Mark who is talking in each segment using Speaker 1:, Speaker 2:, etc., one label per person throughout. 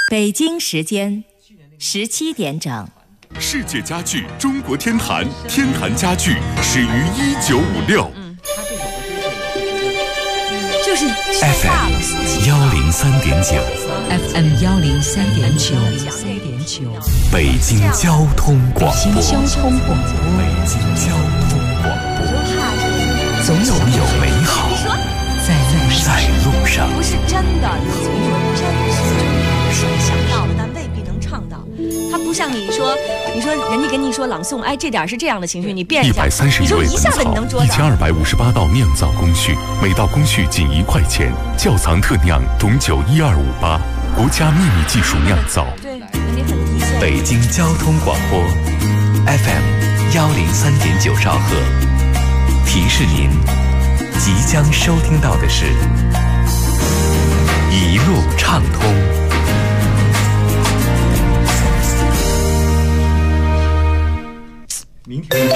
Speaker 1: 北京时间17点整。
Speaker 2: 世界家具中国天坛，天坛家具始于1956。
Speaker 1: 就是
Speaker 3: FM 103.9
Speaker 4: FM 103.9，
Speaker 3: 北京交通广播。
Speaker 4: 北京交通广播，
Speaker 3: 北京交通广播。
Speaker 4: 总有
Speaker 3: 美好在路上。
Speaker 5: 不是真的，你说真是想到了，但未必能唱到。它不像你说人家跟你说朗诵，哎，这点是这样的情绪，你变一下
Speaker 2: 131味
Speaker 5: 一下子你能捉到。
Speaker 2: 1258道酿造工序，每道工序仅1块钱。窖藏特酿董酒12588，国家秘密技术酿造。
Speaker 5: 对，你很低线。
Speaker 3: 北京交通广播 FM 103.9兆赫，提示您即将收听到的是一路畅通。
Speaker 2: 明天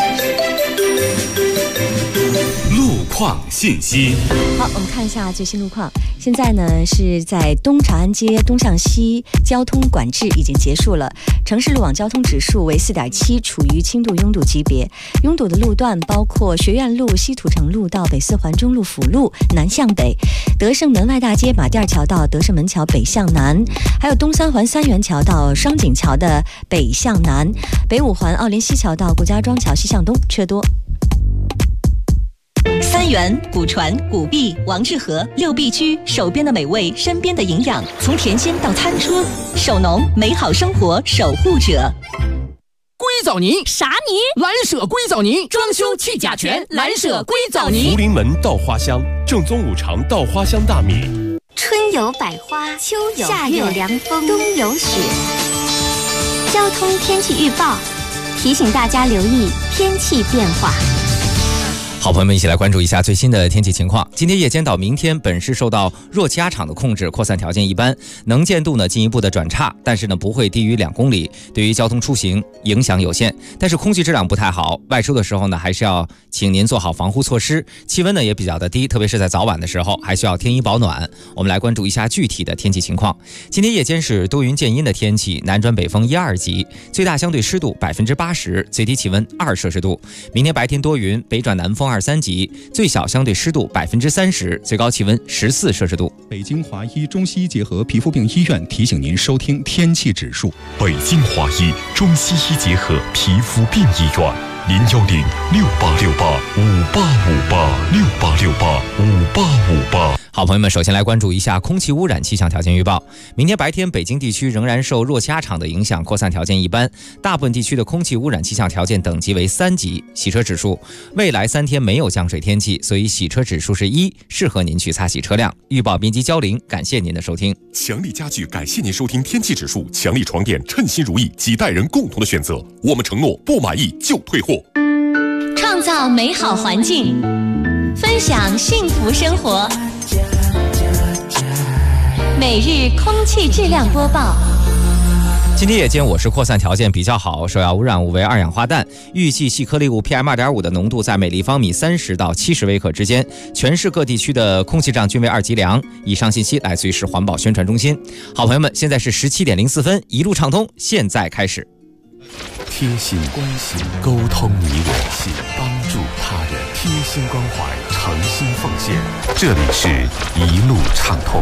Speaker 2: 路况信息。
Speaker 5: 好，我们看一下最新路况。现在呢是在东长安街东向西交通管制已经结束了，城市路网交通指数为4.7，处于轻度拥堵级别。拥堵的路段包括学院路、西土城路到北四环中路辅路南向北，德胜门外大街马甸桥到德胜门桥北向南，还有东三环三元桥到双井桥的北向南，北五环奥林西桥到顾家庄桥西向东车多。
Speaker 6: 三元、古传、古壁、王致和6必居，手边的美味，身边的营养，从甜心到餐车，手农美好生活守护者。
Speaker 7: 硅藻泥
Speaker 6: 啥泥？
Speaker 7: 蓝舍硅藻泥，装修去甲醛，蓝舍硅藻泥。
Speaker 2: 福临门稻花香，正宗五常稻花香大米。
Speaker 8: 春有百花，秋有夏有凉风，冬有雪。交通天气预报提醒大家留意天气变化。
Speaker 9: 好朋友们，一起来关注一下最新的天气情况。今天夜间到明天，本市受到弱气压场的控制，扩散条件一般，能见度呢进一步的转差，但是呢不会低于2公里，对于交通出行影响有限。但是空气质量不太好，外出的时候呢还是要请您做好防护措施。气温呢也比较的低，特别是在早晚的时候，还需要添衣保暖。我们来关注一下具体的天气情况。今天夜间是多云见阴的天气，南转北风1、2级，最大相对湿度80%，最低气温2摄氏度。明天白天多云，北转南风2、3级，最小相对湿度30%，最高气温14摄氏度。
Speaker 10: 北京华医中西医结合皮肤病医院提醒您收听天气指数。
Speaker 2: 北京华医中西医结合皮肤病医院，0106868585858，668685858。
Speaker 9: 好朋友们，首先来关注一下空气污染气象条件预报。明天白天，北京地区仍然受弱气压场的影响，扩散条件一般，大部分地区的空气污染气象条件等级为3级。洗车指数，未来3天没有降水天气，所以洗车指数是1，适合您去擦洗车辆。预报编辑焦玲，感谢您的收听。
Speaker 2: 强力家具感谢您收听天气指数，强力床垫称心如意，几代人共同的选择。我们承诺不满意就退货。
Speaker 6: 创造美好环境，分享幸福生活。每日空气质量播报。
Speaker 9: 今天夜间我市扩散条件比较好，首要污染物为2氧化氮，预计细颗粒物 PM2.5 的浓度在每立方米30到70微克之间，全市各地区的空气质量均为2级良。以上信息来自于市环保宣传中心。好朋友们，现在是17点04分，一路畅通，现在开始。
Speaker 2: 贴心关心，沟通你我，帮助他人，贴心关怀，诚心奉献。这里是一路畅通。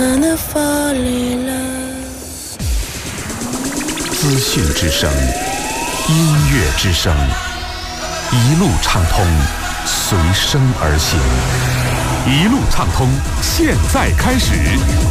Speaker 2: 资讯之声，音乐之声，一路畅通，随声而行。一路畅通，现在开始。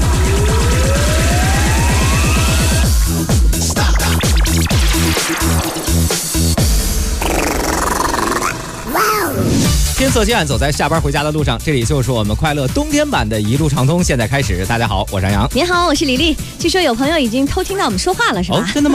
Speaker 9: 天色渐暗，走在下班回家的路上，这里就是我们快乐冬天版的一路畅通，现在开始。大家好，我是杨洋。
Speaker 5: 您好，我是李丽。据说有朋友已经偷听到我们说话了，是吧？
Speaker 9: 哦，真的吗？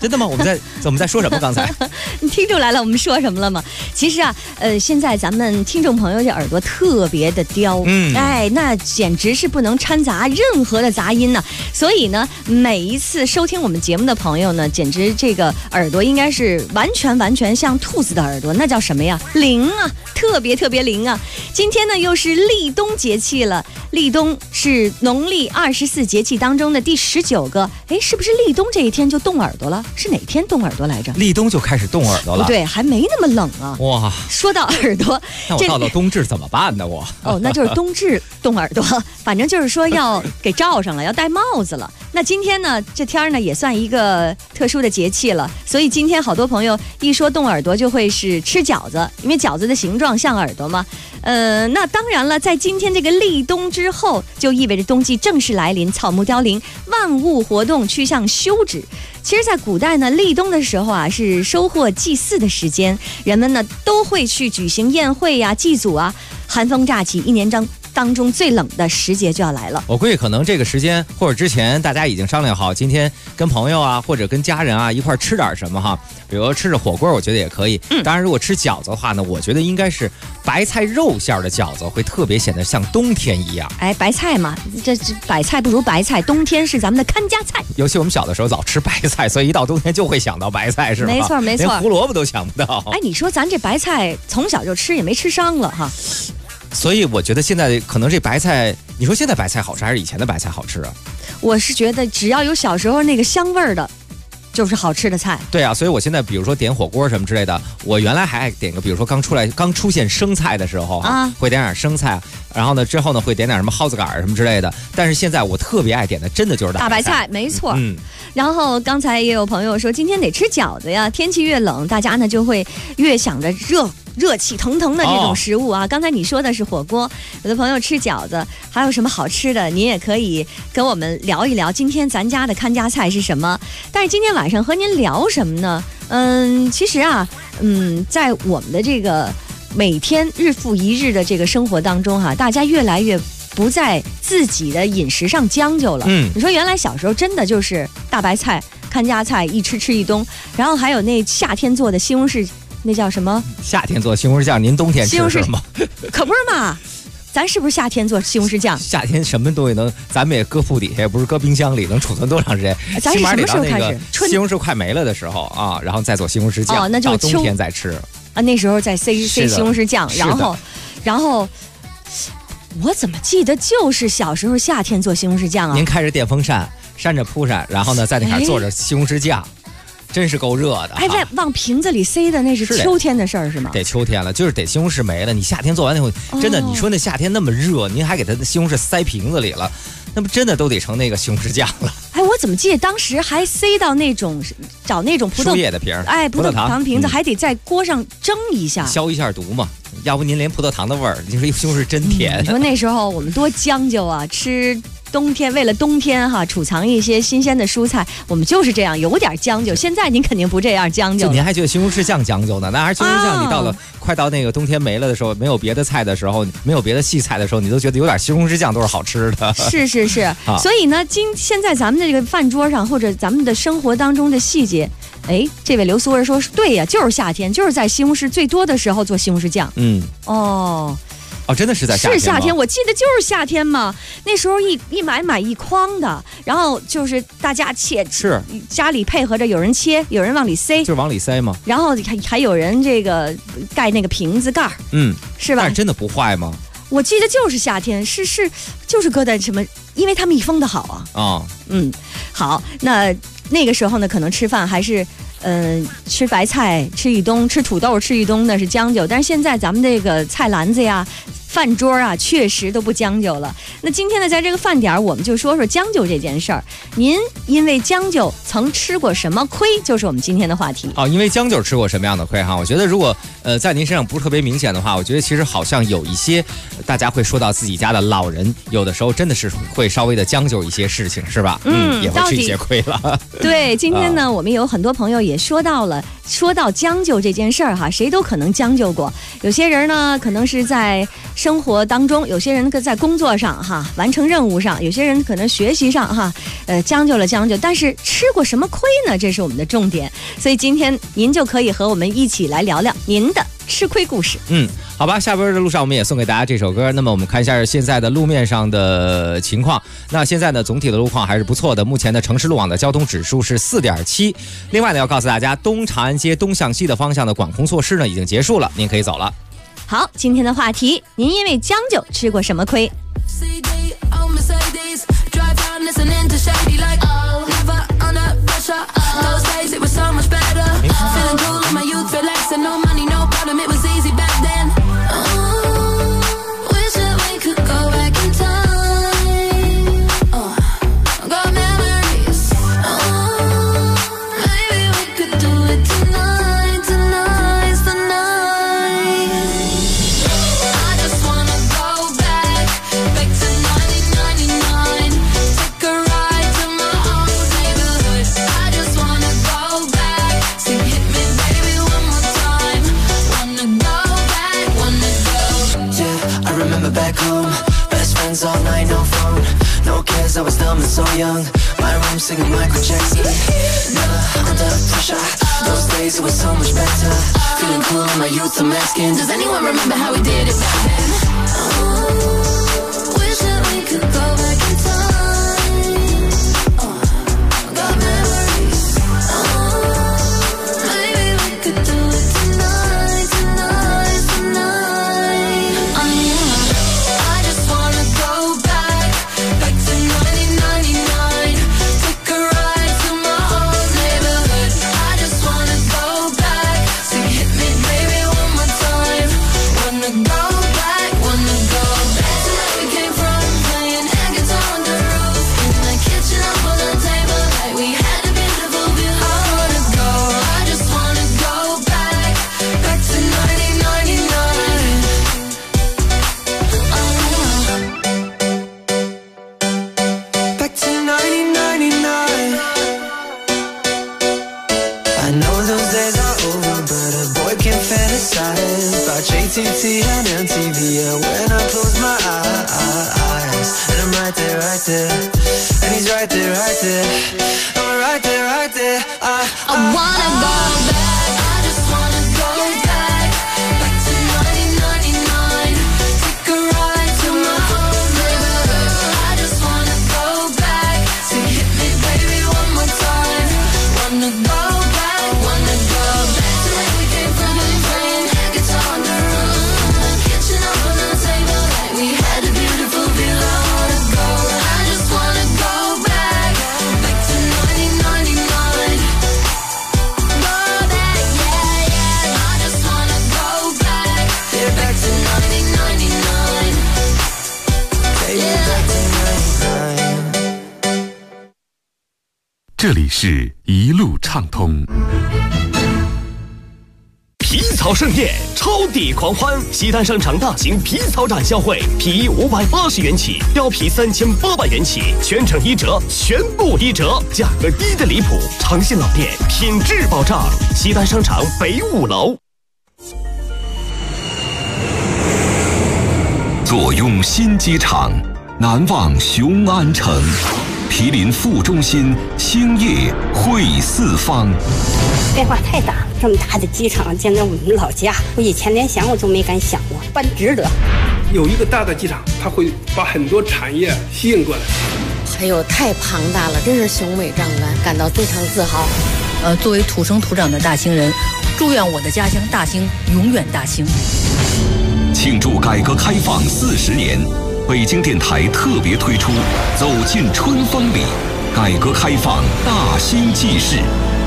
Speaker 9: 真的吗？我们在说什么？刚才
Speaker 5: 你听出来了我们说什么了吗？其实啊，现在咱们听众朋友的耳朵特别的刁，哎，那简直是不能掺杂任何的杂音呢。所以呢，每一次收听我们节目的朋友呢，简直这个耳朵应该是完全像兔子的耳朵，那叫什么呀？灵啊，特别灵啊！今天呢又是立冬节气了，立冬是农历24节气当中的第19个，哎，是不是立冬这一天就冻耳朵了？是哪天冻耳朵来着？
Speaker 9: 立冬就开始冻耳朵了？
Speaker 5: 不对，还没那么冷啊！
Speaker 9: 哇，
Speaker 5: 说到耳朵，
Speaker 9: 那我到了冬至怎么办呢？我
Speaker 5: 那就是冬至冻耳朵，反正就是说要给罩上了，要戴帽子了。那今天呢，这天呢也算一个特殊的节气了，所以今天好多朋友一说冻耳朵就会是吃饺子，因为饺子的形状像耳朵嘛。那当然了，在今天这个立冬之后，就意味着冬季正式来临，草木凋零，万物活动趋向休止。其实在古代呢，立冬的时候啊是收获祭祀的时间，人们呢都会去举行宴会呀、祭祖啊。寒风乍起，一年当中最冷的时节就要来了。
Speaker 9: 我估计可能这个时间或者之前大家已经商量好，今天跟朋友啊或者跟家人啊一块吃点什么哈，比如吃着火锅，我觉得也可以。当然如果吃饺子的话呢，我觉得应该是白菜肉馅的饺子会特别显得像冬天一样。
Speaker 5: 哎，白菜嘛，这百菜不如白菜，冬天是咱们的看家菜。
Speaker 9: 尤其我们小的时候老吃白菜，所以一到冬天就会想到白菜，是吧？
Speaker 5: 没错，
Speaker 9: 连胡萝卜都想不到。
Speaker 5: 哎，你说咱这白菜从小就吃，也没吃伤了哈。
Speaker 9: 所以我觉得现在可能这白菜，你说现在白菜好吃还是以前的白菜好吃啊？
Speaker 5: 我是觉得只要有小时候那个香味儿的，就是好吃的菜。
Speaker 9: 对啊，所以我现在比如说点火锅什么之类的，我原来还爱点个，比如说刚出现生菜的时候会点点生菜，然后呢之后呢会点点什么蒿子杆什么之类的。但是现在我特别爱点的，真的就是大白菜，
Speaker 5: 没错。然后刚才也有朋友说，今天得吃饺子呀，天气越冷，大家呢就会越想着热气腾腾的这种食物啊。刚才你说的是火锅，有的朋友吃饺子，还有什么好吃的，你也可以跟我们聊一聊。今天咱家的看家菜是什么？但是今天晚上和您聊什么呢？其实啊，在我们的这个每天日复一日的这个生活当中哈，大家越来越不在自己的饮食上将就了。你说原来小时候真的就是大白菜、看家菜，一吃一冬，然后还有那夏天做的西红柿。那叫什么？
Speaker 9: 夏天做西红柿酱，您冬天吃是吗？
Speaker 5: 可不是嘛，咱是不是夏天做西红柿酱？
Speaker 9: 夏天什么东西能，咱们也搁铺底下，也不是搁冰箱里，能储存多长时间？
Speaker 5: 咱是什么时候开始？
Speaker 9: 西红柿快没了的时候啊，然后再做西红柿酱，
Speaker 5: 那就
Speaker 9: 到冬天再吃
Speaker 5: 啊。那时候再塞西红柿酱，然后，我怎么记得就是小时候夏天做西红柿酱啊？
Speaker 9: 您开着电风扇，扇着扑扇，然后呢在那块做着西红柿酱。真是够热的，
Speaker 5: 哎，往瓶子里塞的那是秋天的事儿是吗？
Speaker 9: 得秋天了，就是得西红柿没了。你夏天做完那会，真的，你说那夏天那么热，您还给它西红柿塞瓶子里了，那不真的都得成那个西红柿酱了。
Speaker 5: 哎，我怎么记得当时还塞到那种找那种
Speaker 9: 树叶的瓶，
Speaker 5: 哎，葡萄糖瓶子，还得在锅上蒸一下，
Speaker 9: 消一下毒嘛。要不您连葡萄糖的味儿，你说西红柿真甜。
Speaker 5: 你说那时候我们多将就啊，吃。冬天为了冬天哈，储藏一些新鲜的蔬菜，我们就是这样有点将就。现在您肯定不这样将就，
Speaker 9: 您还觉得西红柿酱将就呢？那还是西红柿酱，你到了快到那个冬天没了的时候，没有别的菜的时候，没有别的细菜的时候，你都觉得有点西红柿酱都是好吃的。
Speaker 5: 是，所以呢，现在咱们的这个饭桌上或者咱们的生活当中的细节，哎，这位刘苏儿说对呀，就是夏天，就是在西红柿最多的时候做西红柿酱。
Speaker 9: 真的是在夏天吗？
Speaker 5: 是夏天，我记得就是夏天嘛。那时候一买一筐的，然后就是大家切，
Speaker 9: 是
Speaker 5: 家里配合着，有人切，有人往里塞，
Speaker 9: 就是往里塞嘛。
Speaker 5: 然后还有人这个盖那个瓶子盖儿，是吧？
Speaker 9: 但是真的不坏吗？
Speaker 5: 我记得就是夏天，就是搁在什么，因为它密封的好啊。好，那个时候呢，可能吃饭还是。吃白菜吃一冬，吃土豆吃一冬，那是将就。但是现在咱们这个菜篮子呀、饭桌啊，确实都不将就了。那今天呢，在这个饭点我们就说说将就这件事儿。您因为将就曾吃过什么亏，就是我们今天的话题。
Speaker 9: 因为将就吃过什么样的亏哈？我觉得如果在您身上不是特别明显的话，我觉得其实好像有一些大家会说到自己家的老人，有的时候真的是会稍微的将就一些事情，是吧？也会吃一些亏了。
Speaker 5: 对，今天呢，我们有很多朋友也说到将就这件事儿哈，谁都可能将就过。有些人呢，可能是在生活当中，有些人在工作上哈完成任务上，有些人可能学习上哈将就，但是吃过什么亏呢？这是我们的重点。所以今天您就可以和我们一起来聊聊您的吃亏故事。
Speaker 9: 好吧，下班的路上我们也送给大家这首歌。那么我们看一下现在的路面上的情况。那现在呢，总体的路况还是不错的。目前的城市路网的交通指数是4.7。另外呢，要告诉大家，东长安街东向西的方向的管控措施呢已经结束了，您可以走了。
Speaker 5: 好，今天的话题，您因为将就吃过什么亏？
Speaker 11: All night, no phone, no cares, I was dumb and so young. My room singing Michael Jackson. Never under pressure, those days it was so much better. Feeling cool in my youth, I'm asking, does anyone remember how we did it back then? Wish that we could go back in time. Got memories. Maybe we could do it tonight, tonight, tonight. I just wanna go back to 1999. Take a ride to my old neighborhood. I just wanna go back. Sing hit me baby one more time. Wanna go back, wanna go back to where we came from. Playing air guitar on the roof, in the kitchen up on the table, like we had a beautiful view. I wanna go, I just wanna go back to 1999. Back to 1999. I know those days are over, but a boy can't fantasize about JTT and MTV. Yeah, when I close my eyes, and I'm right there, and he's right there, I'm right there. I wanna go back. I just wanna go back to 1999. Take a ride to my old neighborhood. I just wanna go back. Sing hit me baby one more time. Wanna go back to where we came from. Playing air guitar on the roof, in the kitchen up on the table, like we had a beautiful view. I wanna go, I just wanna go back to 1999. Go back, yeah. I just wanna go back, yeah, back to 1999. Yeah, back to 1999.
Speaker 2: 这里是一路畅通。
Speaker 12: 皮草盛宴，超抵狂欢！西单商场大型皮草展销会，皮衣580元起，貂皮3800元起，全程1折，全部1折，价格低的离谱。长信老店，品质保障。西单商场北5楼。
Speaker 2: 坐拥新机场，难忘雄安城。毗邻副中心，兴业汇四方。
Speaker 13: 变化太大了，这么大的机场建在我们老家，我以前连想我都没敢想过，办值得。
Speaker 14: 有一个大的机场，它会把很多产业吸引过来。
Speaker 15: 还有太庞大了，真是雄伟壮观，感到非常自豪。
Speaker 4: 作为土生土长的大兴人，祝愿我的家乡大兴永远大兴。
Speaker 2: 庆祝改革开放40年。北京电台特别推出《走进春风里》，改革开放大兴纪事。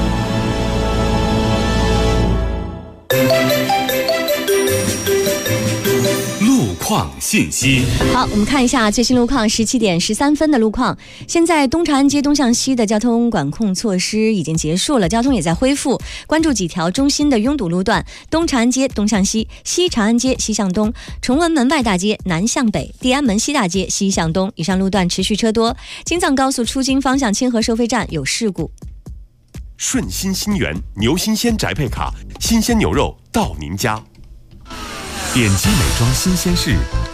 Speaker 2: 路况信息。
Speaker 5: 好，我们看一下最新路况，17点13分的路况。现在东长安街东向西的交通管控措施已经结束了，交通也在恢复。关注几条中心的拥堵路段：东长安街东向西、西长安街西向东、崇文门外大街南向北、地安门西大街西向东。以上路段持续车多。京藏高速出京方向清河收费站有事故。
Speaker 12: 顺心新源牛新鲜宅配卡，新鲜牛肉到您家。
Speaker 2: 点击美妆新鲜事，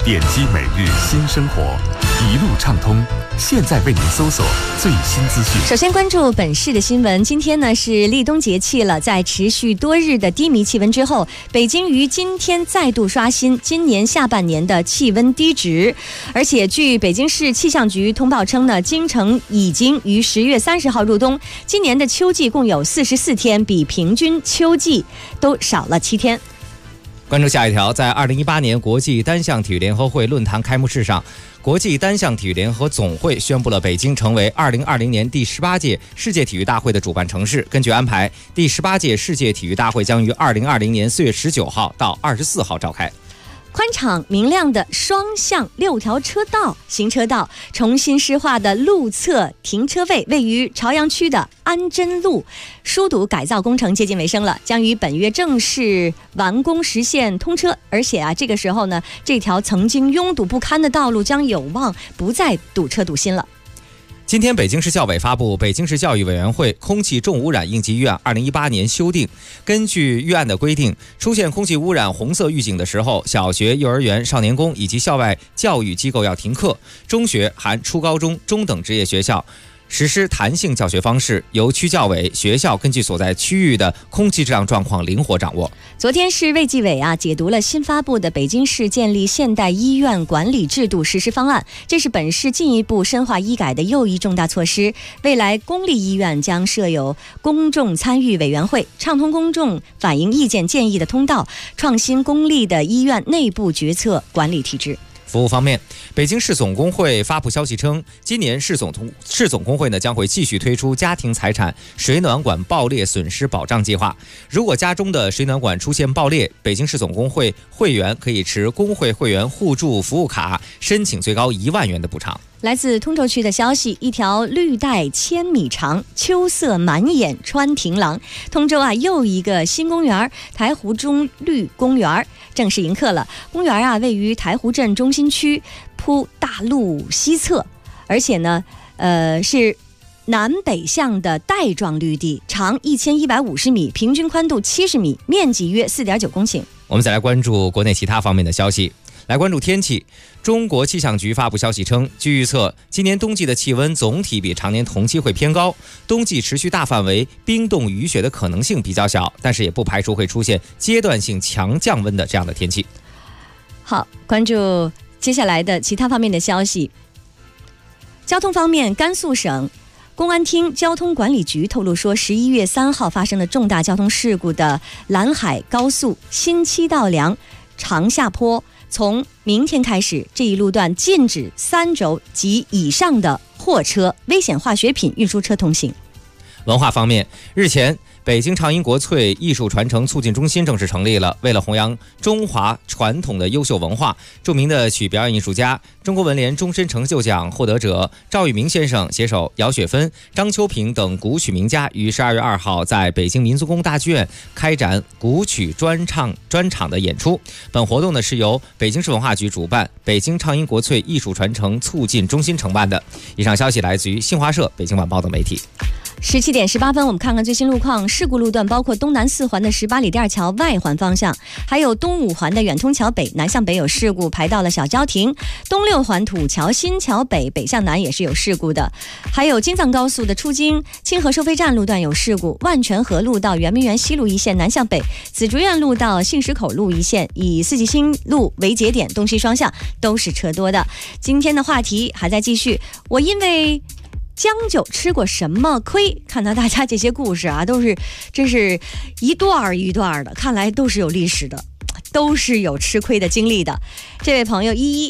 Speaker 2: 点击每日新生活，一路畅通。现在为您搜索最新资讯。
Speaker 5: 首先关注本市的新闻。今天呢是立冬节气了，在持续多日的低迷气温之后，北京于今天再度刷新今年下半年的气温低值。而且据北京市气象局通报称呢，京城已经于10月30号入冬，今年的秋季共有44天，比平均秋季都少了7天。
Speaker 9: 关注下一条，在2018年国际单项体育联合会论坛开幕式上，国际单项体育联合总会宣布了北京成为2020年第18届世界体育大会的主办城市。根据安排，第18届世界体育大会将于2020年4月19号到24号召开。
Speaker 5: 宽敞明亮的双向6条车道行车道，重新施划的路侧停车位，位于朝阳区的安贞路疏堵改造工程接近尾声了，将于本月正式完工实现通车。而且这个时候呢，这条曾经拥堵不堪的道路将有望不再堵车堵心了。
Speaker 9: 今天，北京市教委发布《北京市教育委员会空气重污染应急预案2018年修订》。根据预案的规定，出现空气污染红色预警的时候，小学、幼儿园、少年宫以及校外教育机构要停课；中学含初高中、中等职业学校实施弹性教学方式，由区教委、学校根据所在区域的空气质量状况灵活掌握。
Speaker 5: 昨天市卫计委解读了新发布的北京市建立现代医院管理制度实施方案，这是本市进一步深化医改的又一重大措施。未来公立医院将设有公众参与委员会，畅通公众反映意见建议的通道，创新公立的医院内部决策管理体制。
Speaker 9: 服务方面，北京市总工会发布消息称，今年市总工会将会继续推出家庭财产水暖管爆裂损失保障计划。如果家中的水暖管出现爆裂，北京市总工会会员可以持工会会员互助服务卡申请最高1万元的补偿。
Speaker 5: 来自通州区的消息，一条绿带1000米长、秋色满眼穿亭廊，通州又一个新公园台湖中绿公园正式迎客了。公园位于台湖镇中心区铺大路西侧，而且呢是南北向的带状绿地，长1150米，平均宽度70米，面积约4.9公顷。
Speaker 9: 我们再来关注国内其他方面的消息。来关注天气，中国气象局发布消息称，据预测，今年冬季的气温总体比常年同期会偏高，冬季持续大范围冰冻雨雪的可能性比较小，但是也不排除会出现阶段性强降温的这样的天气。
Speaker 5: 好，关注接下来的其他方面的消息。交通方面，甘肃省公安厅交通管理局透露说，11月3号发生的重大交通事故的兰海高速新七道梁长下坡，从明天开始，这一路段禁止3轴及以上的货车、危险化学品运输车通行。
Speaker 9: 文化方面，日前，北京畅音国粹艺术传承促进中心正式成立了。为了弘扬中华传统的优秀文化，著名的曲表演艺术家、中国文联终身成就奖获得者赵玉明先生携手姚雪芬、张秋平等古曲名家，于12月2号在北京民族宫大剧院开展古曲专场的演出。本活动呢是由北京市文化局主办，北京畅音国粹艺术传承促进中心承办的。以上消息来自于新华社、北京晚报等媒体。
Speaker 5: 17点18分，我们看看最新路况。事故路段包括东南4环的18里店桥外环方向，还有东5环的远通桥北南向北有事故，排到了小郊亭；东6环土桥新桥北北向南也是有事故的。还有京藏高速的出京清河收费站路段有事故，万泉河路到圆明园西路一线南向北，紫竹院路到杏石口路一线，以四季青路为节点，东西双向都是车多的。今天的话题还在继续，我因为将就吃过什么亏？看到大家这些故事真是一段一段的，看来都是有历史的，都是有吃亏的经历的。这位朋友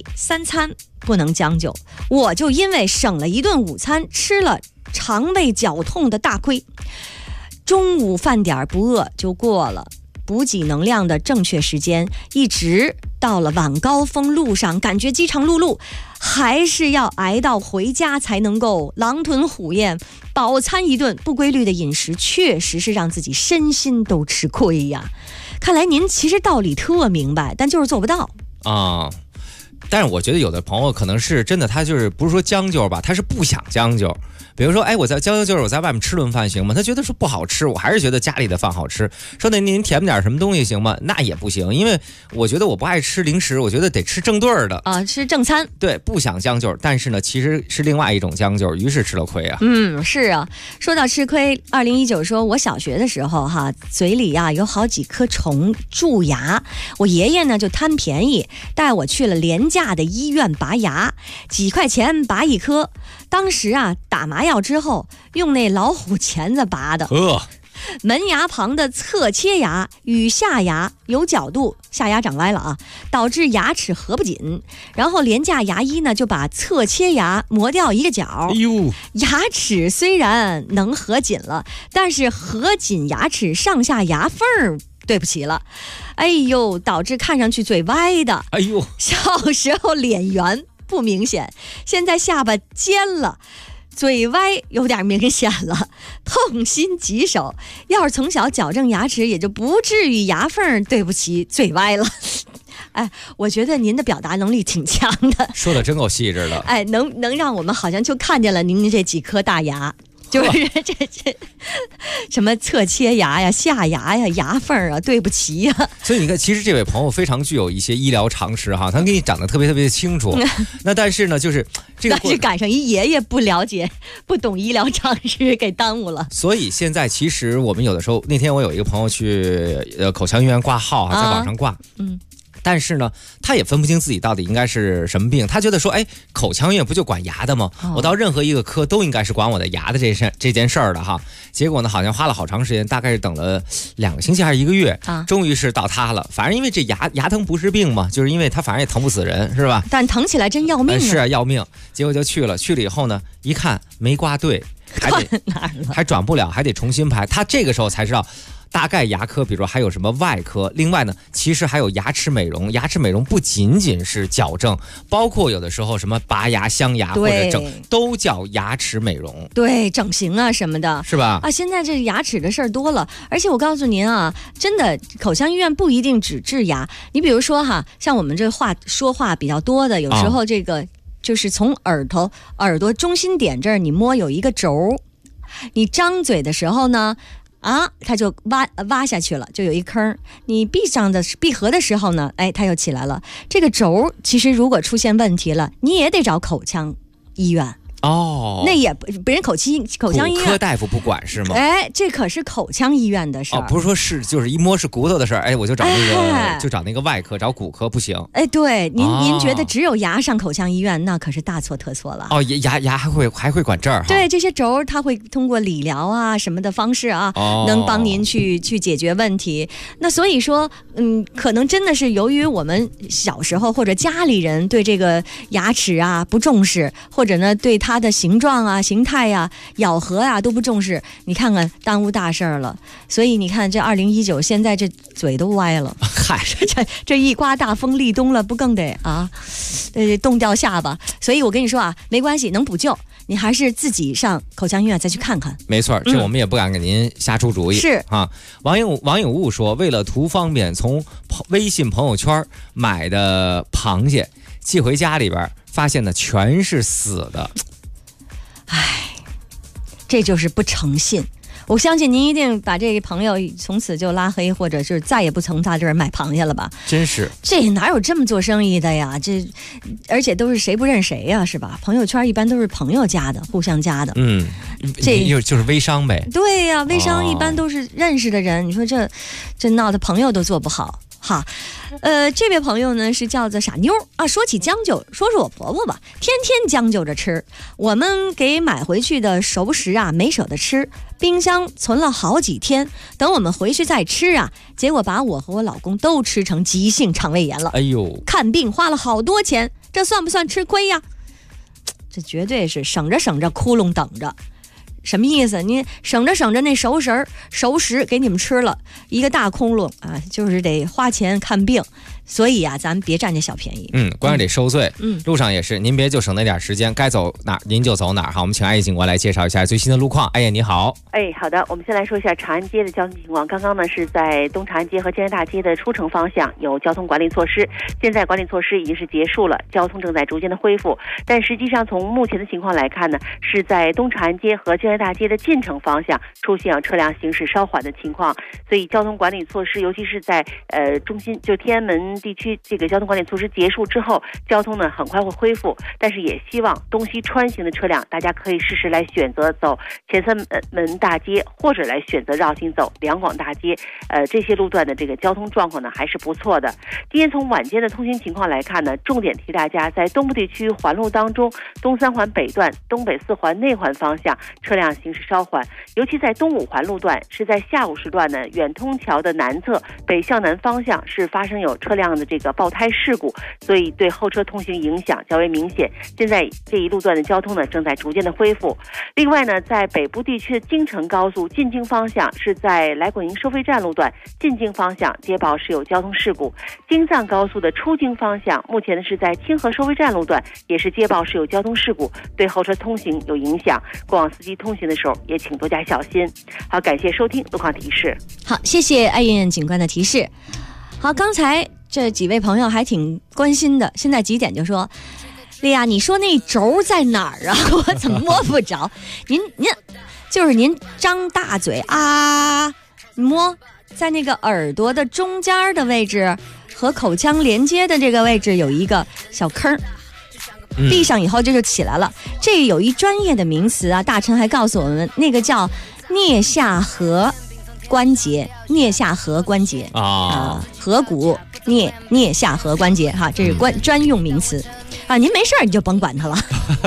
Speaker 5: 3餐不能将就，我就因为省了一顿午餐，吃了肠胃绞痛的大亏。中午饭点不饿就过了，补给能量的正确时间，一直到了晚高峰路上，感觉饥肠辘辘，还是要挨到回家才能够狼吞虎咽，饱餐一顿。不规律的饮食确实是让自己身心都吃亏呀。看来您其实道理特明白，但就是做不到
Speaker 9: 啊。 但是我觉得有的朋友可能是真的，他就是不是说将就吧，他是不想将就。比如说，哎，我在将就就是我在外面吃顿饭行吗？他觉得说不好吃，我还是觉得家里的饭好吃。说那您填点什么东西行吗？那也不行，因为我觉得我不爱吃零食，我觉得得吃正对儿的
Speaker 5: 啊，吃正餐。
Speaker 9: 对，不想将就，但是呢，其实是另外一种将就，于是吃了亏啊。
Speaker 5: 是啊。说到吃亏，2019说我小学的时候哈，嘴里呀有好几颗虫蛀牙，我爷爷呢就贪便宜带我去了廉价的医院拔牙，几块钱拔一颗。当时啊打麻药之后用那老虎钳子拔的，门牙旁的侧切牙与下牙有角度，下牙长歪了啊，导致牙齿合不紧。然后廉价牙医呢就把侧切牙磨掉一个角，牙齿虽然能合紧了，但是合紧牙齿上下牙缝对不起了，哎呦，导致看上去嘴歪的。
Speaker 9: 哎呦，
Speaker 5: 小时候脸圆不明显，现在下巴尖了，嘴歪有点明显了，痛心疾首。要是从小矫正牙齿，也就不至于牙缝对不起嘴歪了。哎，我觉得您的表达能力挺强的，
Speaker 9: 说的真够细致的。
Speaker 5: 哎，能让我们好像就看见了您这几颗大牙。就是这什么侧切牙呀、下牙呀、牙缝啊，对不齐呀。
Speaker 9: 所以你看，其实这位朋友非常具有一些医疗常识哈，他给你讲的特别清楚。那但是呢，就是这个，
Speaker 5: 但是赶上一爷爷不了解、不懂医疗常识，给耽误了。
Speaker 9: 所以现在其实我们有的时候，那天我有一个朋友去口腔医院挂号啊，在网上挂，但是呢，他也分不清自己到底应该是什么病。他觉得说，哎，口腔医院不就管牙的吗？我到任何一个科都应该是管我的牙的这件事儿的哈。结果呢，好像花了好长时间，大概是等了2个星期还是1个月，终于是到他了。反正因为这牙疼不是病嘛，就是因为他反正也疼不死人，是吧？
Speaker 5: 但疼起来真要命啊！
Speaker 9: 是啊，要命。结果就去了以后呢，一看没挂对，还转不了，还得重新排。他这个时候才知道。大概牙科，比如说还有什么外科，另外呢，其实还有牙齿美容。牙齿美容不仅仅是矫正，包括有的时候什么拔牙、镶牙或者整，都叫牙齿美容。
Speaker 5: 对，整形啊什么的，
Speaker 9: 是吧？
Speaker 5: 啊，现在这牙齿的事儿多了，而且我告诉您啊，真的，口腔医院不一定只治牙。你比如说哈，像我们这说话比较多的，有时候这个就是从耳朵中心点这儿，你摸有一个轴，你张嘴的时候呢。它就挖下去了，就有一坑。你闭合的时候呢，哎，它又起来了。这个轴其实如果出现问题了，你也得找口腔医院。那也别人口腔医院
Speaker 9: 骨科大夫不管是吗？
Speaker 5: 哎，这可是口腔医院的事儿。
Speaker 9: 不是说就是一摸是骨头的事儿，哎，我就找那个外科，找骨科不行。
Speaker 5: 哎，对，您觉得只有牙上口腔医院，那可是大错特错了。
Speaker 9: 牙还会管这儿。
Speaker 5: 对，这些轴它会通过理疗啊什么的方式啊，能帮您去解决问题。那所以说，可能真的是由于我们小时候或者家里人对这个牙齿啊不重视，或者呢对它的形状啊、形态啊、咬合啊都不重视，你看看耽误大事儿了。所以你看这2019现在这嘴都歪了，
Speaker 9: 嗨，
Speaker 5: 这一刮大风立冬了，不更得冻掉下巴？所以我跟你说啊，没关系，能补救，你还是自己上口腔医院再去看看。
Speaker 9: 没错，这我们也不敢给您瞎出主意。
Speaker 5: 是
Speaker 9: 啊，网友物说，为了图方便，从微信朋友圈买的螃蟹寄回家里边，发现呢全是死的。
Speaker 5: 唉，这就是不诚信。我相信您一定把这个朋友从此就拉黑，或者是再也不从他这儿买螃蟹了吧？
Speaker 9: 真是，
Speaker 5: 这哪有这么做生意的呀？而且都是谁不认谁呀，是吧？朋友圈一般都是朋友加的，互相加的。
Speaker 9: 这就是微商呗。
Speaker 5: 对呀，微商一般都是认识的人。你说这闹得朋友都做不好。哈，这位朋友呢是叫做傻妞啊。说起将就，说我婆婆吧，天天将就着吃。我们给买回去的熟食啊，没舍得吃，冰箱存了好几天，等我们回去再吃啊，结果把我和我老公都吃成急性肠胃炎了。
Speaker 9: 哎呦，
Speaker 5: 看病花了好多钱，这算不算吃亏呀？这绝对是省着窟窿等着。什么意思？你省着那熟食给你们吃了一个大窟窿啊，就是得花钱看病， 所以啊，咱们别占这小便宜。
Speaker 9: 关键得收罪。路上也是，您别就省那点时间，该走哪您就走哪。好，我们请艾叶警官来介绍一下最新的路况。艾叶你好。
Speaker 16: 好的，我们先来说一下长安街的交通情况。刚刚呢是在东长安街和建业大街的出城方向有交通管理措施，现在管理措施已经是结束了，交通正在逐渐的恢复。但实际上从目前的情况来看呢，是在东长安街和建业大街的进城方向出现车辆行驶稍缓的情况，所以交通管理措施，尤其是在中心就天安门地区这个交通管理措施结束之后，交通呢很快会恢复。但是也希望东西穿行的车辆，大家可以适时来选择走前三门大街，或者来选择绕行走两广大街。这些路段的这个交通状况呢还是不错的。今天从晚间的通行情况来看呢，重点提大家在东部地区环路当中，东三环北段、东北四环内环方向车辆行驶稍缓，尤其在东五环路段，是在下午时段呢，远通桥的南侧北向南方向是发生有车辆的这个爆胎事故，所以对后车通行影响较为明显。现在这一路段的交通呢正在逐渐的恢复。另外呢，在北部地区的京承高速进京方向，是在来广营收费站路段进京方向接报是有交通事故。京藏高速的出京方向，目前呢是在清河收费站路段也是接报是有交通事故，对后车通行有影响，过往司机通行的时候也请多加小心。好，感谢收听路况提示。
Speaker 5: 好，谢谢艾燕警官的提示。好，刚才这几位朋友还挺关心的，现在几点就说丽亚，你说那轴在哪儿啊？我怎么摸不着？您就是您张大嘴啊，摸在那个耳朵的中间的位置和口腔连接的这个位置有一个小坑，闭上以后这就起来了。这有一专业的名词啊，大臣还告诉我们，那个叫颞下颌关节，颞下颌关节颌骨颞下颌关节哈，这是专用名词啊。您没事你就甭管它了。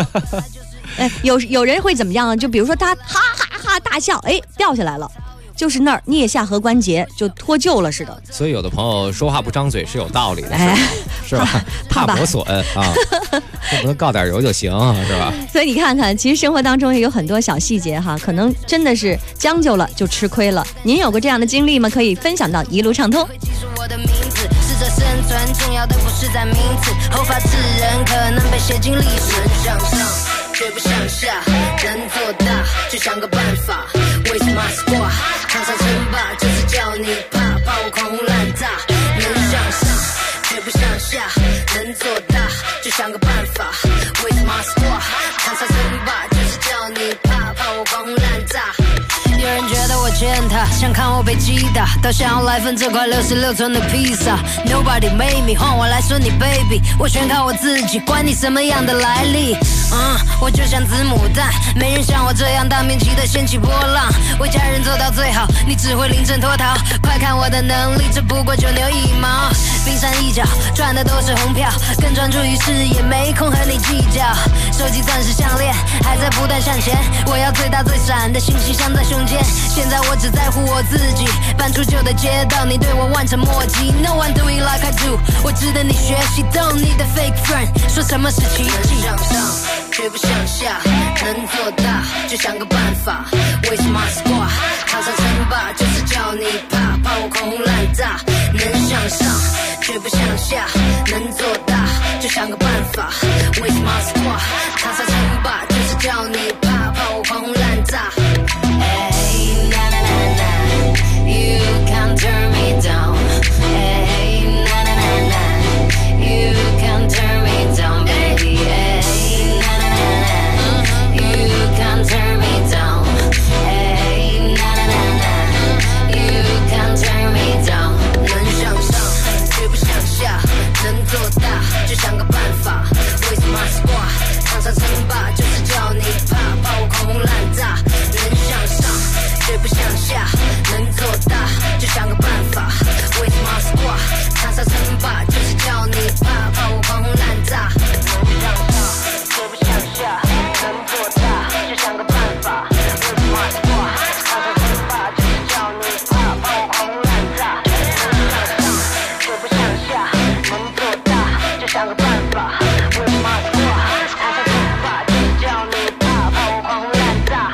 Speaker 5: 有人会怎么样？就比如说他哈哈哈大笑，掉下来了，就是那儿颞下颌关节就脱臼了似的。
Speaker 9: 所以有的朋友说话不张嘴是有道理的，是吧？怕磨损啊，不能告点油就行，是吧？
Speaker 5: 所以你看看，其实生活当中也有很多小细节哈，可能真的是将就了就吃亏了。您有过这样的经历吗？可以分享到一路畅通。
Speaker 17: 着生存，重要的不是在名字，后发制人可能被写进历史。能向上，绝不向下，能做大就想个办法。With my squad， 常常称霸，就是叫你怕我狂轰滥炸。能向上，绝不向下，能做大就想个办法。With my squad， 常常称霸，就是叫你怕我狂轰滥炸。有人觉得我践踏，想看我被击打，都想要来份这块66寸的披萨。Nobody made me， 换我来说你 baby， 我全靠我自己，管你什么样的来历。我就像子母蛋，没人像我这样大面积的掀起波浪，为家人做到最好，你只会临阵脱逃。快看我的能力，这不过9牛1毛，冰山一角，赚的都是红票，更专注于事业，没空和你计较。手机钻石项链还在不断向前，我要最大最闪的星星镶在胸间。现在我只在乎我自己，搬出旧的街道，你对我望尘莫及。No one doing like I do， 我值得你学习。Don't need a fake friend， 说什么是奇迹？向上，绝不向下，能做大就想个办法。With my squad， 常常称霸，就是叫你怕我狂轰滥炸。能向上，绝不向下，能做大就想个办法。With my squad， 常常称霸，就是叫你怕我狂轰滥炸。You can't turn me down. Hey, na na na na. You can't turn me down, baby. Hey, na na na na. You can't turn me down. Hey, na na na na. You can't turn me down. 能向上，绝不向下，能做大就想个办法。With my squad， 常常称霸，就是叫你怕我狂轰滥炸。能向上，绝不向下。能做大就想个办法 With my squad， 常常称霸，就是叫你怕我狂轰滥炸。能向上，绝不向下，能做大就想个办法 With my squad， 常常称霸，就是叫你怕我狂轰滥炸。能向上，绝不向下，能做大就想个办法 With my squad， 常常称霸，就是叫你怕我狂轰滥炸。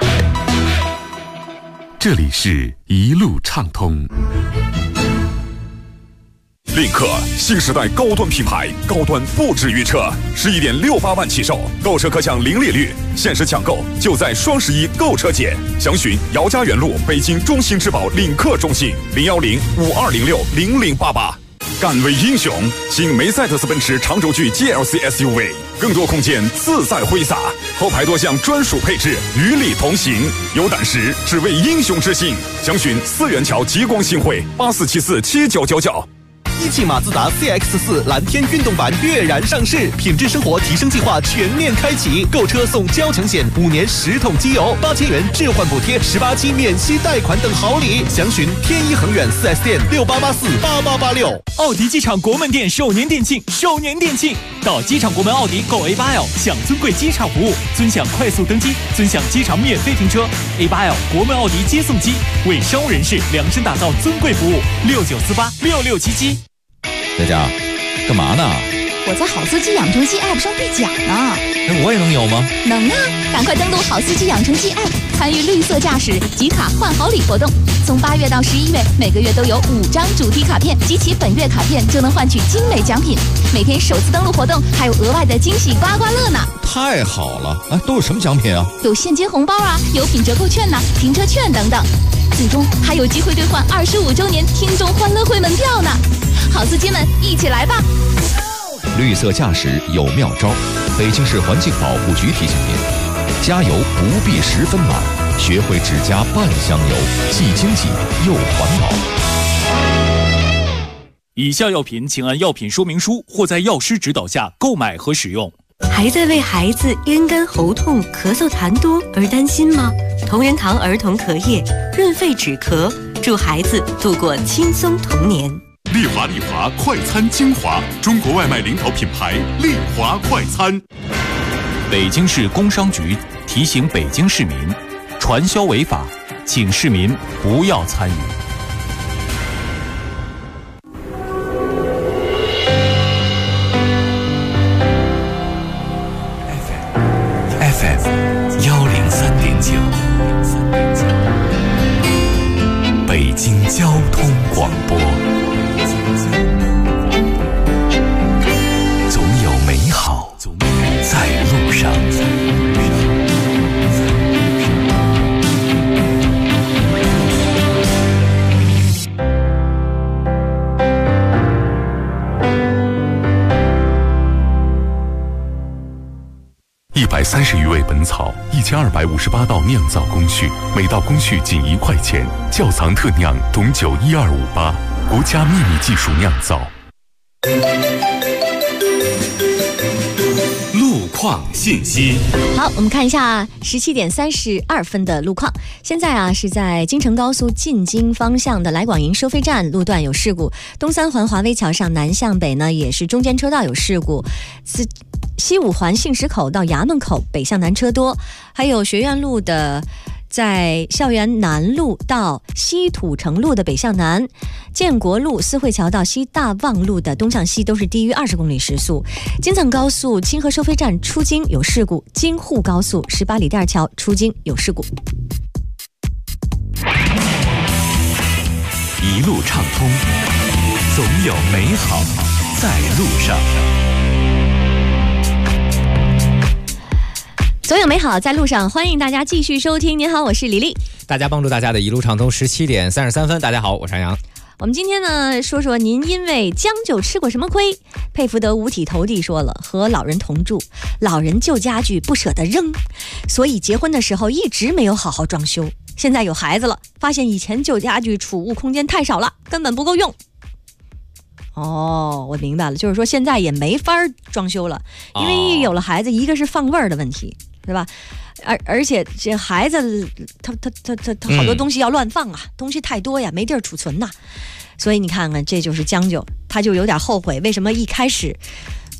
Speaker 2: 这里是一路畅通。
Speaker 18: 领克新时代高端品牌，高端不止于车，11.68万起售，购车可享零利率，限时抢购就在双11购车节。详询姚家园路北京中心之宝领克中心010-5206-0088。敢为英雄，新梅赛德斯奔驰长轴距 GLC SUV， 更多空间自在挥洒，后排多项专属配置与你同行。有胆识，只为英雄之心。详询四元桥极光新汇84747999。
Speaker 19: 一汽马自达 CX-4 蓝天运动版跃然上市，品质生活提升计划全面开启，购车送交强险，5年10桶机油，8000元置换补贴，18期免息贷款等好礼。详询天一恒远 4S 店68848886。
Speaker 20: 奥迪机场国门店首年店庆，到机场国门奥迪购 A8L 享尊贵机场服务，尊享快速登机，尊享机场免费停车。A8L 国门奥迪接送机为商务人士量身打造尊贵服务，69486677。
Speaker 9: 在这儿干嘛呢？
Speaker 21: 我在好司机养成记 App 上兑奖呢。
Speaker 9: 我也能有吗？
Speaker 21: 能啊！赶快登录好司机养成记 App， 参与绿色驾驶集卡换好礼活动。从8月到11月，每个月都有5张主题卡片，集齐本月卡片就能换取精美奖品。每天首次登录活动还有额外的惊喜刮刮乐呢！
Speaker 9: 太好了！都有什么奖品啊？
Speaker 21: 有现金红包啊，有品折扣券呐，停车券等等。最终还有机会兑换25周年听众欢乐会门票呢！好司机们，一起来吧！
Speaker 22: 绿色驾驶有妙招，北京市环境保护局提醒您：加油不必10分满，学会只加半箱油，既经济又环保。
Speaker 20: 以下药品请按药品说明书或在药师指导下购买和使用。
Speaker 23: 还在为孩子咽干喉痛、咳嗽痰多而担心吗？同仁堂儿童咳液润肺止咳，助孩子度过轻松童年。
Speaker 2: 丽华快餐精华，中国外卖领头品牌丽华快餐。
Speaker 20: 北京市工商局提醒北京市民，传销违法，请市民不要参与。
Speaker 3: FM 103.9，北京交通广播。总有美好在路上。
Speaker 2: 130余味本草，1258道酿造工序，每道工序仅1块钱。窖藏特酿董酒12588，国家秘密技术酿造。
Speaker 1: 路况信息。好，我们看一下17点32分的路况。现在是在京承高速进京方向的来广营收费站路段有事故，东三环华威桥上南向北呢也是中间车道有事故。西五环信石口到衙门口北向南车多，还有学院路的在校园南路到西土城路的北向南，建国路四惠桥到西大望路的东向西都是低于20公里时速。京藏高速清河收费站出京有事故，京沪高速18里店桥出京有事故。
Speaker 3: 一路畅通，总有美好在路上。
Speaker 1: 总有美好在路上，欢迎大家继续收听。您好，我是李丽。
Speaker 9: 大家帮助大家的一路畅通，17点33分。大家好，我是杨洋。
Speaker 1: 我们今天呢，说说您因为将就吃过什么亏。佩福德五体投地说了，和老人同住，老人旧家具不舍得扔，所以结婚的时候一直没有好好装修。现在有孩子了，发现以前旧家具储物空间太少了，根本不够用。哦，我明白了，就是说现在也没法装修了，因为有了孩子，一个是放味儿的问题，对吧？而且这孩子他好多东西要乱放啊，东西太多呀，没地儿储存呐。所以你看看，这就是将就，他就有点后悔，为什么一开始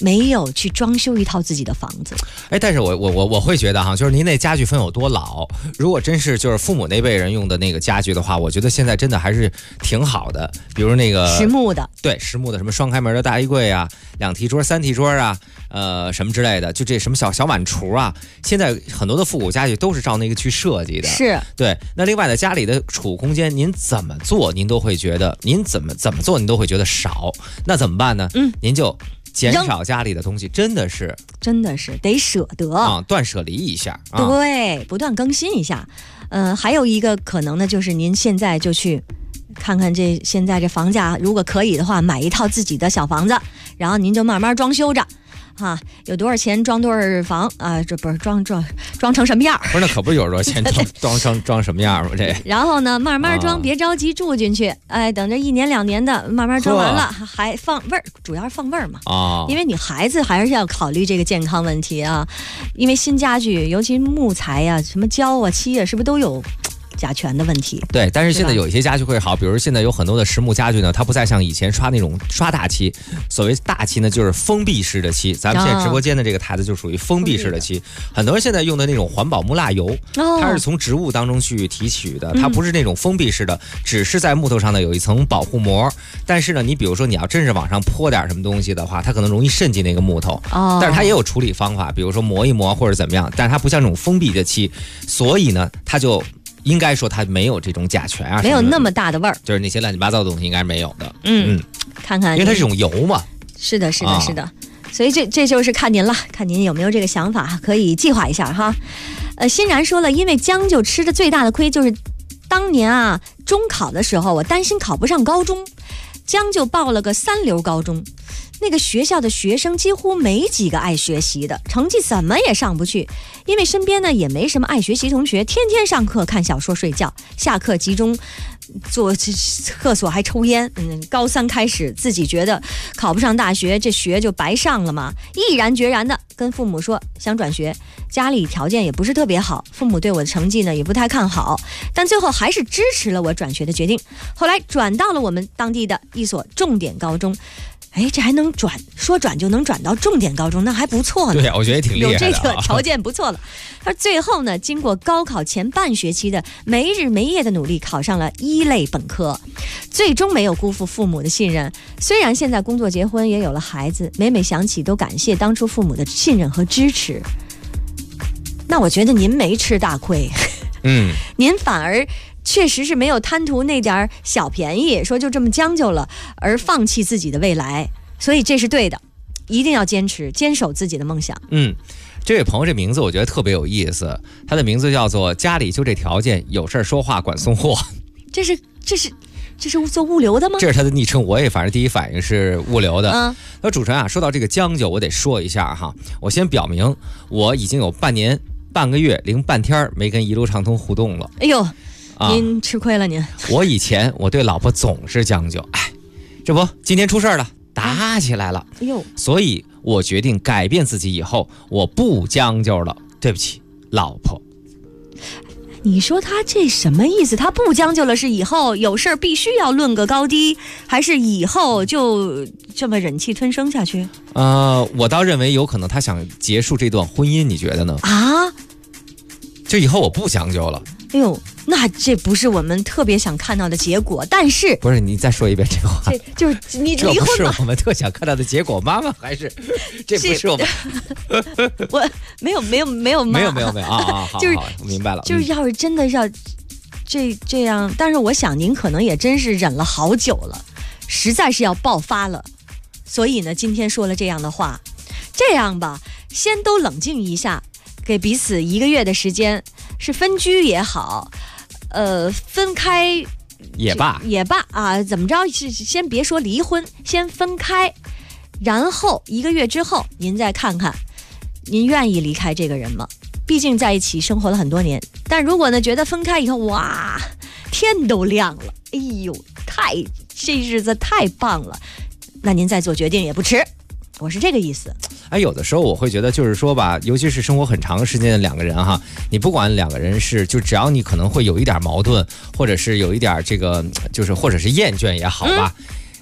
Speaker 1: 没有去装修一套自己的房子。
Speaker 9: 哎，但是我会觉得哈，就是您那家具分有多老，如果真是就是父母那辈人用的那个家具的话，我觉得现在真的还是挺好的。比如那个
Speaker 1: 实木的，
Speaker 9: 对，实木的什么双开门的大衣柜啊，2屉桌、3屉桌啊，什么之类的，就这什么小碗橱啊，现在很多的复古家具都是照那个去设计的。
Speaker 1: 是，
Speaker 9: 对。那另外的家里的储物空间，您怎么做，您都会觉得您怎么做，您都会觉得少。那怎么办呢？您就减少家里的东西，真的是
Speaker 1: 得舍得
Speaker 9: 啊，断舍离一下。
Speaker 1: 对，不断更新一下。还有一个可能呢，就是您现在就去看看现在这房价，如果可以的话，买一套自己的小房子，然后您就慢慢装修着。有多少钱装多少房啊？这不是装成什么样？
Speaker 9: 不是，那可不是有多少钱装什么样吗？这。
Speaker 1: 然后呢，慢慢装，别着急住进去。哎，等着1年2年的，慢慢装完了，还放味儿，主要是放味儿嘛。因为你孩子还是要考虑这个健康问题啊。因为新家具，尤其木材呀、什么胶啊、漆啊，是不是都有甲醛的问题？
Speaker 9: 对，但是现在有一些家具会好，比如现在有很多的实木家具呢，它不再像以前刷那种刷大漆。所谓大漆呢，就是封闭式的漆。咱们现在直播间的这个台子就属于封闭式的漆。很多人现在用的那种环保木蜡油，它是从植物当中去提取的，它不是那种封闭式的，只是在木头上呢有一层保护膜。但是呢，你比如说你要真是往上泼点什么东西的话，它可能容易渗进那个木头。但是它也有处理方法，比如说磨一磨或者怎么样，但是它不像这种封闭的漆，所以呢，它就应该说它没有这种甲醛啊，
Speaker 1: 没有那么大的味儿，
Speaker 9: 就是那些乱七八糟的东西应该是没有的。
Speaker 1: 看看，
Speaker 9: 因为它是种油嘛。
Speaker 1: 是的。所以这就是看您了，看您有没有这个想法，可以计划一下哈。欣然说了，因为将就吃的最大的亏就是当年啊中考的时候，我担心考不上高中，将就报了个3流高中。那个学校的学生几乎没几个爱学习的，成绩怎么也上不去。因为身边呢也没什么爱学习同学，天天上课看小说睡觉，下课集中坐厕所还抽烟。高3开始自己觉得考不上大学，这学就白上了嘛，毅然决然的跟父母说想转学。家里条件也不是特别好，父母对我的成绩呢也不太看好，但最后还是支持了我转学的决定。后来转到了我们当地的一所重点高中。哎，这还能转，说转就能转到重点高中，那还不错呢。
Speaker 9: 对，我觉得也挺厉害的，
Speaker 1: 有这个条件不错了。而最后呢，经过高考前半学期的没日没夜的努力，考上了1类本科，最终没有辜负父母的信任。虽然现在工作结婚，也有了孩子，每每想起都感谢当初父母的信任和支持。那我觉得您没吃大亏，您反而确实是没有贪图那点小便宜，说就这么将就了而放弃自己的未来，所以这是对的，一定要坚持坚守自己的梦想。
Speaker 9: 这位朋友这名字我觉得特别有意思，他的名字叫做家里就这条件，有事说话管送货。
Speaker 1: 这是做物流的吗？
Speaker 9: 这是他的昵称，我也反正第一反应是物流的。那主持人啊，说到这个将就，我得说一下哈，我先表明我已经有半个月零半天没跟一路畅通互动了。
Speaker 1: 哎呦，您吃亏了您。
Speaker 9: 我对老婆总是将就，这不今天出事了，打起来了。
Speaker 1: 哎呦，
Speaker 9: 所以我决定改变自己，以后我不将就了。对不起，老婆。
Speaker 1: 你说他这什么意思？他不将就了，是以后有事儿必须要论个高低，还是以后就这么忍气吞声下去？
Speaker 9: 我倒认为有可能他想结束这段婚姻，你觉得呢？就以后我不将就了。
Speaker 1: 哎呦，那这不是我们特别想看到的结果。但是
Speaker 9: 不是，你再说一遍这话。
Speaker 1: 就是你离婚嘛？
Speaker 9: 这不是我们特想看到的结果，妈妈还是这不是我们？
Speaker 1: 我没有妈，
Speaker 9: 没有啊！好，
Speaker 1: 就是
Speaker 9: 我明白了。
Speaker 1: 就是要是真的要这样，但是我想您可能也真是忍了好久了，实在是要爆发了，所以呢，今天说了这样的话。这样吧，先都冷静一下，给彼此1个月的时间。是分居也好，分开
Speaker 9: 也罢
Speaker 1: 啊，怎么着？是先别说离婚，先分开，然后1个月之后，您再看看，您愿意离开这个人吗？毕竟在一起生活了很多年。但如果呢，觉得分开以后，哇，天都亮了，哎呦，这日子太棒了，那您再做决定也不迟。我是这个意思。
Speaker 9: 有的时候我会觉得，就是说吧，尤其是生活很长时间的2个人哈，你不管2个人是，就只要你可能会有一点矛盾，或者是有一点这个，就是或者是厌倦也好吧，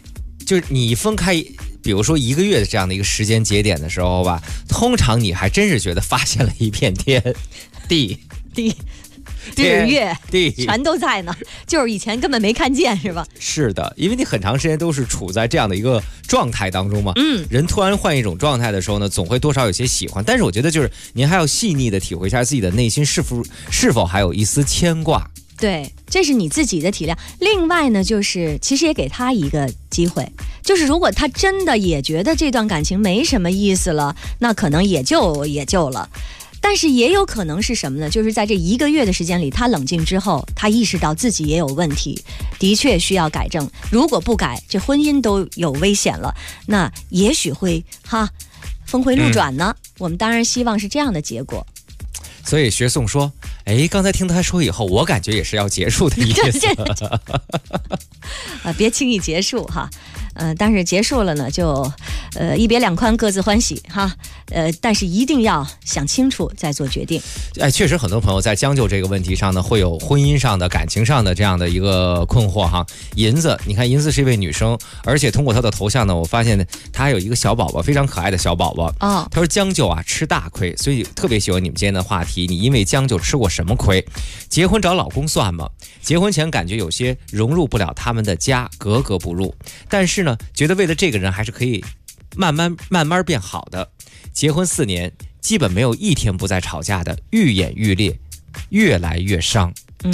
Speaker 9: 就是你分开，比如说1个月的这样的一个时间节点的时候吧，通常你还真是觉得发现了一片天地
Speaker 1: 日月
Speaker 9: 地
Speaker 1: 全都在呢，就是以前根本没看见，是吧？
Speaker 9: 是的，因为你很长时间都是处在这样的一个状态当中嘛。人突然换一种状态的时候呢，总会多少有些喜欢。但是我觉得就是您还要细腻的体会一下自己的内心是否还有一丝牵挂。
Speaker 1: 对，这是你自己的体谅。另外呢，就是其实也给他一个机会，就是如果他真的也觉得这段感情没什么意思了，那可能也就了。但是也有可能是什么呢？就是在这1个月的时间里，他冷静之后，他意识到自己也有问题，的确需要改正。如果不改，这婚姻都有危险了，那也许会峰回路转呢。我们当然希望是这样的结果。
Speaker 9: 所以学颂说，刚才听他说以后，我感觉也是要结束的意思。
Speaker 1: 别轻易结束哈。但是结束了呢，就一别两宽，各自欢喜哈。但是一定要想清楚再做决定。
Speaker 9: 确实很多朋友在将就这个问题上呢，会有婚姻上的、感情上的这样的一个困惑哈。银子，你看银子是一位女生，而且通过她的头像呢，我发现她还有一个小宝宝，非常可爱的小宝宝。她说将就吃大亏，所以特别喜欢你们今天的话题。你因为将就吃过什么亏？结婚找老公算吗？结婚前感觉有些融入不了他们的家，格格不入。但是呢，觉得为了这个人还是可以慢慢变好的。结婚4年，基本没有一天不再吵架的，愈演愈烈，越来越伤。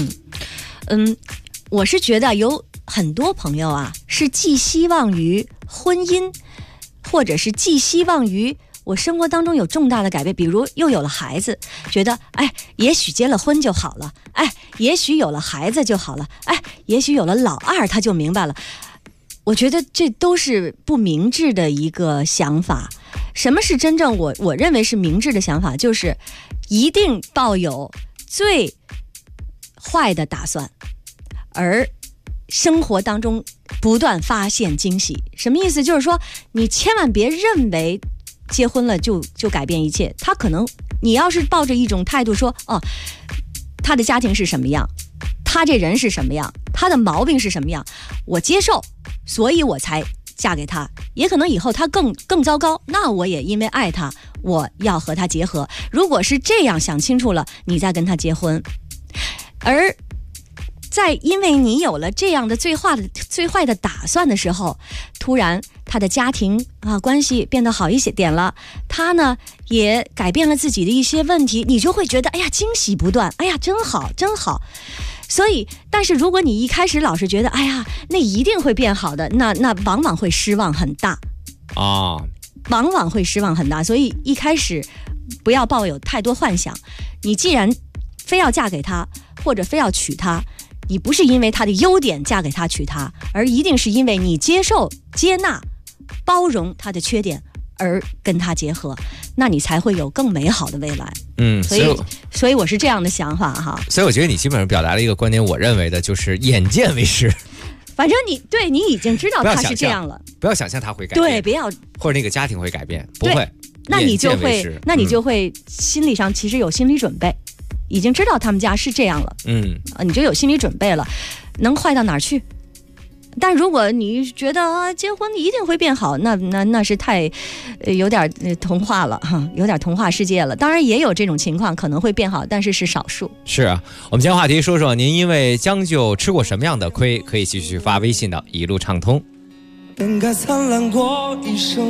Speaker 1: 我是觉得有很多朋友是寄希望于婚姻，或者是寄希望于我生活当中有重大的改变，比如又有了孩子，觉得也许结了婚就好了，也许有了孩子就好了，也许有了老二他就明白了。我觉得这都是不明智的一个想法。什么是真正我认为是明智的想法？就是一定抱有最坏的打算，而生活当中不断发现惊喜。什么意思？就是说你千万别认为结婚了就改变一切。他可能你要是抱着一种态度说，他的家庭是什么样，他这人是什么样，他的毛病是什么样，我接受，所以我才嫁给他。也可能以后他更糟糕，那我也因为爱他，我要和他结合。如果是这样想清楚了，你再跟他结婚。而在因为你有了这样的最坏的打算的时候，突然他的家庭关系变得好一些点了，他呢也改变了自己的一些问题，你就会觉得惊喜不断，真好真好。所以但是如果你一开始老是觉得那一定会变好的，那往往会失望很大往往会失望很大。所以一开始不要抱有太多幻想。你既然非要嫁给他，或者非要娶他，你不是因为他的优点嫁给他娶他，而一定是因为你接受、接纳、包容他的缺点而跟他结合，那你才会有更美好的未来。所以我是这样的想法哈。
Speaker 9: 所以我觉得你基本上表达了一个观点，我认为的就是眼见为实。
Speaker 1: 反正你已经知道他是这样了，
Speaker 9: 不要想象他会改变，
Speaker 1: 对，不要
Speaker 9: 或者那个家庭会改变，不会。
Speaker 1: 那你就会心理上其实有心理准备，已经知道他们家是这样了，你就有心理准备了，能坏到哪儿去？但如果你觉得结婚一定会变好，那是太有点童话了哈，有点童话世界了。当然也有这种情况可能会变好，但是是少数。
Speaker 9: 是啊，我们今天话题说说您因为将就吃过什么样的亏，可以继续发微信到一路畅通。
Speaker 11: 应该灿烂过一生，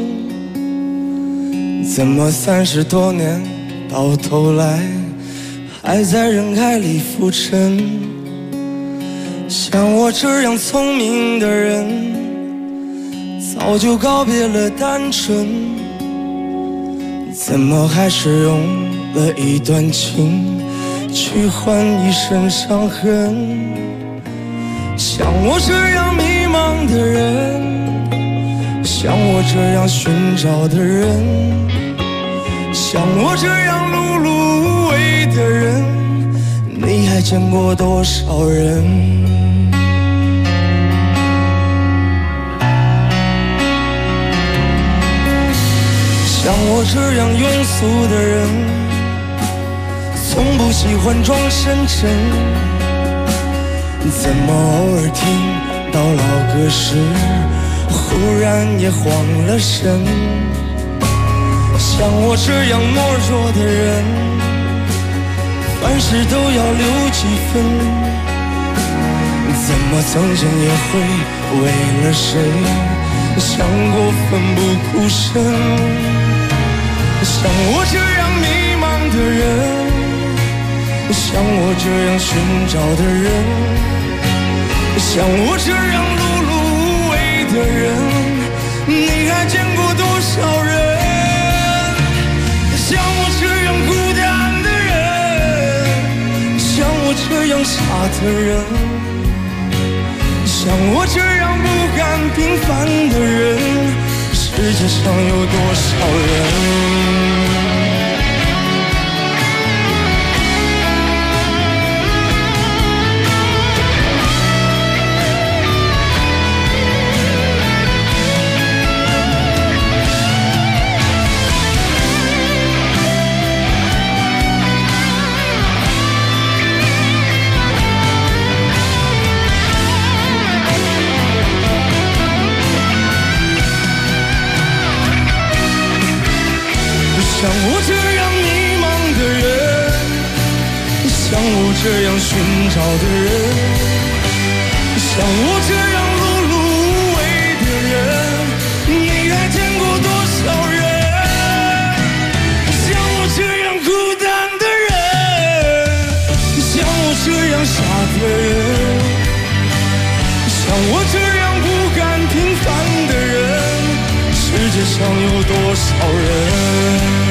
Speaker 11: 怎么30多年到头来还在人海里浮沉？像我这样聪明的人早就告别了单纯，怎么还是用了一段情去换一身伤痕？像我这样迷茫的人，像我这样寻找的人，像我这样碌碌无为的人，你还见过多少人？像我这样庸俗的人，从不喜欢装深沉，怎么偶尔听到老歌时忽然也慌了神。像我这样懦弱的人，凡事都要留几分，怎么曾经也会为了谁想过奋不顾身。像我这样迷茫的人，像我这样寻找的人，像我这样碌碌无为的人，你还见过多少人？像我这样孤单的人，像我这样傻的人，像我这样不甘平凡的人，世界上有多少人？像我这样迷茫的人，像我这样寻找的人，像我这样碌碌无为的人，你还见过多少人？像我这样孤单的人，像我这样傻的人，像我这样不甘平凡的人，世界上有多少人？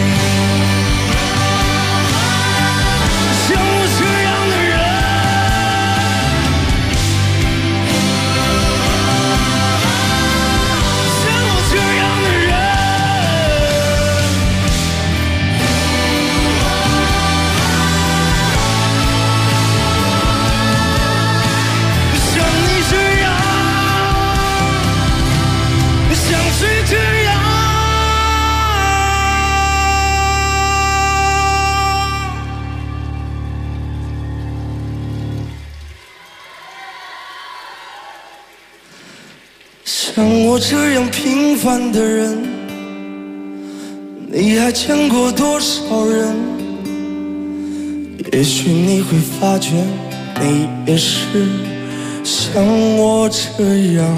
Speaker 11: 像我这样平凡的人，你还见过多少人？也许你会发觉，你也是像我这样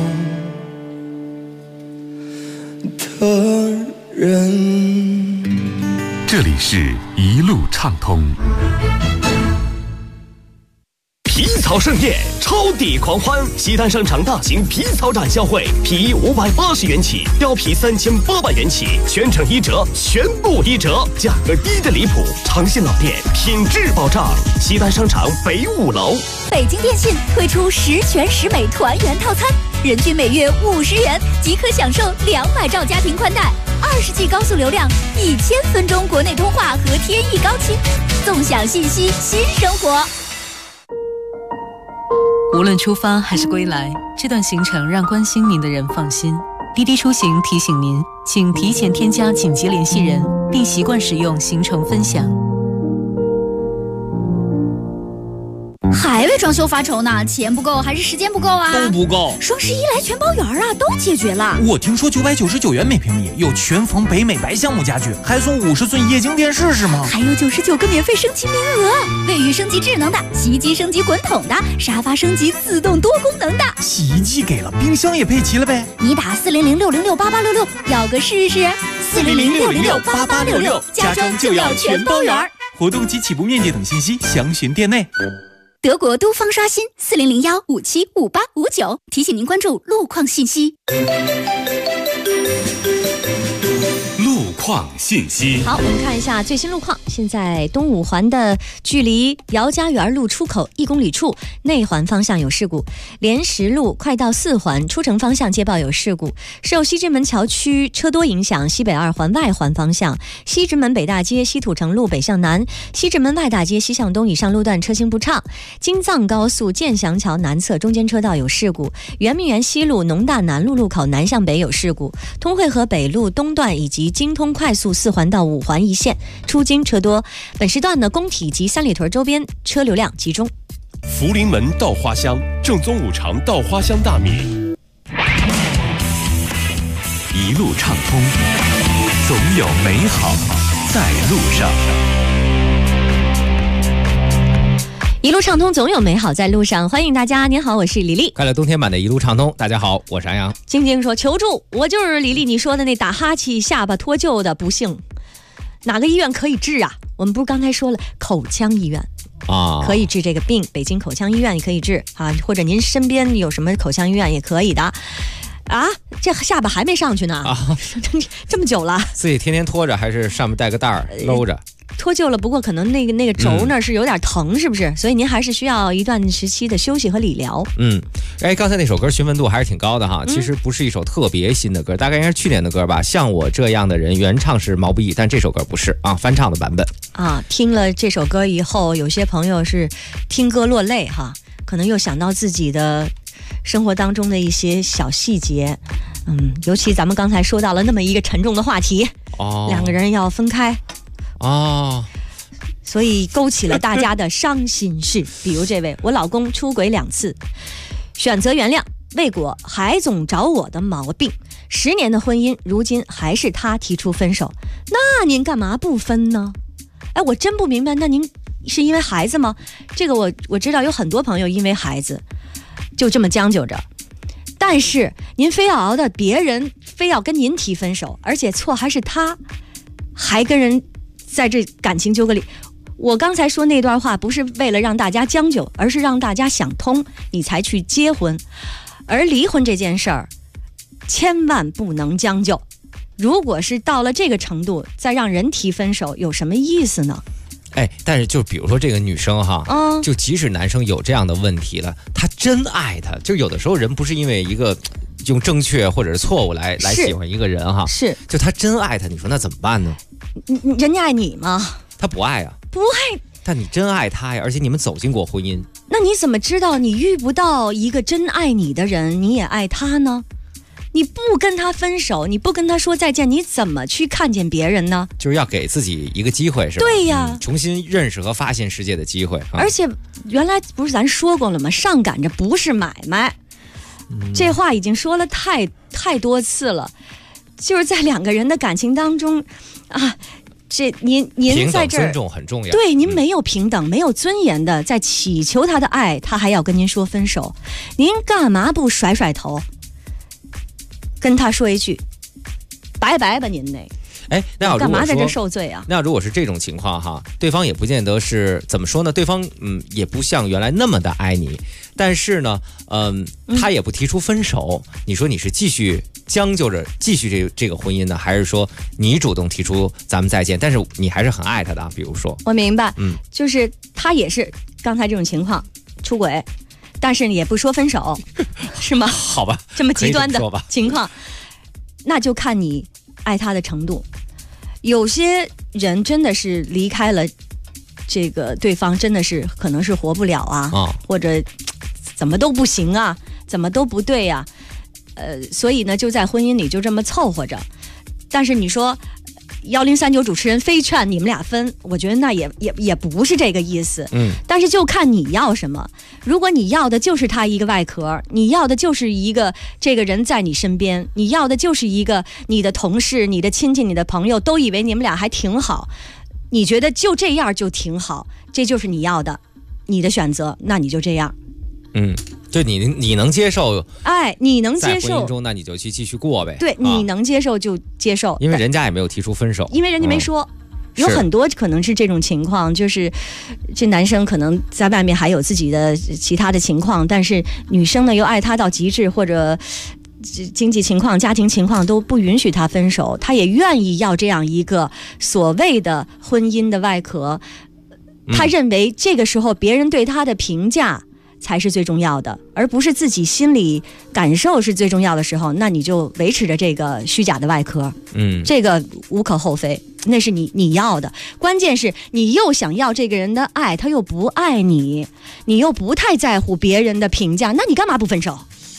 Speaker 11: 的人。
Speaker 2: 这里是一路畅通。
Speaker 12: 皮草盛宴，超抵狂欢！西单商场大型皮草展销会，皮衣580元起，貂皮3800元起，全程1折，全部1折，价格低得离谱，长线老店，品质保障。西单商场北5楼。
Speaker 21: 北京电信推出10全10美团圆套餐，人均每月50元即可享受200兆家庭宽带，20G 高速流量，1000分钟国内通话和天翼高清，纵享信息新生活。
Speaker 7: 无论出发还是归来，这段行程让关心您的人放心。滴滴出行提醒您，请提前添加紧急联系人，并习惯使用行程分享。
Speaker 21: 还为装修发愁呢？钱不够还是时间不够啊？
Speaker 20: 都不够。
Speaker 21: 双11来全包圆啊，都解决了。
Speaker 20: 我听说999元每平米有全缝北美白橡木家具，还送50寸液晶电视是吗？
Speaker 21: 还有99个免费升级名额，卫浴升级智能的，洗衣机升级滚筒的，沙发升级自动多功能的。
Speaker 20: 洗衣机给了，冰箱也配齐了呗？
Speaker 21: 你打400-606-8866，要个试试。400-606-8866，家装就要全包圆。
Speaker 20: 活动及起步面积等信息详询店内。
Speaker 21: 德国都方刷新400-575859，提醒您关注路况信息。
Speaker 2: 路况信息。
Speaker 1: 好，我们看一下最新路况。现在东5环的距离姚家园路出口1公里处，内环方向有事故；莲石路快到4环出城方向接报有事故。受西直门桥区车多影响，西北2环外环方向西直门北大街西土城路北向南、西直门外大街西向东以上路段车行不畅。京藏高速建祥桥南侧中间车道有事故。圆明园西路农大南路路口南向北有事故。通惠河北路东段以及京通快速4环到5环一线出京车多。本时段的工体及三里屯周边车流量集中。
Speaker 12: 福临门稻花香，正宗5常稻花香大米。
Speaker 3: 一路畅通，总有美好在路上。
Speaker 1: 一路畅通，总有美好在路上。欢迎大家，您好，我是李丽。
Speaker 9: 快乐冬天版的一路畅通，大家好，我是安阳。
Speaker 1: 晶晶说：“求助，我就是李丽你说的那打哈欠、下巴脱臼的不幸，哪个医院可以治啊？我们不是刚才说了口腔医院啊，可以治这个病，北京口腔医院也可以治啊，或者您身边有什么口腔医院也可以的。啊，这下巴还没上去呢啊，这么久了，
Speaker 9: 自己天天拖着，还是上面带个带儿搂着？”
Speaker 1: 脱臼了，不过可能那个轴那是有点疼，是不是？所以您还是需要一段时期的休息和理疗。
Speaker 9: 刚才那首歌询问度还是挺高的哈。其实不是一首特别新的歌，大概应该是去年的歌吧。像我这样的人，原唱是毛不易，但这首歌不是啊，翻唱的版本
Speaker 1: 啊。听了这首歌以后，有些朋友是听歌落泪哈，可能又想到自己的生活当中的一些小细节。尤其咱们刚才说到了那么一个沉重的话题，两个人要分开。所以勾起了大家的伤心事。比如这位，我老公出轨2次，选择原谅未果，还总找我的毛病。10年的婚姻，如今还是他提出分手，那您干嘛不分呢？我真不明白，那您是因为孩子吗？这个我知道有很多朋友因为孩子就这么将就着，但是您非要熬的别人非要跟您提分手，而且错还是他，还跟人在这感情纠葛里。我刚才说那段话不是为了让大家将就，而是让大家想通，你才去结婚。而离婚这件事儿千万不能将就，如果是到了这个程度再让人提分手，有什么意思呢？
Speaker 9: 但是就比如说这个女生哈，就即使男生有这样的问题了，他真爱他，就有的时候人不是因为一个用正确或者是错误来喜欢一个人哈，
Speaker 1: 是
Speaker 9: 就他真爱他，你说那怎么办呢？
Speaker 1: 人家爱你吗？
Speaker 9: 他不爱啊，
Speaker 1: 不爱，
Speaker 9: 但你真爱他呀，而且你们走进过婚姻，
Speaker 1: 那你怎么知道你遇不到一个真爱你的人，你也爱他呢？你不跟他分手，你不跟他说再见，你怎么去看见别人呢？
Speaker 9: 就是要给自己一个机会，是吧？
Speaker 1: 对呀，
Speaker 9: 重新认识和发现世界的机会。
Speaker 1: 而且原来不是咱说过了吗？上赶着不是买卖，这话已经说了太多次了。就是在两个人的感情当中啊，这您在这儿
Speaker 9: 尊重很重要。
Speaker 1: 对，您没有平等，没有尊严的在祈求他的爱，他还要跟您说分手，您干嘛不甩甩头，跟他说一句拜拜吧您那？
Speaker 9: 那要
Speaker 1: 干嘛在这受罪啊？
Speaker 9: 那如果是这种情况哈，对方也不见得是怎么说呢？对方也不像原来那么的爱你，但是呢，他也不提出分手。你说你是继续将就着继续这个婚姻呢，还是说你主动提出咱们再见？但是你还是很爱他的，比如说，
Speaker 1: 我明白，就是他也是刚才这种情况出轨，但是也不说分手，是吗？
Speaker 9: 好吧，
Speaker 1: 这么极端的情况，那就看你爱他的程度。有些人真的是离开了这个对方，真的是可能是活不了啊，或者怎么都不行啊，怎么都不对啊，所以呢就在婚姻里就这么凑合着。但是你说1039主持人非劝你们俩分，我觉得那也不是这个意思。但是就看你要什么。如果你要的就是他一个外壳，你要的就是一个这个人在你身边，你要的就是一个你的同事、你的亲戚、你的朋友都以为你们俩还挺好，你觉得就这样就挺好，这就是你要的，你的选择，那你就这样。
Speaker 9: 就你能接受，
Speaker 1: 你能接受，
Speaker 9: 在婚姻中，那你就继续过呗。
Speaker 1: 对，你能接受就接受，
Speaker 9: 因为人家也没有提出分手，
Speaker 1: 因为人家没说。有很多可能是这种情况，就是这男生可能在外面还有自己的其他的情况，但是女生呢又爱他到极致，或者经济情况、家庭情况都不允许他分手，他也愿意要这样一个所谓的婚姻的外壳。他认为这个时候别人对他的评价才是最重要的，而不是自己心里感受是最重要的时候，那你就维持着这个虚假的外壳。这个无可厚非，那是你要的。关键是你又想要这个人的爱，他又不爱你，你又不太在乎别人的评价，那你干嘛不分手？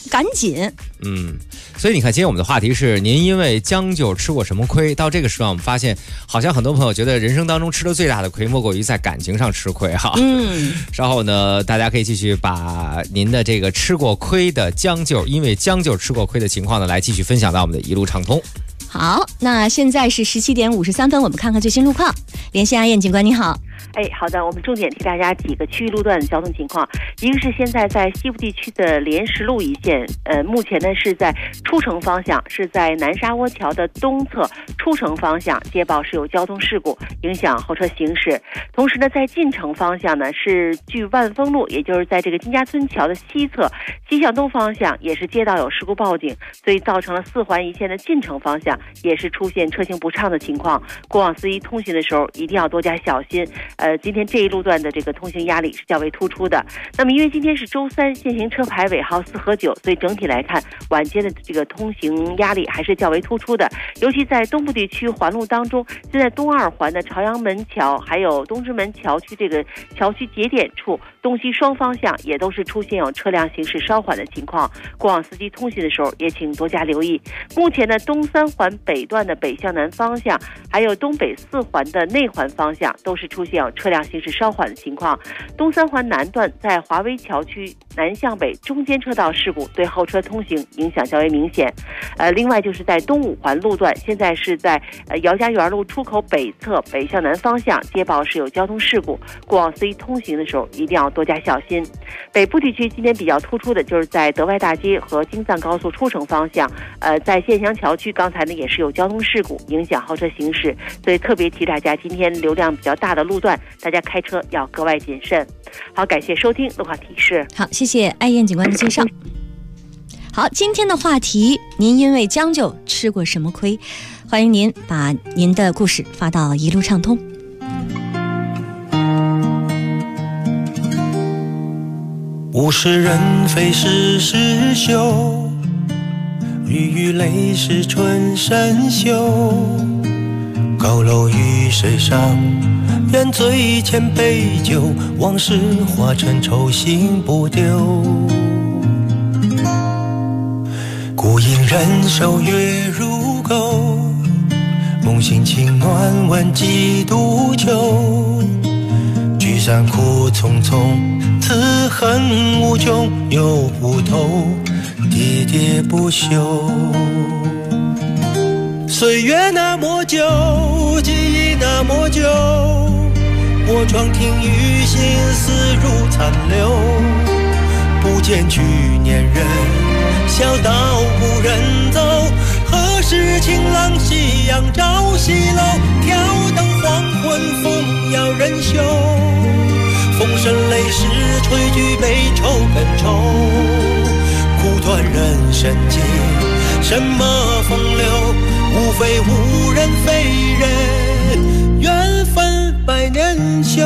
Speaker 1: 赶紧。
Speaker 9: 所以你看，今天我们的话题是您因为将就吃过什么亏？到这个时段，我们发现好像很多朋友觉得人生当中吃的最大的亏，莫过于在感情上吃亏哈。稍后呢，大家可以继续把您的这个吃过亏的将就，因为将就吃过亏的情况呢，来继续分享到我们的一路畅通。
Speaker 1: 好，那现在是17点53分，我们看看最新路况。连线阿燕警官，你好。
Speaker 16: 好的，我们重点替大家几个区域路段的交通情况。一个是现在在西部地区的莲石路一线，目前呢是在出城方向，是在南沙窝桥的东侧出城方向接报是有交通事故，影响后车行驶。同时呢，在进城方向呢是距万丰路，也就是在这个金家村桥的西侧西向东方向，也是接到有事故报警，所以造成了4环一线的进城方向也是出现车行不畅的情况。过往司机通行的时候一定要多加小心。今天这一路段的这个通行压力是较为突出的。那么因为今天是周三，限行车牌尾号4和9，所以整体来看晚间的这个通行压力还是较为突出的。尤其在东部地区环路当中，现在东2环的朝阳门桥还有东直门桥区这个桥区节点处，东西双方向也都是出现有车辆行驶稍缓的情况。过往司机通行的时候也请多加留意。目前呢，东3环北段的北向南方向还有东北4环的内环方向都是出现有车辆行驶稍缓的情况。东3环南段在华威桥区南向北中间车道事故，对后车通行影响较为明显。另外就是在东5环路段，现在是在姚家园路出口北侧北向南方向接报是有交通事故，过往司机通行的时候一定要多加小心。北部地区今天比较突出的就是在德外大街和京藏高速出城方向，在县乡桥区刚才呢也是有交通事故，影响后车行驶，所以特别提大家今天流量比较大的路段，大家开车要格外谨慎。好，感谢收听路况提示。
Speaker 1: 好，谢谢艾燕警官的介绍。好，今天的话题，您因为将就吃过什么亏？欢迎您把您的故事发到一路畅通。
Speaker 6: 物是人非事事休，雨雨泪是春深秋。高楼与水上，愿醉千杯酒，往事化成愁心不丢。孤影人守月如钩，梦醒情暖问几度秋。聚散苦匆匆，此恨无穷又无头，喋喋不休。岁月那么久，记忆那么久，我窗听雨心思如残留。不见去年人，笑道故人走。何时晴朗夕阳照西楼？挑灯黄昏风摇人袖。风声泪湿吹举悲愁更愁。苦短人生间，什么风流？无非无人非人，缘分百年修。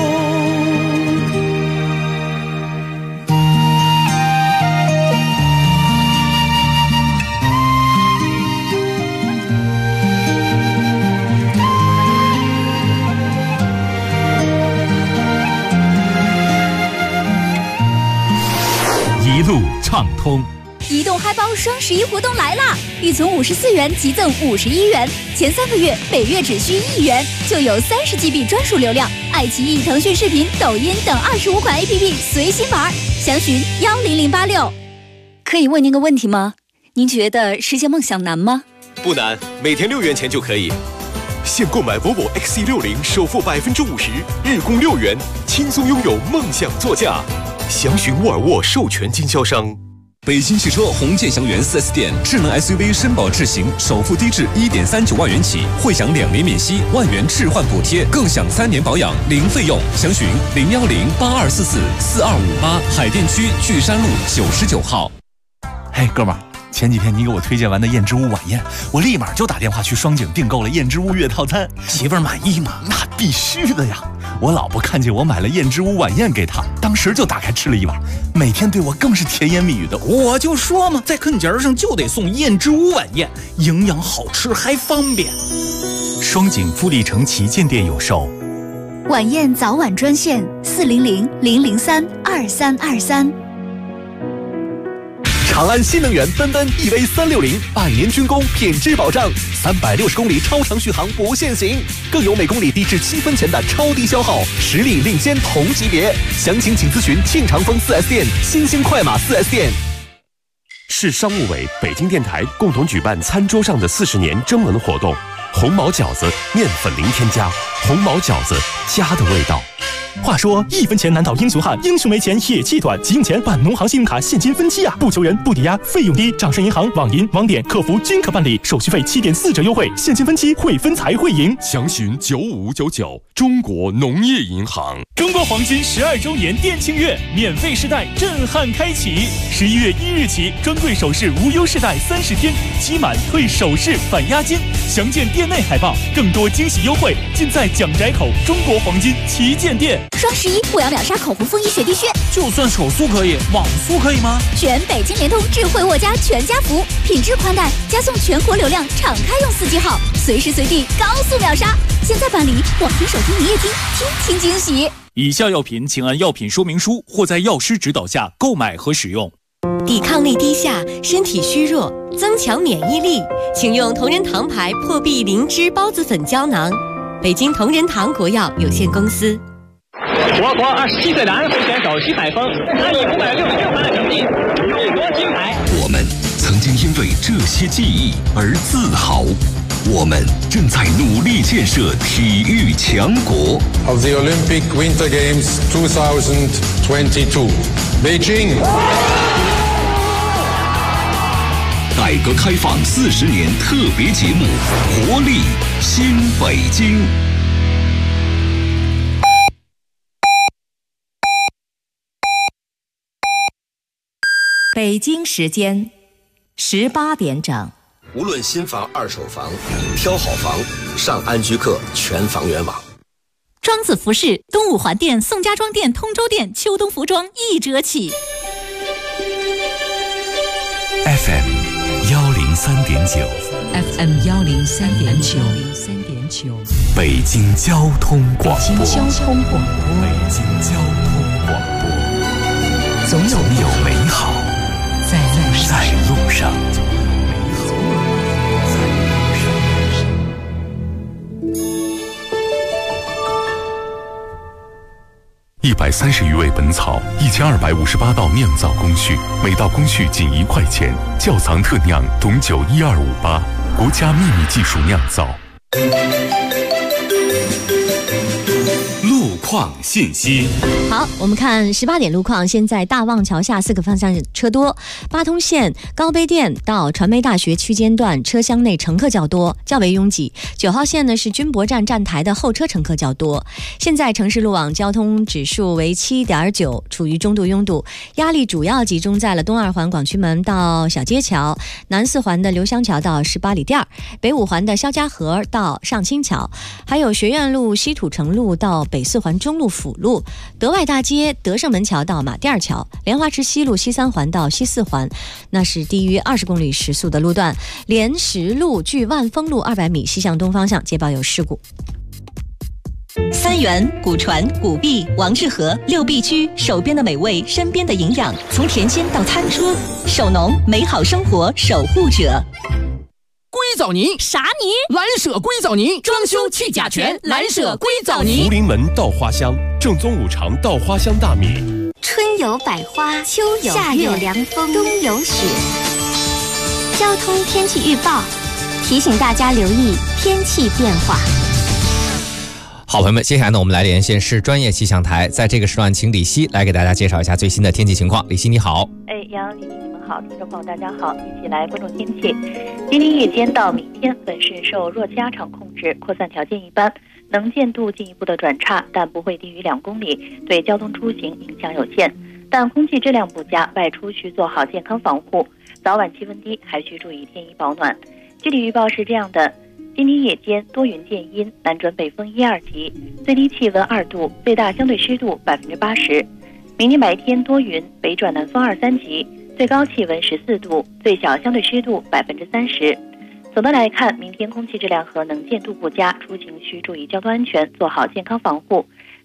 Speaker 2: 一路畅通。
Speaker 21: 移动嗨包双11活动来啦！预存54元即赠51元，前3个月每月只需1元，就有30GB 专属流量。爱奇艺、腾讯视频、抖音等25款 APP 随心玩，详询10086。
Speaker 8: 可以问您个问题吗？您觉得实现梦想难吗？
Speaker 12: 不难，每天6元钱就可以。现购买 Volvo XC60首付50%，日供6元，轻松拥有梦想座驾。详询沃尔沃授权经销商。
Speaker 22: 北京汽车红箭祥源 4S 店智能 SUV 绅宝智行首付低至1.39万元起，会享2年免息，1万元置换补贴，更享3年保养零费用。详询01082444258，海淀区聚山路99号。
Speaker 10: 嘿，哥们儿，前几天你给我推荐完的燕之屋晚宴，我立马就打电话去双井订购了燕之屋月套餐。媳妇儿满意吗？那必须的呀！我老婆看见我买了燕之屋晚宴给她，当时就打开吃了一碗，每天对我更是甜言蜜语的。
Speaker 24: 我就说嘛，在坑节上就得送燕之屋晚宴，营养好吃还方便。
Speaker 10: 双井富力城旗舰店有售。
Speaker 21: 晚宴早晚专线400-003-2323。
Speaker 19: 长安新能源奔奔 EV360 100年军工品质保障，360公里超长续航不限行，更有每公里低至7分钱的超低消耗，实力领先同级别。详情请咨询庆长丰 4S 店、新兴快马 4S 店。
Speaker 4: 市商务委、北京电台共同举办餐桌上的40年征文活动，红毛饺子面粉零添加，红毛饺子家的味道。
Speaker 13: 话说1分钱难倒英雄汉，英雄没钱也气短，急用钱办农行信用卡现金分期啊！不求人，不抵押，费用低，掌上银行、网银、网点、客服均可办理，手续费7.4折优惠，现金分期会分财会赢。
Speaker 4: 详询9599，中国农业银行。
Speaker 13: 中国黄金12周年店庆月，免费试戴震撼开启。11月1日起，专柜首饰无忧试戴30天，期满退首饰返押金。详见店内海报，更多惊喜优惠尽在蒋宅口中国黄金旗舰店。
Speaker 21: 双11我要秒杀口红、风衣、雪地靴，
Speaker 24: 就算手速可以，网速可以吗？
Speaker 21: 选北京联通智慧沃家全家福，品质宽带，加送全国流量敞开用4G号，随时随地高速秒杀。现在办理网听、手听、营业厅，听惊喜。
Speaker 13: 以下药品请按药品说明书或在药师指导下购买和使用。
Speaker 23: 抵抗力低下，身体虚弱，增强免疫力，请用同仁堂牌破壁灵芝孢子粉胶囊。北京同仁堂国药有限公司。
Speaker 14: 我国27岁的安徽选手徐海峰，他以566分的成绩勇夺金牌。
Speaker 22: 我们曾经因为这些记忆而自豪，我们正在努力建设体育强国。
Speaker 15: Of the Olympic Winter Games 2022, Beijing。
Speaker 22: 改革开放40年特别节目，活力新北京。
Speaker 25: 北京时间18点整。
Speaker 26: 无论新房、二手房，挑好房，上安居客全房源网。
Speaker 21: 庄子服饰东五环店、宋家庄店、通州店秋冬服装1折起。
Speaker 3: FM 103.9
Speaker 7: FM 103.9
Speaker 3: 北京交通广播。
Speaker 7: 北京交通广播。
Speaker 3: 北京交通广播。
Speaker 7: 总
Speaker 3: 有美好在路上。130余味本草，1258道酿造工序，每道工序仅1块钱。窖藏特酿董酒12588，国家秘密技术酿造。
Speaker 2: 路况信息。
Speaker 1: 好，我们看18点路况。现在大望桥下4个方向车多，八通线高碑店到传媒大学区间段车厢内乘客较多，较为拥挤。9号线呢是军博站站台的候车乘客较多。现在城市路网交通指数为7.9，处于中度拥堵，压力主要集中在了东2环广渠门到小街桥，南4环的刘香桥到18里店，北5环的肖家河到上清桥，还有学院路西土城路到北4环中路辅路，德外大街德胜门桥到马甸桥，莲花池西路西3环到西4环，那是低于20公里时速的路段。莲石路距万丰路200米西向东方向接报有事故。
Speaker 23: 三元、古传、古碧、王致和6必居，手边的美味，身边的营养，从田间到餐桌，手农美好生活守护者。
Speaker 27: 硅藻泥
Speaker 21: 啥泥？
Speaker 27: 蓝舍硅藻泥，装修去甲醛，蓝舍硅藻泥。
Speaker 4: 福临门稻花香，正宗5常稻花香大米。
Speaker 28: 春有百花，秋有夏有凉风，冬有雪。交通天气预报提醒大家留意天气变化。
Speaker 9: 好朋友们，接下来呢，我们来连线市专业气象台，在这个时段，请李希来给大家介绍一下最新的天气情况。李希你好。
Speaker 16: 杨丽丽你们好，听众朋友大家好，一起来关注天气。今天夜间到明天，本市受弱气压场控制，扩散条件一般，能见度进一步的转差，但不会低于2公里，对交通出行影响有限。但空气质量不佳，外出需做好健康防护，早晚气温低，还需注意添衣保暖。具体预报是这样的：今天夜间多云见阴，南转北风1、2级，最低气温2度，最大相对湿度80%。明天白天多云，北转南风2、3级，最高气温14度，最小相对湿度30%。总的来看，明天空气质量和能见度不佳，出行需注意交通安全，做好健康防护。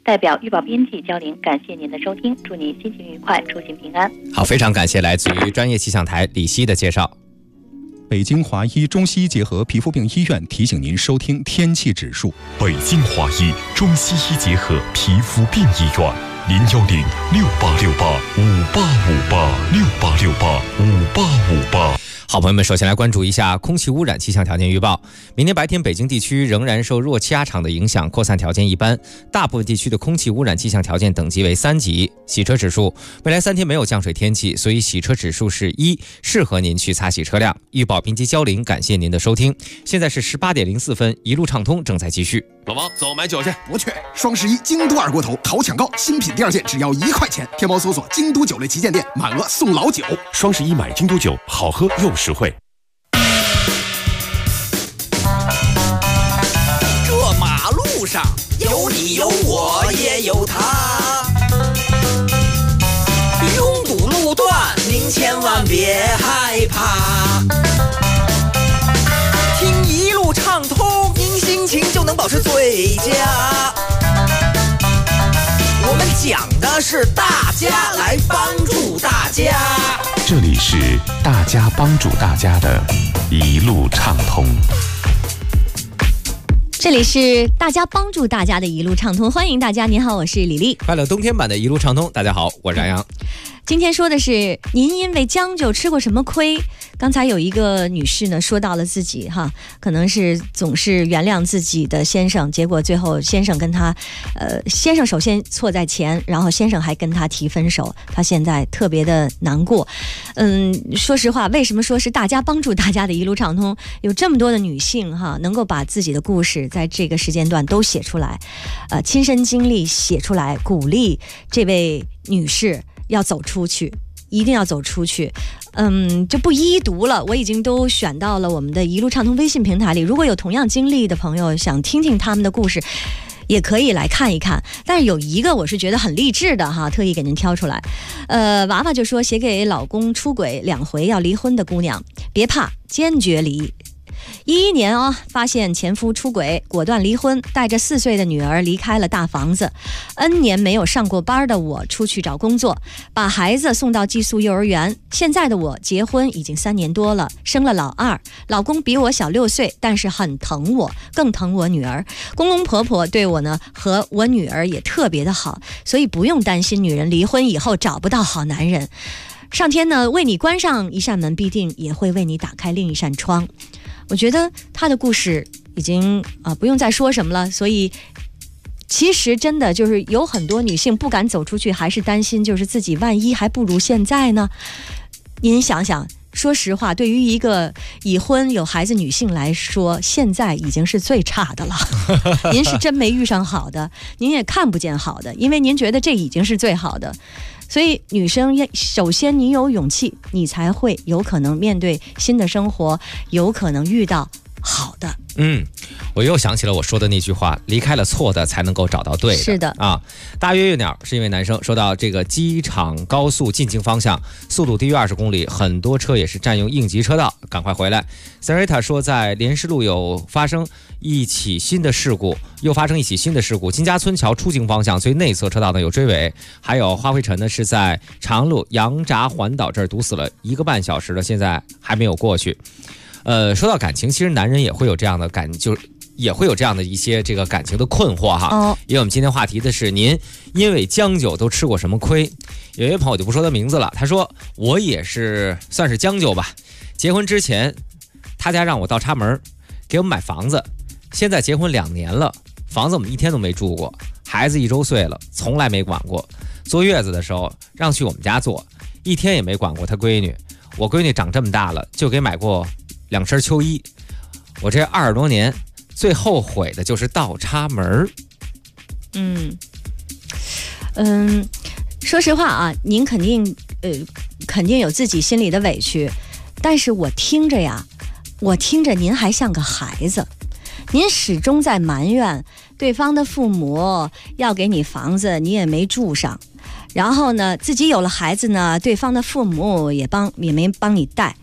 Speaker 16: 代表预报编辑焦玲，感谢您的收听，祝您心情愉快，出行平安。
Speaker 9: 好，非常感谢来自于专业气象台李希的介绍。
Speaker 5: 北京华医中西医结合皮肤病医院提醒您收听天气指数。
Speaker 3: 北京华医中西医结合皮肤病医院，0106868585858
Speaker 9: 好朋友们，首先来关注一下空气污染气象条件预报。明天白天北京地区仍然受弱气压场的影响，扩散条件一般，大部分地区的空气污染气象条件等级为3级。洗车指数，未来3天没有降水天气，所以洗车指数是1，适合您去擦洗车辆。预报编辑焦玲，感谢您的收听。现在是18点04分，一路畅通正在继续。
Speaker 6: 老王，走买酒去。
Speaker 8: 不去。双11京都二锅头淘抢购，新品第2件只要1块钱。天猫搜索京都酒类旗舰店，满额送老酒。
Speaker 4: 双11买京都酒，好喝又实惠。
Speaker 11: 这马路上有你有我也有他，拥堵路段您千万别害怕，听一路畅通，您心情就能保持最佳。我们讲的是大家来帮助大家，
Speaker 2: 这里是大家帮助大家的一路畅通。
Speaker 1: 这里是大家帮助大家的一路畅通，欢迎大家。您好，我是李丽。
Speaker 9: 快乐冬天版的一路畅通，大家好，我是杨洋。
Speaker 1: 今天说的是您因为将就吃过什么亏。刚才有一个女士呢说到了自己可能是总是原谅自己的先生，结果最后先生跟她先生首先错在前，然后先生还跟她提分手，她现在特别的难过。说实话，为什么说是大家帮助大家的一路畅通？有这么多的女性能够把自己的故事在这个时间段都写出来，亲身经历写出来，鼓励这位女士要走出去，一定要走出去。就不一一读了，我已经都选到了我们的一路畅通微信平台里，如果有同样经历的朋友想听听他们的故事，也可以来看一看。但是有一个我是觉得很励志的特意给您挑出来。娃娃就说写给老公出轨2回要离婚的姑娘，别怕，坚决离。11年发现前夫出轨，果断离婚，带着4岁的女儿离开了大房子。N 年没有上过班的我出去找工作，把孩子送到寄宿幼儿园。现在的我结婚已经3年多了，生了老2，老公比我小6岁，但是很疼我，更疼我女儿。公公婆婆对我呢和我女儿也特别的好，所以不用担心女人离婚以后找不到好男人。上天呢为你关上一扇门，必定也会为你打开另一扇窗。我觉得他的故事已经不用再说什么了，所以其实真的就是有很多女性不敢走出去，还是担心就是自己万一还不如现在呢。您想想，说实话，对于一个已婚有孩子女性来说，现在已经是最差的了。您是真没遇上好的，您也看不见好的，因为您觉得这已经是最好的。所以女生首先你有勇气，你才会有可能面对新的生活，有可能遇到好的。
Speaker 9: 我又想起了我说的那句话，离开了错的才能够找到对的。
Speaker 1: 是的
Speaker 9: 大约月鸟是一位男生，说到这个机场高速进京方向，速度低于20公里，很多车也是占用应急车道，赶快回来。Sarita 说在莲石路又发生一起新的事故，金家村桥出京方向最内侧车道呢有追尾。还有花卉尘呢是在长路羊闸环岛这儿堵死了1个半小时了，现在还没有过去。说到感情，其实男人也会有这样的也会有这样的一些这个感情的困惑因为我们今天话题的是您因为将就都吃过什么亏。有一位朋友就不说他名字了，他说我也是算是将就吧，结婚之前他家让我倒插门给我们买房子，现在结婚2年了，房子我们1天都没住过，孩子1周岁了，从来没管过，坐月子的时候让去我们家坐，1天也没管过他闺女，我闺女长这么大了就给买过2身秋衣，我这20多年最后悔的就是倒插门。
Speaker 1: 说实话您肯定有自己心里的委屈，但是我听着您还像个孩子，您始终在埋怨对方的父母要给你房子你也没住上，然后呢自己有了孩子呢，对方的父母也没帮你带，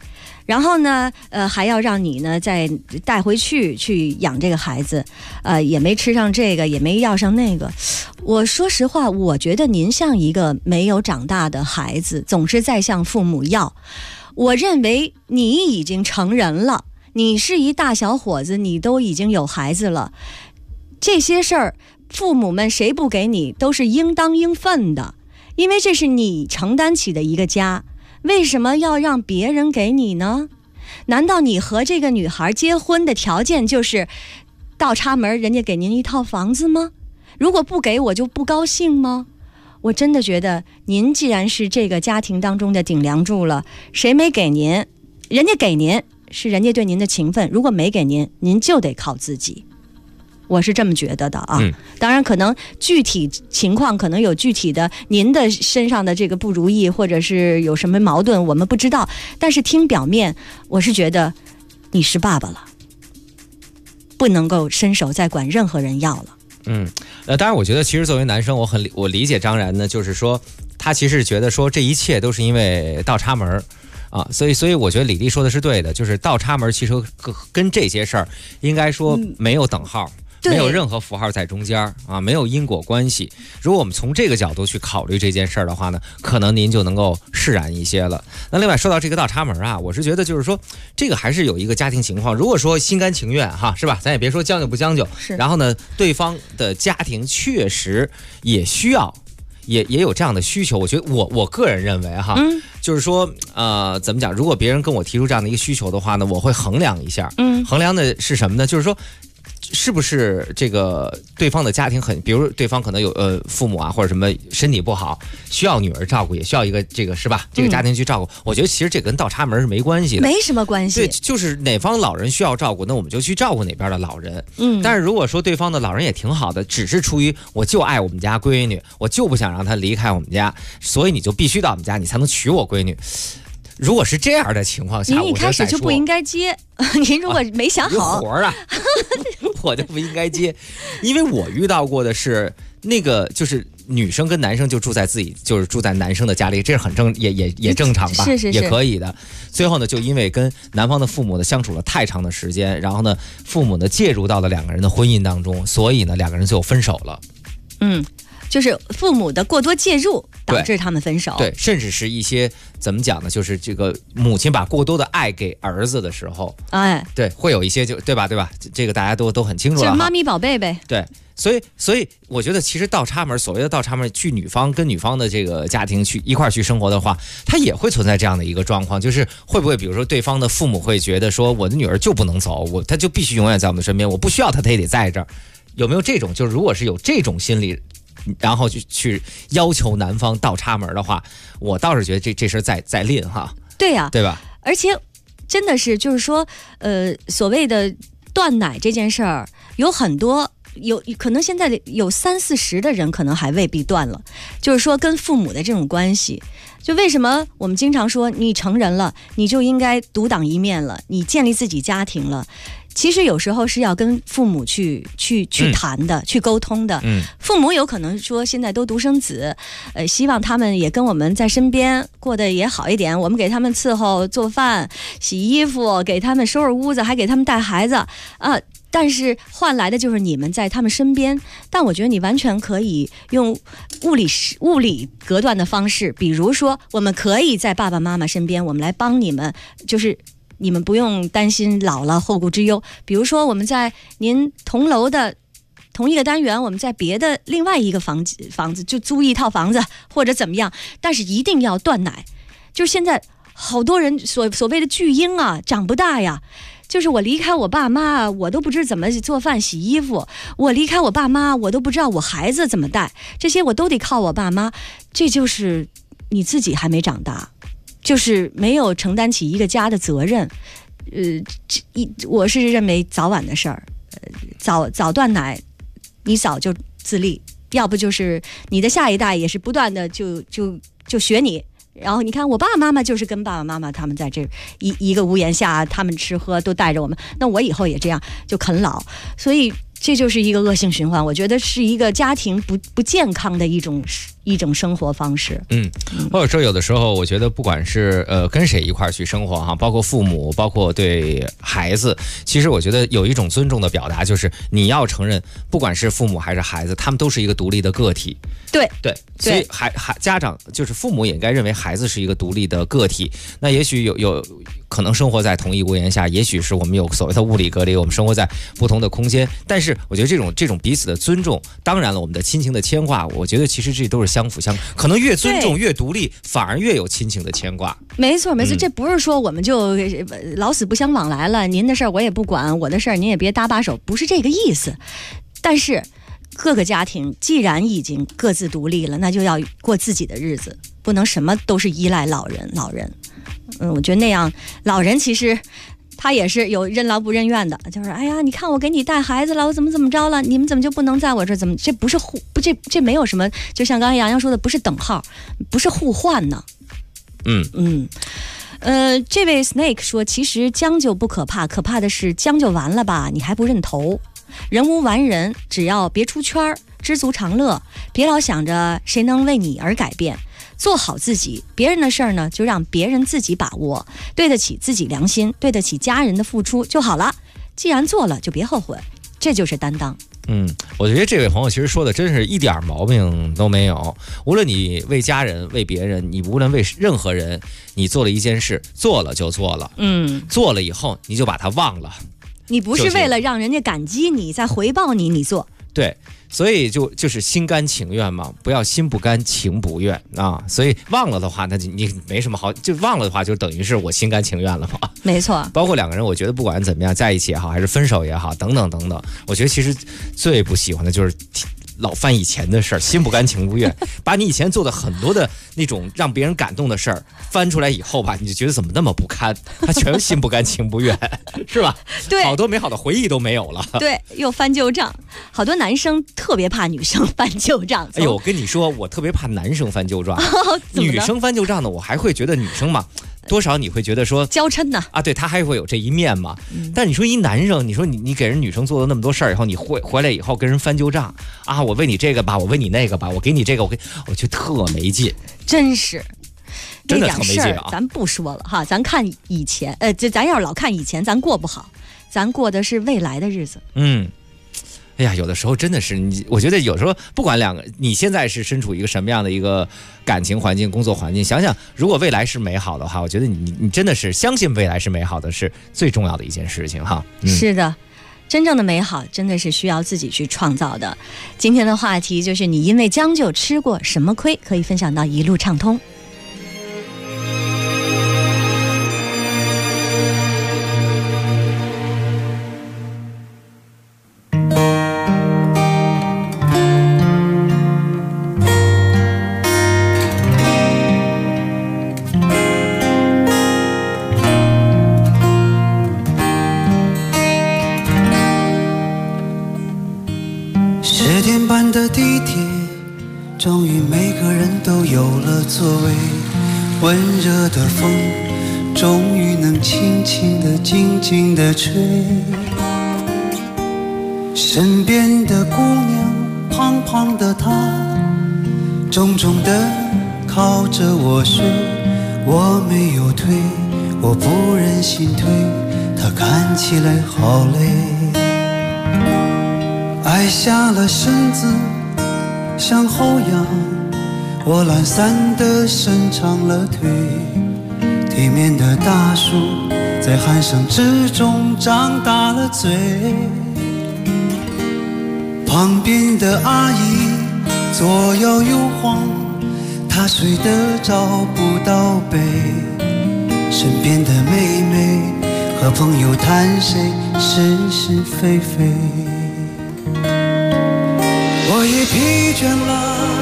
Speaker 1: 然后呢，还要让你呢再带回去养这个孩子，也没吃上这个，也没要上那个。我说实话，我觉得您像一个没有长大的孩子，总是在向父母要。我认为你已经成人了，你是一大小伙子，你都已经有孩子了，这些事儿父母们谁不给你都是应当应分的，因为这是你承担起的一个家。为什么要让别人给你呢？难道你和这个女孩结婚的条件就是倒插门人家给您一套房子吗？如果不给我就不高兴吗？我真的觉得您既然是这个家庭当中的顶梁柱了，谁没给您，人家给您是人家对您的情分，如果没给您，您就得靠自己。我是这么觉得的啊。当然可能具体情况可能有具体的您的身上的这个不如意，或者是有什么矛盾我们不知道，但是听表面我是觉得你是爸爸了，不能够伸手再管任何人要了。
Speaker 9: 当然我觉得其实作为男生我理解张然呢，就是说他其实觉得说这一切都是因为倒插门啊，所以我觉得李丽说的是对的，就是倒插门其实跟这些事儿应该说没有等号，没有任何符号在中间啊，没有因果关系。如果我们从这个角度去考虑这件事儿的话呢，可能您就能够释然一些了。那另外说到这个倒插门啊，我是觉得就是说这个还是有一个家庭情况，如果说心甘情愿哈，是吧？咱也别说将就不将就，然后呢，对方的家庭确实也需要。也有这样的需求，我觉得我个人认为哈，就是说怎么讲？如果别人跟我提出这样的一个需求的话呢，我会衡量一下。衡量的是什么呢？就是说，是不是这个对方的家庭比如对方可能有父母啊或者什么身体不好，需要女儿照顾，也需要一个这个是吧？这个家庭去照顾。我觉得其实这跟倒插门是没关系的，
Speaker 1: 没什么关系。
Speaker 9: 对，就是哪方老人需要照顾，那我们就去照顾哪边的老人。但是如果说对方的老人也挺好的，只是出于我就爱我们家闺女，我就不想让她离开我们家，所以你就必须到我们家，你才能娶我闺女。如果是这样的情况下，
Speaker 1: 您一开始就不应该接。您如果没想好，
Speaker 9: 活啊，我就不应该接，因为我遇到过的是那个就是女生跟男生就住在男生的家里，这是很也正常吧，
Speaker 1: 是
Speaker 9: 也可以的。最后呢，就因为跟男方的父母呢相处了太长的时间，然后呢，父母呢介入到了两个人的婚姻当中，所以呢，两个人最后分手了。
Speaker 1: 就是父母的过多介入导致他们分手。
Speaker 9: 对，甚至是一些怎么讲呢？就是这个母亲把过多的爱给儿子的时候，对，会有一些对吧？这个大家都很清楚了，
Speaker 1: 就是妈咪宝贝呗。
Speaker 9: 对，所以我觉得其实倒插门，所谓的倒插门，去女方跟女方的这个家庭去一块去生活的话，它也会存在这样的一个状况，就是会不会比如说对方的父母会觉得说我的女儿就不能走，她就必须永远在我们身边，我不需要她也得在这儿。有没有这种？就是如果是有这种心理，然后就去要求男方倒插门的话，我倒是觉得这事在吝哈。
Speaker 1: 对呀，
Speaker 9: 对吧？
Speaker 1: 而且真的是就是说，所谓的断奶这件事儿，有很多。可能现在有30-40的人可能还未必断了，就是说跟父母的这种关系，就为什么我们经常说你成人了，你就应该独当一面了，你建立自己家庭了。其实有时候是要跟父母去谈的，去沟通的。父母有可能说现在都独生子，希望他们也跟我们在身边过得也好一点，我们给他们伺候做饭洗衣服，给他们收拾屋子，还给他们带孩子但是换来的就是你们在他们身边。但我觉得你完全可以用物理隔断的方式，比如说我们可以在爸爸妈妈身边，我们来帮你们，就是你们不用担心老了后顾之忧。比如说我们在您同楼的同一个单元，我们在别的另外一个房子就租一套房子或者怎么样，但是一定要断奶。就是现在好多人所谓的巨婴啊，长不大呀，就是我离开我爸妈，我都不知怎么做饭洗衣服，我离开我爸妈，我都不知道我孩子怎么带，这些我都得靠我爸妈。这就是你自己还没长大，就是没有承担起一个家的责任。我是认为早晚的事儿，早断奶，你早就自立，要不就是你的下一代也是不断的就学你。然后你看我爸爸妈妈就是跟爸爸妈妈他们在这一个屋檐下，他们吃喝都带着我们，那我以后也这样就啃老，所以这就是一个恶性循环。我觉得是一个家庭不健康的一种一种生活方式。
Speaker 9: 或者说有的时候我觉得不管是跟谁一块去生活哈，包括父母，包括对孩子，其实我觉得有一种尊重的表达，就是你要承认不管是父母还是孩子，他们都是一个独立的个体。对，所以家长就是父母也应该认为孩子是一个独立的个体。那也许有可能生活在同一屋檐下，也许是我们有所谓的物理隔离，我们生活在不同的空间，但是我觉得这种彼此的尊重，当然了，我们的亲情的牵挂，我觉得其实这都是相辅相成，可能越尊重越独立，反而越有亲情的牵挂。
Speaker 1: 没错，这不是说我们就老死不相往来了，您的事儿我也不管，我的事儿您也别搭把手，不是这个意思。但是各个家庭既然已经各自独立了，那就要过自己的日子，不能什么都是依赖老人。我觉得那样老人其实他也是有任劳不任怨的，就是哎呀，你看我给你带孩子了，我怎么着了，你们怎么就不能在我这儿？怎么这不是这没有什么，就像刚才洋洋说的，不是等号，不是互换呢。这位 Snake 说，其实将就不可怕，可怕的是将就完了吧，你还不认头。人无完人，只要别出圈，知足常乐，别老想着谁能为你而改变，做好自己，别人的事儿呢就让别人自己把握，对得起自己良心，对得起家人的付出就好了。既然做了就别后悔，这就是担当。
Speaker 9: 我觉得这位朋友其实说的真是一点毛病都没有。无论你为家人为别人，你无论为任何人，你做了一件事，做了就做了，做了以后你就把它忘了。
Speaker 1: 你不是为了让人家感激你再回报你做。
Speaker 9: 对，所以就是心甘情愿嘛，不要心不甘情不愿啊。所以忘了的话，那你没什么好，就忘了的话，就等于是我心甘情愿了嘛。
Speaker 1: 没错，
Speaker 9: 包括两个人，我觉得不管怎么样，在一起也好，还是分手也好，等等等等，我觉得其实最不喜欢的就是老翻以前的事儿，心不甘情不愿，把你以前做的很多的那种让别人感动的事儿翻出来以后吧，你就觉得怎么那么不堪，他全心不甘情不愿，是吧？
Speaker 1: 对，
Speaker 9: 好多美好的回忆都没有了。
Speaker 1: 对，又翻旧账。好多男生特别怕女生翻旧账。
Speaker 9: 哎呦，我跟你说，我特别怕男生翻旧账，女生翻旧账呢，我还会觉得女生嘛。多少你会觉得说
Speaker 1: 娇嗔呢？
Speaker 9: 对，他还会有这一面嘛。但你说一男生，你说你给人女生做了那么多事儿以后，你回来以后跟人翻旧账啊，我为你这个吧，我为你那个吧，我给你这个，我觉得特没劲，
Speaker 1: 真是。
Speaker 9: 真的特没劲啊！
Speaker 1: 咱不说了哈，咱看以前，咱要是老看以前，咱过不好，咱过的是未来的日子。
Speaker 9: 哎呀，有的时候真的是我觉得有时候不管你现在是身处一个什么样的一个感情环境、工作环境，想想如果未来是美好的话，我觉得你真的是相信未来是美好的，是最重要的一件事情哈。
Speaker 1: 是的，真正的美好真的是需要自己去创造的。今天的话题就是你因为将就吃过什么亏，可以分享到一路畅通。
Speaker 6: 10点半的地铁，终于每个人都有了座位。温热的风，终于能轻轻地、静静地吹。身边的姑娘，胖胖的她，重重地靠着我睡。我没有推，我不忍心推，她看起来好累。矮下了身子，向后仰，我懒散地伸长了腿。对面的大叔在鼾声之中张大了嘴，旁边的阿姨左摇右晃，她睡得找不到北。身边的妹妹和朋友谈谁是是非非。我也疲倦了，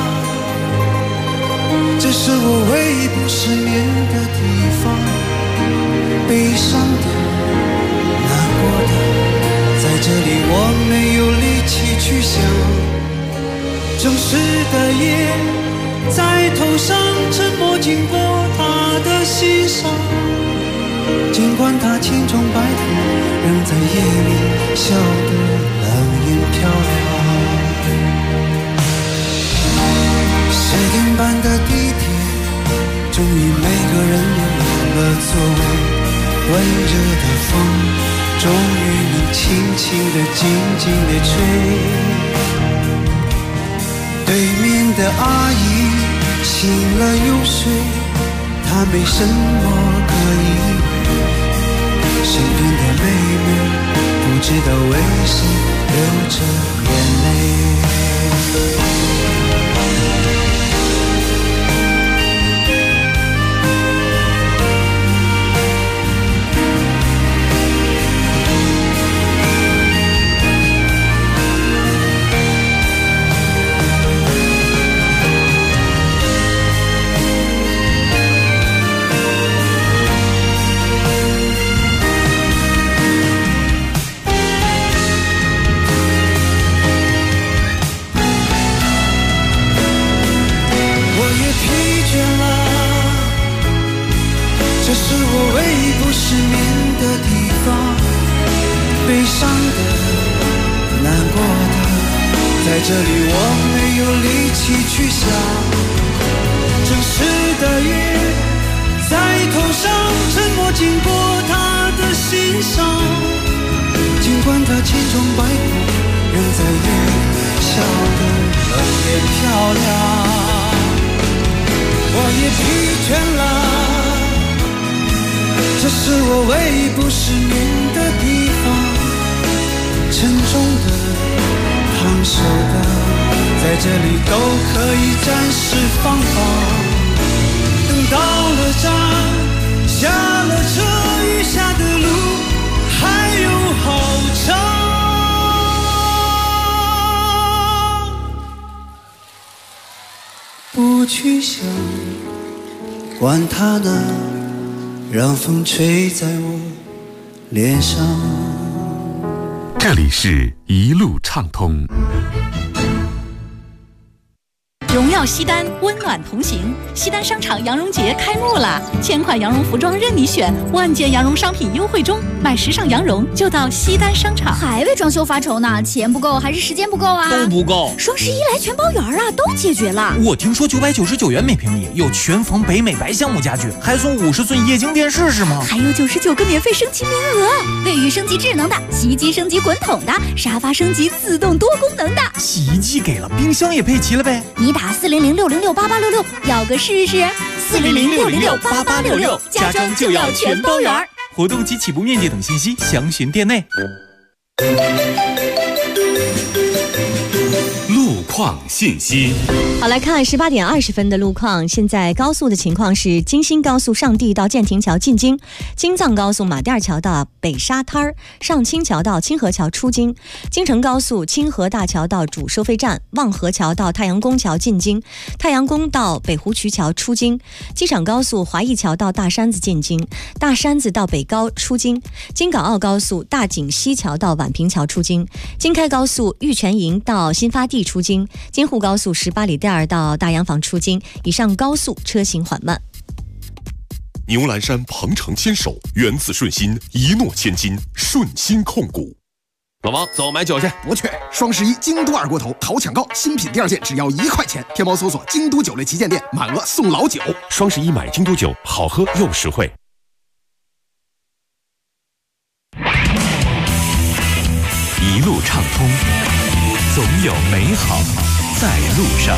Speaker 6: 这是我唯一不失眠的地方。悲伤的，难过的，在这里我没有力气去想。正式的夜在头上沉默经过他的心上，尽管他千疮百孔，仍在夜里笑得冷眼漂亮。 10点半的地铁，终于每个人都有了座位，温热的风终于能轻轻地静静地吹。对面的阿姨醒了又睡，她没什么可以为，身边的妹妹不知道为谁流着眼泪。这是我唯一不失眠的地方，悲伤的，难过的，在这里我没有力气去想。城市的雨在头上沉默经过他的心上，尽管他千疮百孔，仍在夜里笑得冷眼漂亮。我也疲倦了，这是我唯一不失眠的地方，沉重的，烫手的，在这里都可以暂时放放。等到了站，下了车，余下的路还有好长。不去想，管它呢，让风吹在我脸上。
Speaker 2: 这里是一路畅通。
Speaker 21: 荣耀西单，温暖同行。西单商场羊绒节开幕了，1000款羊绒服装任你选，万件羊绒商品优惠中，买时尚羊绒就到西单商场。
Speaker 10: 还为装修发愁呢？钱不够还是时间不够啊？
Speaker 12: 都不够。
Speaker 10: 双11来全包圆啊，都解决了。
Speaker 12: 我听说999元每平米有全缝北美白橡木家具，还送50寸液晶电视是吗？
Speaker 10: 还有99个免费升级名额，卫浴升级智能的，洗衣机升级滚筒的，沙发升级自动多功能的。
Speaker 12: 洗衣机给了，冰箱也配齐了呗？
Speaker 10: 你打400-606-8866，要个试试。400-606-8866，家装就要全包圆。
Speaker 12: 活动及起步面积等信息详询店内。
Speaker 2: 路况信息。
Speaker 1: 好，来看18点20分的路况。现在高速的情况是：京新高速上地到建亭桥进京，京藏高速马甸桥到北沙滩，上清桥到清河桥出京，京承高速清河大桥到主收费站，望河桥到太阳宫桥进京，太阳宫到北湖渠桥出京，机场高速华谊桥到大山子进京，大山子到北高出京，京港澳高速大井西桥到宛平桥出京，京开高速玉泉营到新发地出京，京沪高速18里店到大洋坊出京，以上高速车行缓慢。
Speaker 2: 牛栏山鹏程牵手，源自顺心，一诺千金，顺心控股。老王，走买酒去。
Speaker 8: 不去。双11京都二锅头淘抢购，新品第2件只要1块钱。天猫搜索京都酒类旗舰店，满额送老酒。
Speaker 4: 双11买京都酒，好喝又实惠。
Speaker 3: 一路畅通，总有美好在路上。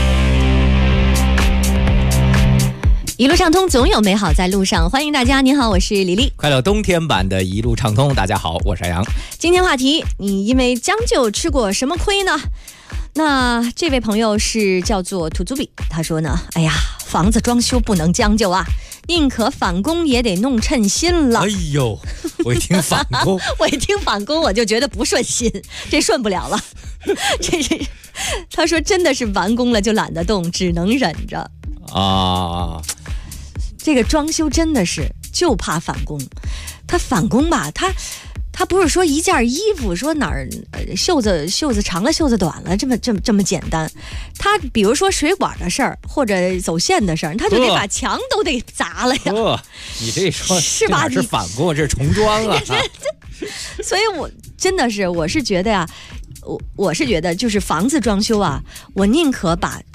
Speaker 1: 一路畅通，总有美好在路上。欢迎大家，您好，我是李丽。
Speaker 9: 快乐冬天版的一路畅通，大家好，我是杨。
Speaker 1: 今天话题，你因为将就吃过什么亏呢？那这位朋友是叫做土祖比，他说呢，哎呀，房子装修不能将就啊，宁可返工也得弄称心了。
Speaker 9: 哎呦，我一听返工
Speaker 1: 我一听返工我就觉得不顺心，这顺不了了。他说真的是完工了就懒得动，只能忍着
Speaker 9: 啊。
Speaker 1: 这个装修真的是就怕返工，他返工吧，他不是说一件衣服说哪儿袖子长了袖子短了这么简单，他比如说水管的事儿或者走线的事儿，他就得把墙都得砸了呀。
Speaker 9: 你这说
Speaker 1: 是吧？
Speaker 9: 这是返工，这是重装啊。
Speaker 1: 所以我真的是我是觉得呀，我是觉得就是房子装修啊，我宁可把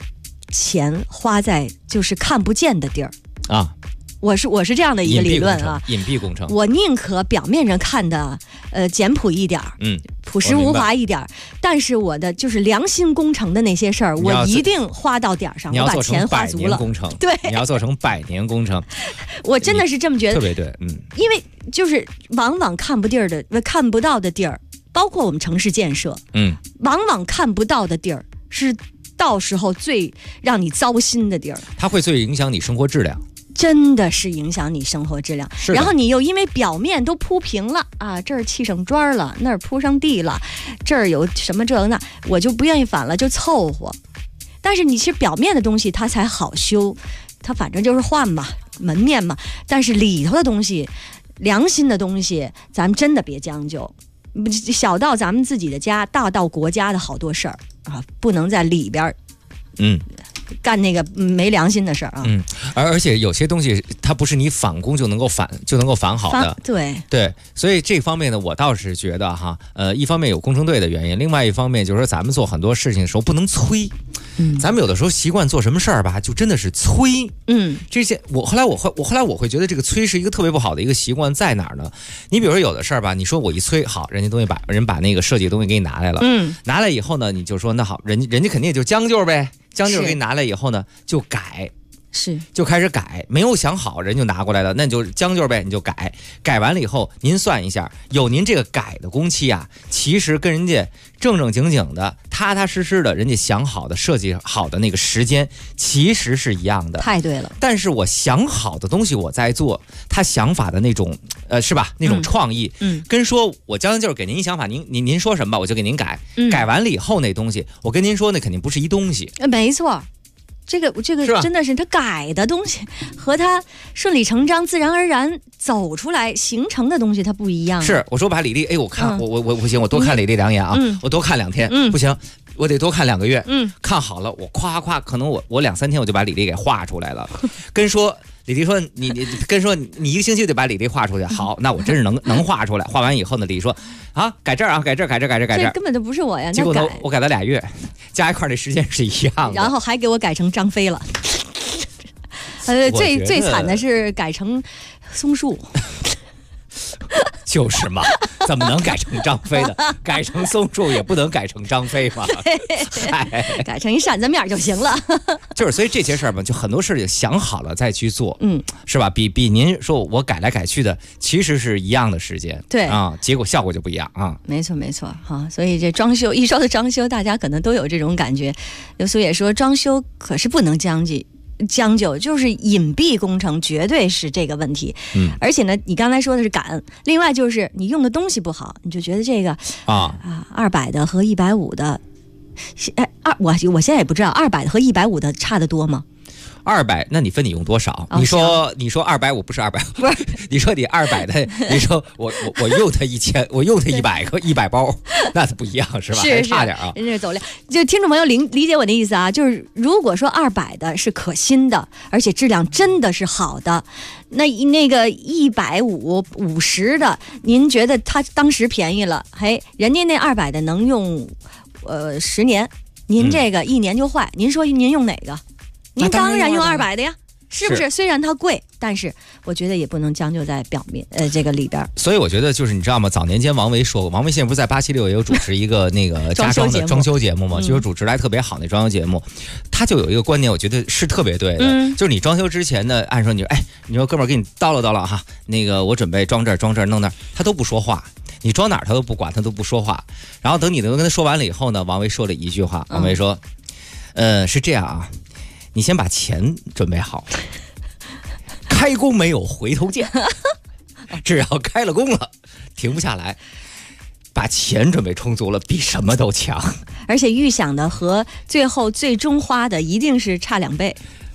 Speaker 1: 钱花在就是看不见的地儿
Speaker 9: 啊。
Speaker 1: 我是这样的一个理论啊，
Speaker 9: 隐蔽工程。
Speaker 1: 我宁可表面上看的简朴一点，朴实无华一点，但是我的就是良心工程的那些事儿，我一定花到点上，我把钱花足了。对，
Speaker 9: 你要做成100年工程，
Speaker 1: 我真的是这么觉得，
Speaker 9: 特别对，
Speaker 1: 因为就是往往看不到的地儿，包括我们城市建设，往往看不到的地儿是到时候最让你糟心的地儿，
Speaker 9: 它会最影响你生活质量。
Speaker 1: 真的是影响你生活质量，然后你又因为表面都铺平了啊，这儿砌上砖了，那儿铺上地了，这儿有什么这个那，我就不愿意反了，就凑合。但是你是表面的东西它才好修，它反正就是换嘛，门面嘛。但是里头的东西，良心的东西，咱们真的别将就。小到咱们自己的家，大到国家的好多事儿啊，不能在里边干那个没良心的事儿啊！
Speaker 9: 而且有些东西它不是你返工就能够返好的，对，所以这方面呢，我倒是觉得哈，一方面有工程队的原因，另外一方面就是说咱们做很多事情的时候不能催，咱们有的时候习惯做什么事儿吧，就真的是催，这些后来我会觉得这个催是一个特别不好的一个习惯，在哪儿呢？你比如说有的事儿吧，你说我一催好，人家东西把那个设计的东西给你拿来了，拿来以后呢，你就说那好，人家肯定也就将就呗。将就给你拿来以后呢，就改，就开始改，没有想好人就拿过来了，那你就将就呗，你就改，改完了以后，您算一下，有您这个改的工期啊，其实跟人家正经的、踏踏实实的，人家想好的、设计好的那个时间，其实是一样的。
Speaker 1: 太对了。
Speaker 9: 但是我想好的东西我在做，他想法的那种，是吧？那种创意，跟说我将就给您一想法，您说什么吧，我就给您改，改完了以后那东西，我跟您说那肯定不是一东西。
Speaker 1: 没错。这个真的是他改的东西和他顺理成章自然而然走出来形成的东西它不一样。
Speaker 9: 是我说把李丽，我看我不行，我多看李丽2眼啊，我多看2天，不行，我得多看2个月，看好了我夸可能我2、3天我就把李丽给画出来了，跟说李丽说你跟说你1个星期得把李丽画出去，好，那我真是能画出来，画完以后呢，李丽说啊改这儿啊改这儿，
Speaker 1: 这根本就不是我呀，
Speaker 9: 结果我改了2月，加一块的时间是一样的，
Speaker 1: 然后还给我改成张飞了，最惨的是改成松树。
Speaker 9: 就是嘛，怎么能改成张飞的？改成松树也不能改成张飞嘛。
Speaker 1: 改成一扇子面就行了。
Speaker 9: 就是所以这些事儿嘛，就很多事情想好了再去做，是吧？比您说我改来改去的，其实是一样的时间，
Speaker 1: 对
Speaker 9: 啊，结果效果就不一样啊。
Speaker 1: 没错哈，所以这装修一说的装修，大家可能都有这种感觉。刘苏也说，装修可是不能将就，就是隐蔽工程，绝对是这个问题。而且呢，你刚才说的是赶，另外就是你用的东西不好，你就觉得这个200的和150的，我现在也不知道200的和150的差得多吗
Speaker 9: ？200，那你分你用多少？你说250不是200，不是？你说你200的，你说我用它1000，我用它100包，那它不一样是吧？
Speaker 1: 是
Speaker 9: 差点啊，
Speaker 1: 人家走量。就听众朋友理解我的意思啊，就是如果说200的是可心的，而且质量真的是好的，那个150的，您觉得它当时便宜了，人家那200的能用10年，您这个1年就坏，您说您用哪个？您当然用200的呀，是不是？虽然它贵，但是我觉得也不能将就在表面这个里边。
Speaker 9: 所以我觉得就是你知道吗？早年间王维说过，王维现在不是在876也有主持一个那个家装的装修节目吗？就是主持来特别好那装修节目，他就有一个观点，我觉得是特别对的，就是你装修之前呢，按说你说哥们儿给你叨唠哈，那个我准备装这儿弄那儿，他都不说话。你装哪儿他都不管，他都不说话。然后等你都跟他说完了以后呢，王维说了一句话，王维说，是这样啊。你先把钱准备好，开工没有回头箭，只要开了工了，停不下来。把钱准备充足了，比什么都强。
Speaker 1: 而且预想的和最终花的一定是差2倍。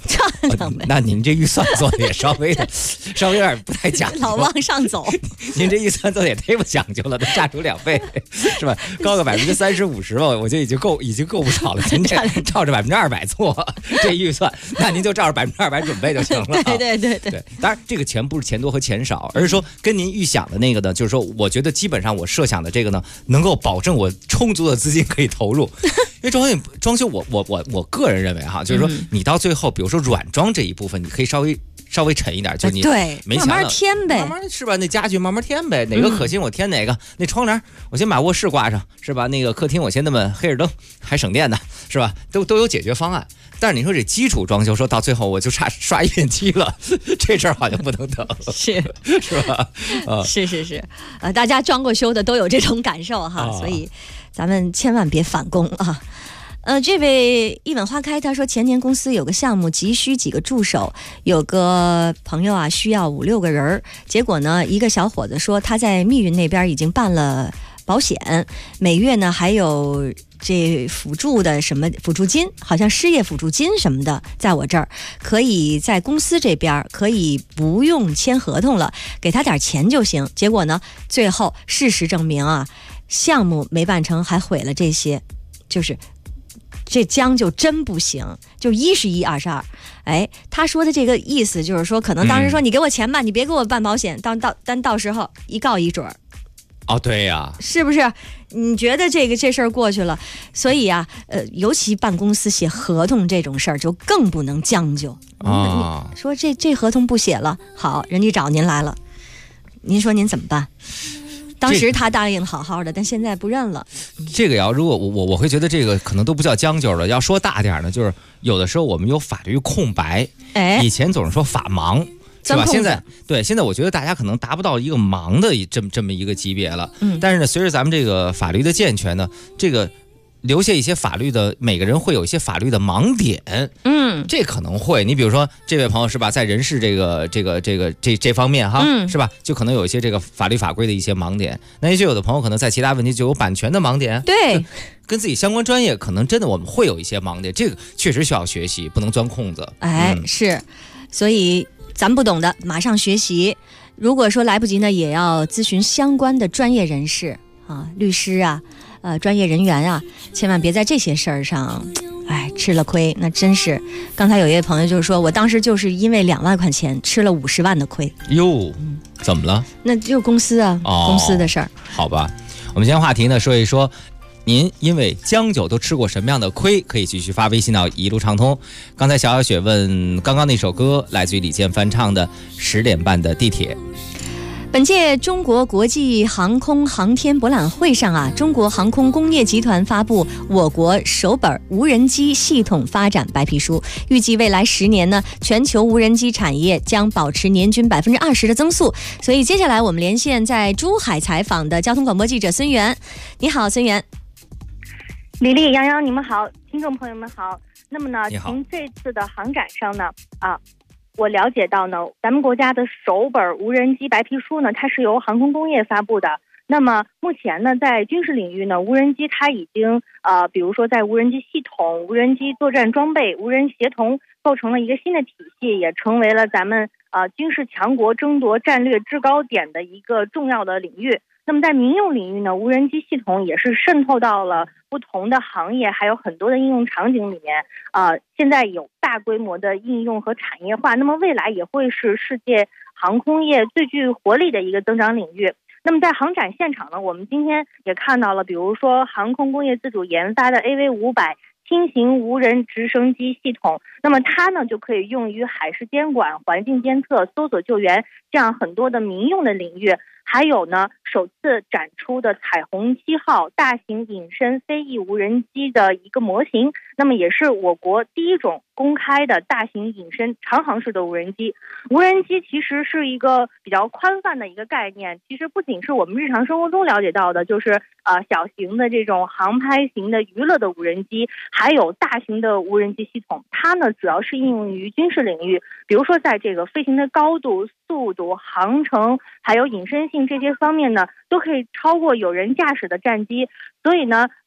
Speaker 1: 差2倍。
Speaker 9: 那您这预算做的也稍微有点不太讲究，
Speaker 1: 老往上走。
Speaker 9: 您这预算做的也忒不讲究了，都差出2倍，是吧？高个30%、50%吧，我觉得已经够不少了。您这照着200%做这预算，那您就照着200%准备就行了。
Speaker 1: 对。
Speaker 9: 当然，这个钱不是钱多和钱少，而是说跟您预想的那个呢，就是说，我觉得基本上我设想的这个呢，能够保证我充足的资金可以投入。因为装修，我个人认为哈，就是说你到最后，比如说软装这一部分，你可以稍微沉一点，就是你没想
Speaker 1: 慢慢添呗，
Speaker 9: 慢慢是吧？那家具慢慢添呗，哪个可行我添哪个。那窗帘我先把卧室挂上，是吧？那个客厅我先那么黑着灯，还省电呢，是吧？都有解决方案。但是你说这基础装修，说到最后我就差刷1片漆了，这事儿好像不能等，是吧？
Speaker 1: 是，大家装过修的都有这种感受哈，所以咱们千万别返工啊。这位一吻花开他说，前年公司有个项目急需几个助手，有个朋友啊需要5-6个人，结果呢一个小伙子说他在密云那边已经办了保险，每月呢还有这辅助的什么辅助金，好像失业辅助金什么的，在我这儿可以在公司这边可以不用签合同了，给他点钱就行。结果呢最后事实证明啊，项目没办成，还毁了这些，就是这将就真不行，就1是1，2是2。哎，他说的这个意思就是说，可能当时说你给我钱吧，你别给我办保险，但到时候一告一准。
Speaker 9: 哦，对呀，
Speaker 1: 是不是？你觉得这事儿过去了，所以啊，尤其办公司写合同这种事儿就更不能将就啊。说这合同不写了，好，人家找您来了，您说您怎么办？当时他答应好好的，但现在不认了。
Speaker 9: 这个如果我会觉得这个可能都不叫将就了，要说大点呢，就是有的时候我们有法律空白，以前总是说法盲。是吧？现在我觉得大家可能达不到一个盲的这么一个级别了。但是呢，随着咱们这个法律的健全呢，这个留下一些法律的，每个人会有一些法律的盲点。这可能会，你比如说这位朋友是吧，在人事这方面哈，是吧？就可能有一些这个法律法规的一些盲点。那也许有的朋友可能在其他问题就有版权的盲点。
Speaker 1: 对。
Speaker 9: 跟自己相关专业可能真的我们会有一些盲点，这个确实需要学习，不能钻空子。
Speaker 1: 是，所以咱不懂的马上学习，如果说来不及呢，也要咨询相关的专业人士啊，律师啊，专业人员啊，千万别在这些事儿上吃了亏。那真是，刚才有一位朋友就是说，我当时就是因为2万块钱吃了50万的亏。
Speaker 9: 哟，怎么了？
Speaker 1: 那就是公司啊，公司的事儿。
Speaker 9: 好吧，我们今天话题呢说一说，您因为将就都吃过什么样的亏？可以继续发微信到一路畅通。刚才小雪问，刚刚那首歌来自于李健翻唱的10点半的地铁。
Speaker 1: 本届中国国际航空航天博览会上啊，中国航空工业集团发布我国首本无人机系统发展白皮书，预计未来10年呢，全球无人机产业将保持年均20%的增速。所以接下来我们连线在珠海采访的交通广播记者孙源。你好，孙源。
Speaker 13: 李丽、杨洋，你们好，听众朋友们好。那么呢，从这次的航展上呢，我了解到呢，咱们国家的首本无人机白皮书呢，它是由航空工业发布的。那么目前呢，在军事领域呢，无人机它已经比如说在无人机系统、无人机作战装备、无人协同构成了一个新的体系，也成为了咱们军事强国争夺战略制高点的一个重要的领域。那么在民用领域呢，无人机系统也是渗透到了不同的行业，还有很多的应用场景里面。现在有大规模的应用和产业化，那么未来也会是世界航空业最具活力的一个增长领域。那么在航展现场呢，我们今天也看到了，比如说航空工业自主研发的 AV500轻型无人直升机系统，那么它呢就可以用于海事监管、环境监测、搜索救援这样很多的民用的领域。还有呢，首次展出的彩虹7号大型隐身飞翼无人机的一个模型，那么也是我国第一种公开的大型隐身长航式的无人机。无人机其实是一个比较宽泛的一个概念，其实不仅是我们日常生活中了解到的，就是小型的这种航拍型的娱乐的无人机，还有大型的无人机系统，它呢主要是应用于军事领域，比如说在这个飞行的高度、速度、航程还有隐身性这些方面呢，都可以超过有人驾驶的战机。所以呢，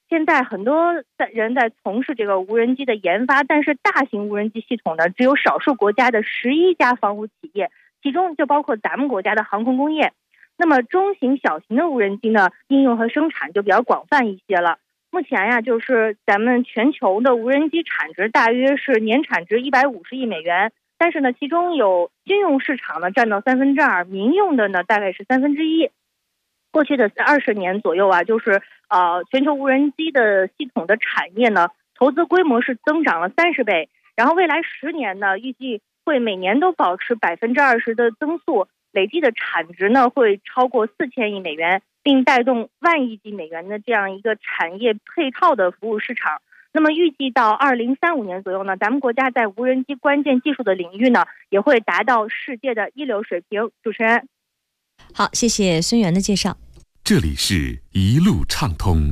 Speaker 13: 现在很多人在从事这个无人机的研发，但是大型无人机系统呢，只有少数国家的11家防务企业，其中就包括咱们国家的航空工业。那么中型、小型的无人机呢，应用和生产就比较广泛一些了。目前呀，就是咱们全球的无人机产值大约是年产值150亿美元，但是呢，其中有军用市场呢占到2/3，民用的呢大概是1/3。过去的20年左右啊，就是全球无人机的系统的产业呢，投资规模是增长了30倍，然后未来10年呢，预计会每年都保持20%的增速，累计的产值呢会超过4000亿美元，并带动万亿级美元的这样一个产业配套的服务市场。那么预计到2035年左右呢，咱们国家在无人机关键技术的领域呢，也会达到世界的一流水平。主持人，
Speaker 1: 好，谢谢孙源的介绍。
Speaker 2: 这里是一路畅通。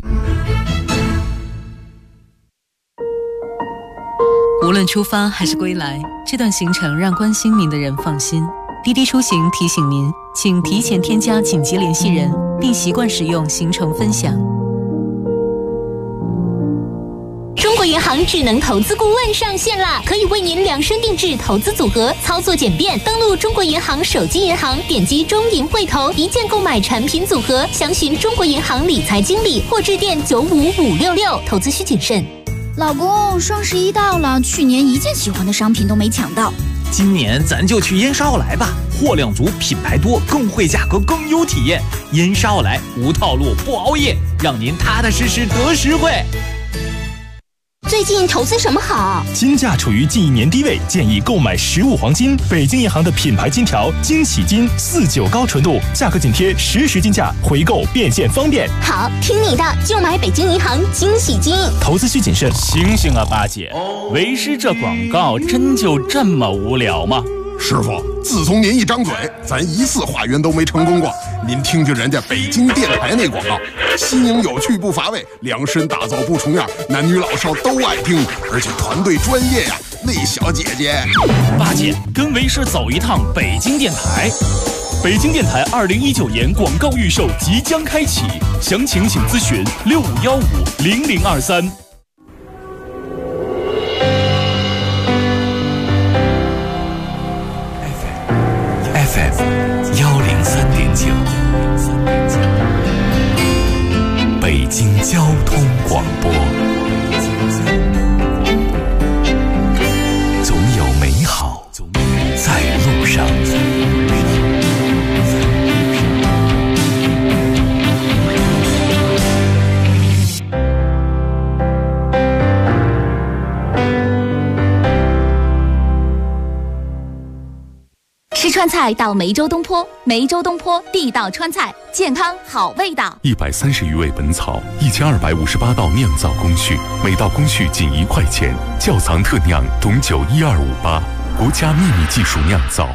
Speaker 7: 无论出发还是归来，这段行程让关心您的人放心。滴滴出行提醒您，请提前添加紧急联系人，并习惯使用行程分享。
Speaker 27: 中国银行智能投资顾问上线啦，可以为您量身定制投资组合，操作简便。登录中国银行手机银行，点击中银汇投，一键购买产品组合，详询中国银行理财经理或致电95566。投资需谨慎。
Speaker 10: 老公，双11到了，去年一件喜欢的商品都没抢到。
Speaker 12: 今年咱就去燕莎奥莱吧，货量足，品牌多，更惠价格，更优体验。燕莎奥莱无套路，不熬夜，让您踏踏实实得实惠。
Speaker 27: 最近投资什么好？
Speaker 14: 金价处于近1年低位，建议购买15黄金。北京银行的品牌金条惊喜金49高纯度，价格紧贴实时金价，回购变现方便。
Speaker 27: 好，听你的，就买北京银行惊喜金。
Speaker 14: 投资需谨慎。
Speaker 12: 醒醒啊，八姐，为师这广告真就这么无聊吗？
Speaker 8: 师傅，自从您一张嘴，咱1次化缘都没成功过。您听听人家北京电台那广告，新颖有趣不乏味，量身打造不重样，男女老少都爱听，而且团队专业呀。那小姐姐，
Speaker 12: 八姐跟为师走一趟北京电台。
Speaker 14: 北京电台2019年广告预售即将开启，详情请咨询65150023。
Speaker 2: 103.9，北京交通广播。总有美好在路上。
Speaker 21: 吃川菜到梅州东坡，梅州东坡地道川菜，健康好味道。
Speaker 3: 130余味本草，1258道酿造工序，每道工序仅1块钱，窖藏特酿董酒12588，国家秘密技术酿造。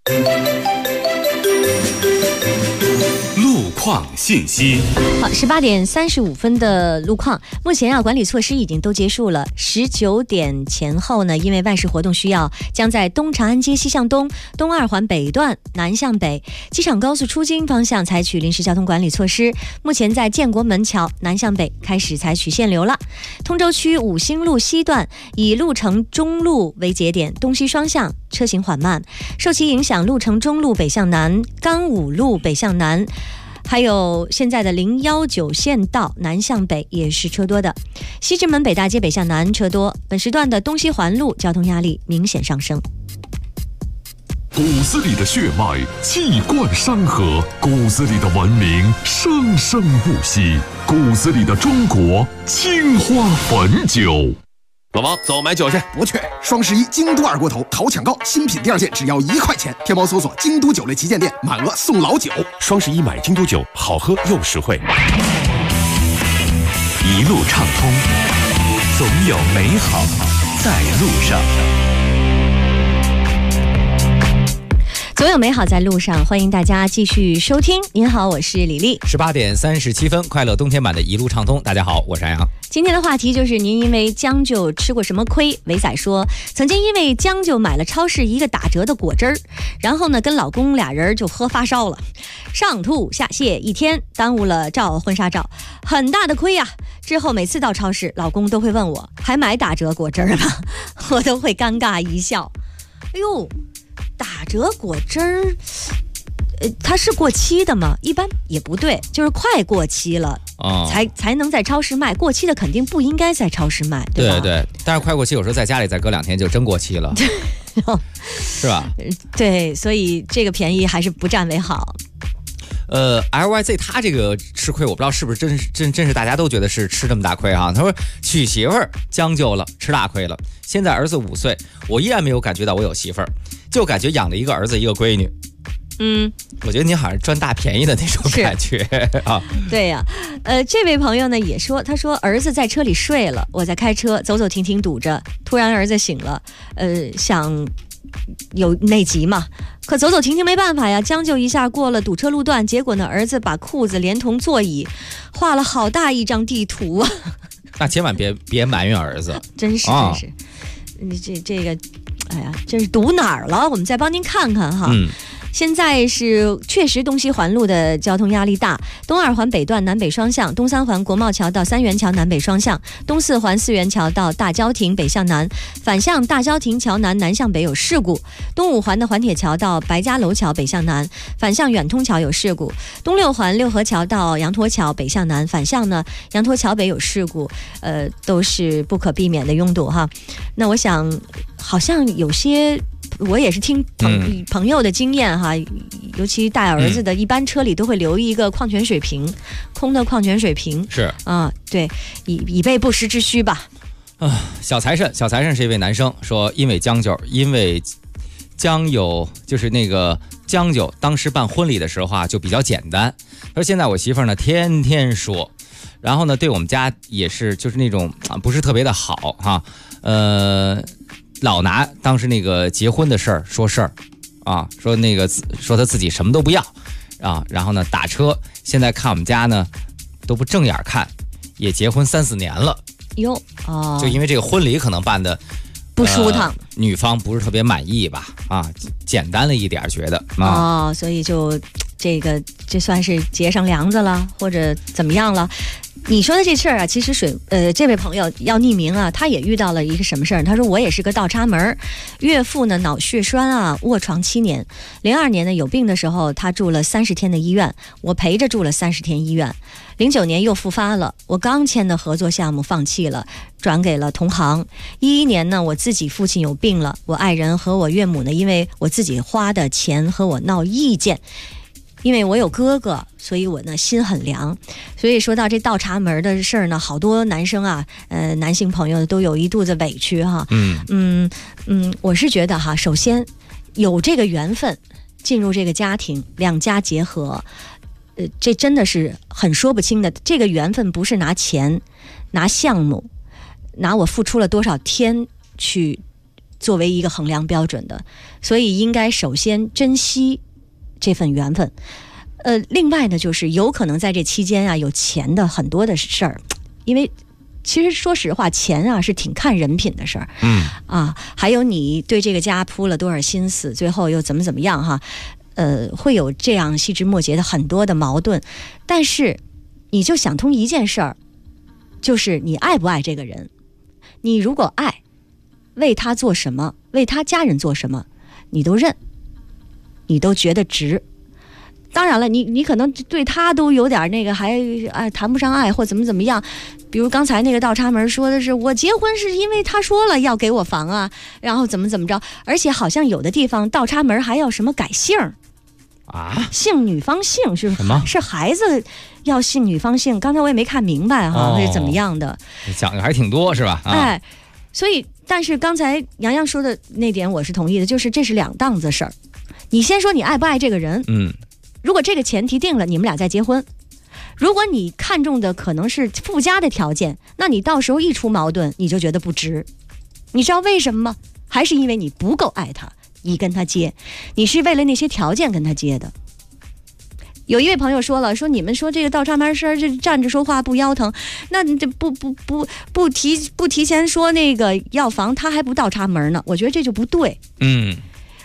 Speaker 2: 路况信息。
Speaker 1: 好，18点35分的路况。目前啊，管理措施已经都结束了。19点前后呢，因为外事活动需要，将在东长安街西向东、东2环北段南向北、机场高速出京方向采取临时交通管理措施。目前在建国门桥南向北开始采取限流了。通州区5星路西段以鹿城中路为节点，东西双向车行缓慢。受其影响，鹿城中路北向南、刚武路北向南。还有现在的019线道南向北也是车多的，西直门北大街北向南车多，本时段的东西环路交通压力明显上升。
Speaker 2: 骨子里的血脉气贯山河，骨子里的文明生生不息，骨子里的中国青花汾酒。
Speaker 4: 老王，走买酒去。
Speaker 8: 不去。双11京都二锅头淘抢购，新品第2件只要1块钱。天猫搜索京都酒类旗舰店，满额送老酒。
Speaker 4: 双11买京都酒，好喝又实惠。
Speaker 2: 一路畅通，总有美好在路上。
Speaker 1: 总有美好在路上，欢迎大家继续收听。您好，我是李丽。
Speaker 9: 18点37分，快乐冬天版的一路畅通。大家好，我是安阳。
Speaker 1: 今天的话题就是您因为将就吃过什么亏？伟仔说，曾经因为将就买了超市一个打折的果汁儿，然后呢跟老公俩人就喝发烧了，上吐下泻，1天耽误了照婚纱照，很大的亏呀。 之后每次到超市，老公都会问我还买打折果汁吗？我都会尴尬一笑。哎呦，打折果汁它是过期的吗？一般也不对，就是快过期了才能在超市卖。过期的肯定不应该在超市卖，对吧？
Speaker 9: 对，但是快过期有时候在家里再隔2天就真过期了，是吧？
Speaker 1: 对，所以这个便宜还是不占为好。
Speaker 9: LYZ 他这个吃亏，我不知道是不是真是大家都觉得是吃这么大亏啊。他说娶媳妇儿将就了，吃大亏了。现在儿子5岁，我依然没有感觉到我有媳妇儿，就感觉养了一个儿子一个闺女。我觉得你好像赚大便宜的那种感觉啊。
Speaker 1: 对呀，这位朋友呢也说，他说儿子在车里睡了，我在开车走走停停堵着，突然儿子醒了，想有内急嘛，可走走停停没办法呀，将就一下过了堵车路段，结果呢儿子把裤子连同座椅画了好大一张地图啊。
Speaker 9: 那千万别埋怨儿子，
Speaker 1: 真是，你这个，哎呀，这是堵哪儿了？我们再帮您看看哈。现在是确实东西环路的交通压力大，东2环北段南北双向，东3环国贸桥到三元桥南北双向，东4环四元桥到大郊亭北向南，反向大郊亭桥南南向北有事故，东5环的环铁桥到白家楼桥北向南，反向远通桥有事故，东6环六合桥到羊驼桥北向南，反向呢羊驼桥北有事故，都是不可避免的拥堵哈。那我想好像有些我也是听朋友的经验哈，尤其带儿子的，一般车里都会留一个矿泉水瓶，空的矿泉水瓶
Speaker 9: 是
Speaker 1: 啊，对，以备不时之需吧。
Speaker 9: 小财神是一位男生，说因为将有就是那个将就，当时办婚礼的时候啊就比较简单。说现在我媳妇儿呢天天说，然后呢对我们家也是就是那种不是特别的好哈，老拿当时那个结婚的事儿说事儿啊，说他自己什么都不要啊，然后呢打车，现在看我们家呢都不正眼看，也结婚3-4年了
Speaker 1: 哟
Speaker 9: 就因为这个婚礼可能办的
Speaker 1: 不舒坦，
Speaker 9: 女方不是特别满意吧啊，简单了一点觉得
Speaker 1: 所以就这算是结上梁子了，或者怎么样了。你说的这事儿啊，其实这位朋友要匿名啊，他也遇到了一个什么事儿？他说我也是个倒插门，岳父呢脑血栓啊，卧床7年，02年呢有病的时候他住了30天的医院，我陪着住了30天医院，09年又复发了，我刚签的合作项目放弃了，转给了同行。11年呢我自己父亲有病了，我爱人和我岳母呢因为我自己花的钱和我闹意见，因为我有哥哥，所以我呢心很凉。所以说到这倒插门的事儿呢，好多男生啊，男性朋友都有一肚子委屈哈。我是觉得哈，首先有这个缘分进入这个家庭，两家结合，这真的是很说不清的。这个缘分不是拿钱、拿项目、拿我付出了多少天去作为一个衡量标准的，所以应该首先珍惜这份缘分。另外呢，就是有可能在这期间啊，有钱的很多的事儿，因为其实说实话，钱啊是挺看人品的事儿。还有你对这个家铺了多少心思，最后又怎么样哈？会有这样细枝末节的很多的矛盾，但是你就想通一件事儿，就是你爱不爱这个人？你如果爱，为他做什么，为他家人做什么，你都认，你都觉得值。当然了，你可能对他都有点那个，还谈不上爱或怎么样。比如刚才那个倒插门说的是，我结婚是因为他说了要给我房啊，然后怎么着，而且好像有的地方倒插门还要什么改姓啊，姓女方姓是什么？是孩子要姓女方姓。刚才我也没看明白哈，是怎么样的？
Speaker 9: 讲的还挺多是吧？
Speaker 1: 所以但是刚才洋洋说的那点我是同意的，就是这是两档子事儿。你先说你爱不爱这个人，如果这个前提定了，你们俩再结婚。如果你看中的可能是附加的条件，那你到时候一出矛盾，你就觉得不值。你知道为什么吗？还是因为你不够爱他，你跟他接，你是为了那些条件跟他接的。有一位朋友说了，说你们说这个倒插门事儿，这站着说话不腰疼，那这不提前说那个要房，他还不倒插门呢？我觉得这就不对。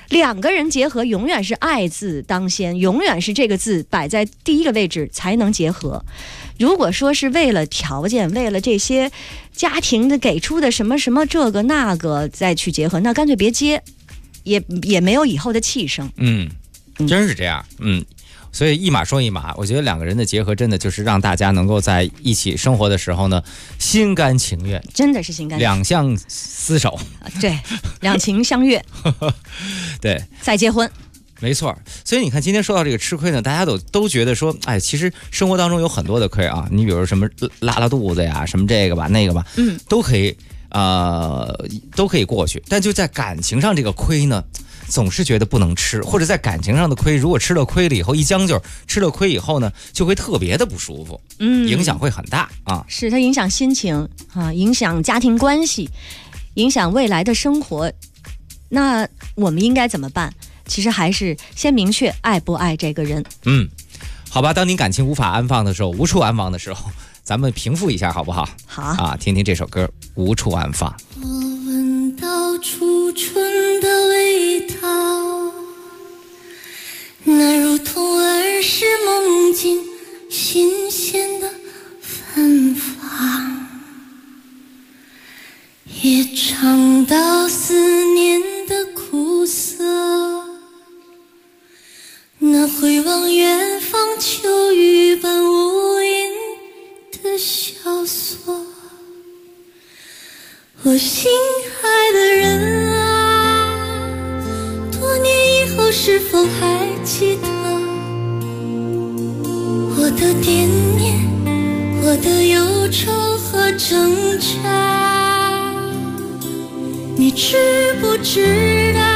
Speaker 1: 两个人结合永远是爱字当先，永远是这个字摆在第一个位置才能结合。如果说是为了条件，为了这些家庭的给出的什么什么这个那个再去结合，那干脆别结，也没有以后的气声。
Speaker 9: 真是这样。所以一码说一码，我觉得两个人的结合真的就是让大家能够在一起生活的时候呢，心甘情愿，
Speaker 1: 真的是心甘情愿，
Speaker 9: 两相厮守，
Speaker 1: 对，两情相悦，
Speaker 9: 对，
Speaker 1: 再结婚。
Speaker 9: 没错。所以你看今天说到这个吃亏呢，大家都觉得说，哎，其实生活当中有很多的亏啊，你比如什么拉肚子呀，什么这个吧那个吧，都可以过去。但就在感情上这个亏呢，总是觉得不能吃，或者在感情上的亏，如果吃了亏了以后一将就，吃了亏以后呢，就会特别的不舒服，影响会很大啊。
Speaker 1: 是它影响心情啊，影响家庭关系，影响未来的生活。那我们应该怎么办？其实还是先明确爱不爱这个人。
Speaker 9: 好吧，当您感情无法安放的时候，无处安放的时候，咱们平复一下好不好？
Speaker 1: 好
Speaker 9: 啊，听听这首歌《无处安放》。
Speaker 15: 我闻到初春的味道，那如同儿时梦境新鲜的芬芳，也尝到思念的苦涩，那回望远方秋雨般无垠的萧索。我心爱的人啊，多年以后是否还记得我的惦念，我的忧愁和挣扎？你知不知道，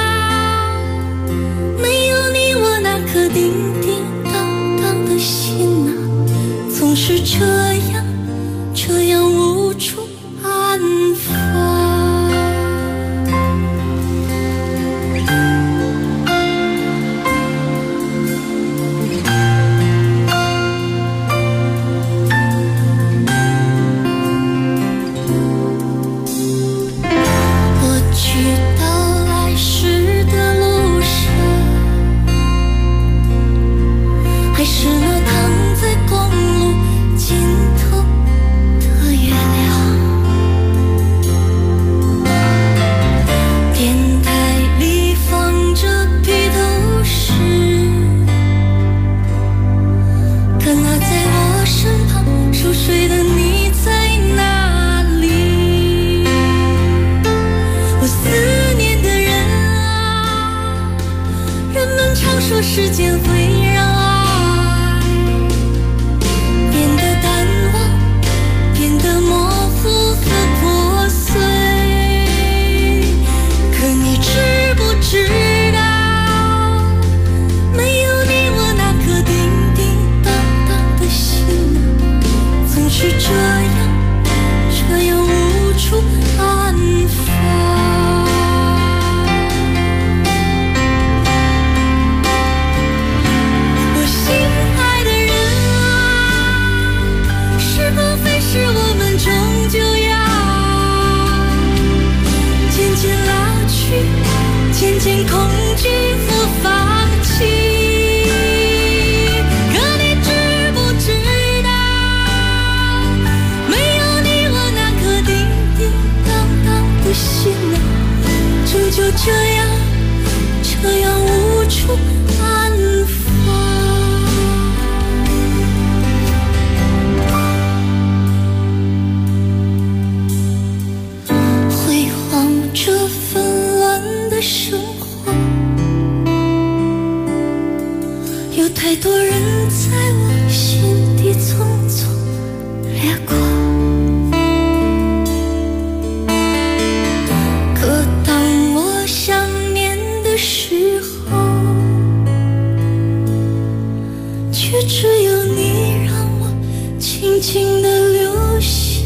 Speaker 15: 没有你我那颗叮叮当当的心啊，总是这样无处安放。说时间会让爱变得淡忘，变得模糊和破碎，可你知不知道，没有你我那颗叮叮当当的心啊，总是这样无处安放。是我们终究要渐渐老去，渐渐恐惧和放弃。可你知不知道，没有你我那颗叮叮当当的心啊，终究这样无处安放。这纷乱的生活，有太多人在我心底匆匆掠过，可当我想念的时候，却只有你让我轻轻地流下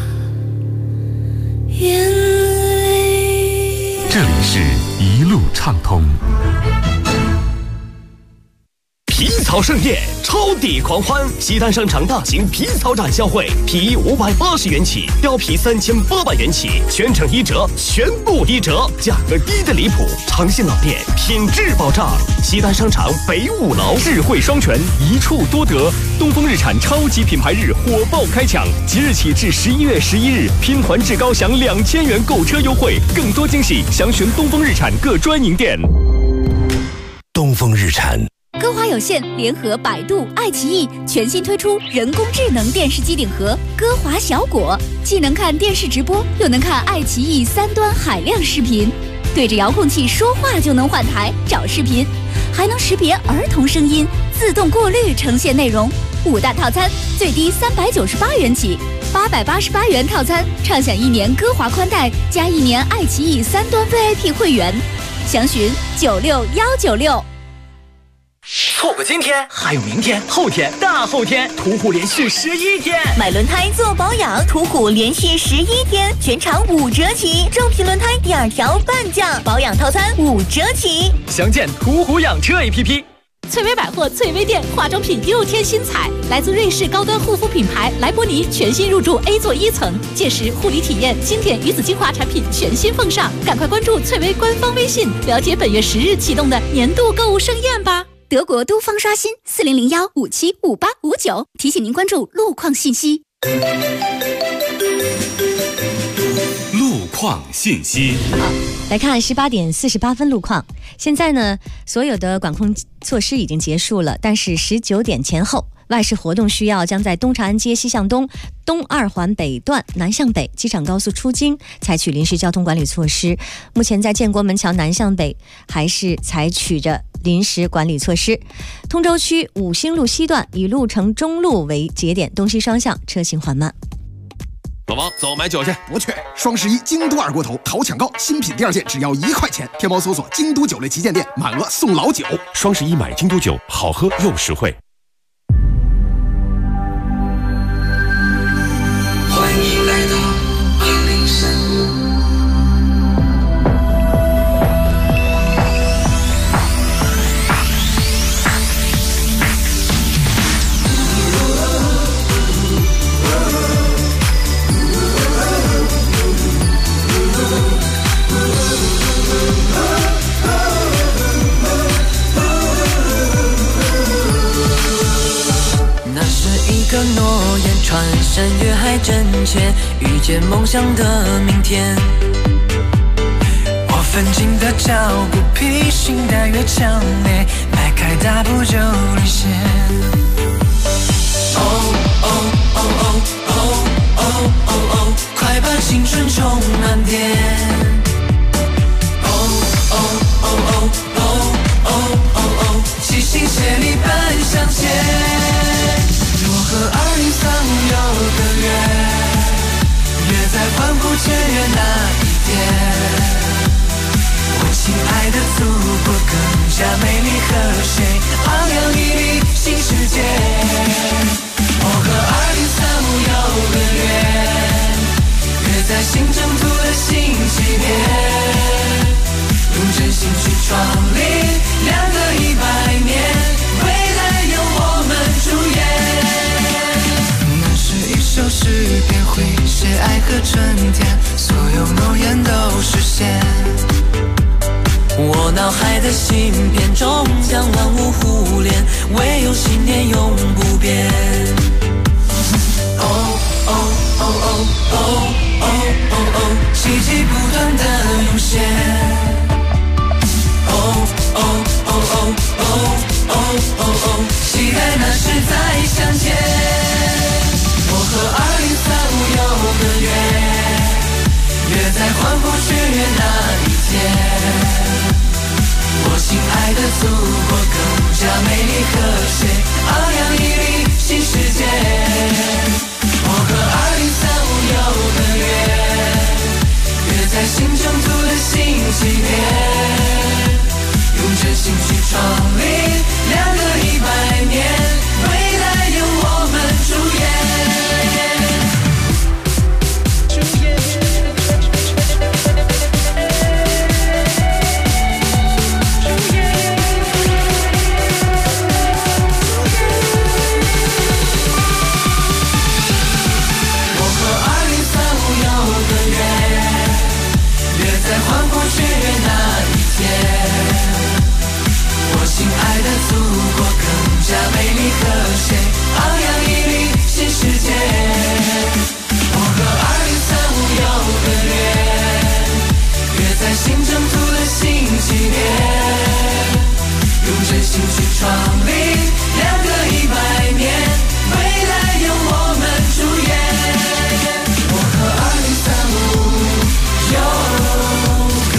Speaker 15: 眼泪。
Speaker 2: 这里是一路畅通。
Speaker 14: 皮草
Speaker 17: 草盛宴，超抵狂欢！西单商场大型皮草展销会，皮衣580元起，貂皮3800元起，全程1折，全部1折，价格低的离谱。长线老店，品质保障。西单商场北5楼，
Speaker 14: 智慧双全，一处多得。东风日产超级品牌日火爆开抢，即日起至11月11日，拼团至高享2000元购车优惠，更多惊喜，详询东风日产各专营店。
Speaker 18: 东风日产。
Speaker 10: 歌华有线联合百度、爱奇艺全新推出人工智能电视机顶盒歌华小果，既能看电视直播，又能看爱奇艺3端海量视频，对着遥控器说话就能换台找视频，还能识别儿童声音，自动过滤呈现内容。5大套餐最低398元起，888元套餐畅享1年歌华宽带加1年爱奇艺3端 VIP 会员，详询96196。
Speaker 12: 错过今天，还有明天、后天、大后天，途虎连续11天。
Speaker 27: 买轮胎做保养，途虎连续11天，全场5折起，正品轮胎第2条半价，保养套餐5折起。
Speaker 12: 详见途虎养车 APP。
Speaker 7: 翠微百货翠微店化妆品又添新彩，来自瑞士高端护肤品牌莱博尼全新入驻 A 座1层，届时护理体验经典鱼子精华产品全新奉上，赶快关注翠微官方微信，了解本月10日启动的年度购物盛宴吧。
Speaker 10: 德国都方刷新4001575859，提醒您关注路况信息。
Speaker 2: 路况信息。
Speaker 1: 好，来看18点48分路况。现在呢，所有的管控措施已经结束了，但是19点前后，外事活动需要将在东长安街西向东、东2环北段南向北、机场高速出京采取临时交通管理措施。目前在建国门桥南向北还是采取着临时管理措施。通州区5星路西段以鹿城中路为节点，东西双向车行缓慢。
Speaker 4: 老王，走买酒去。
Speaker 8: 不去。双11京都二锅头淘抢购，新品第2件只要1块钱。天猫搜索京都酒类旗舰店，满额送老酒。
Speaker 4: 双11买京都酒，好喝又实惠。
Speaker 6: 欢迎来到203。
Speaker 15: 个诺言穿山越海真切，遇见梦想的明天。我奋进的脚步，披星戴月强烈，迈开大步就领先。哦哦哦哦哦哦哦哦，快把青春充满电。哦哦哦哦哦哦哦哦，齐心协力奔向前。若和2035有个约，约在欢呼雀跃那一天。我亲爱的祖国更加美丽和谐，昂扬屹立新世界。我和2035有个约，约在新征途的新起点，用真心去创立2个100年，未来由我们主演。一首诗便会写爱和春天，所有诺言都实现。我脑海的芯片终将万物互联，唯有信念永不变。哦哦哦哦哦哦哦哦，奇迹不断的涌现。哦哦哦哦哦哦哦哦，期待那时再相见。我和2035有个约，约在欢呼雀跃那一天。我亲爱的祖国更加美丽和谐，昂扬屹立新世界。我和2035有个约，约在新征途的新起点，用真心去创立2个100年，未来由我们主演。 和谁昂扬屹立新世界。我和2035有个约在新征途的新起点，用真心去创立2个100年，未来由我们主演。我和2035有个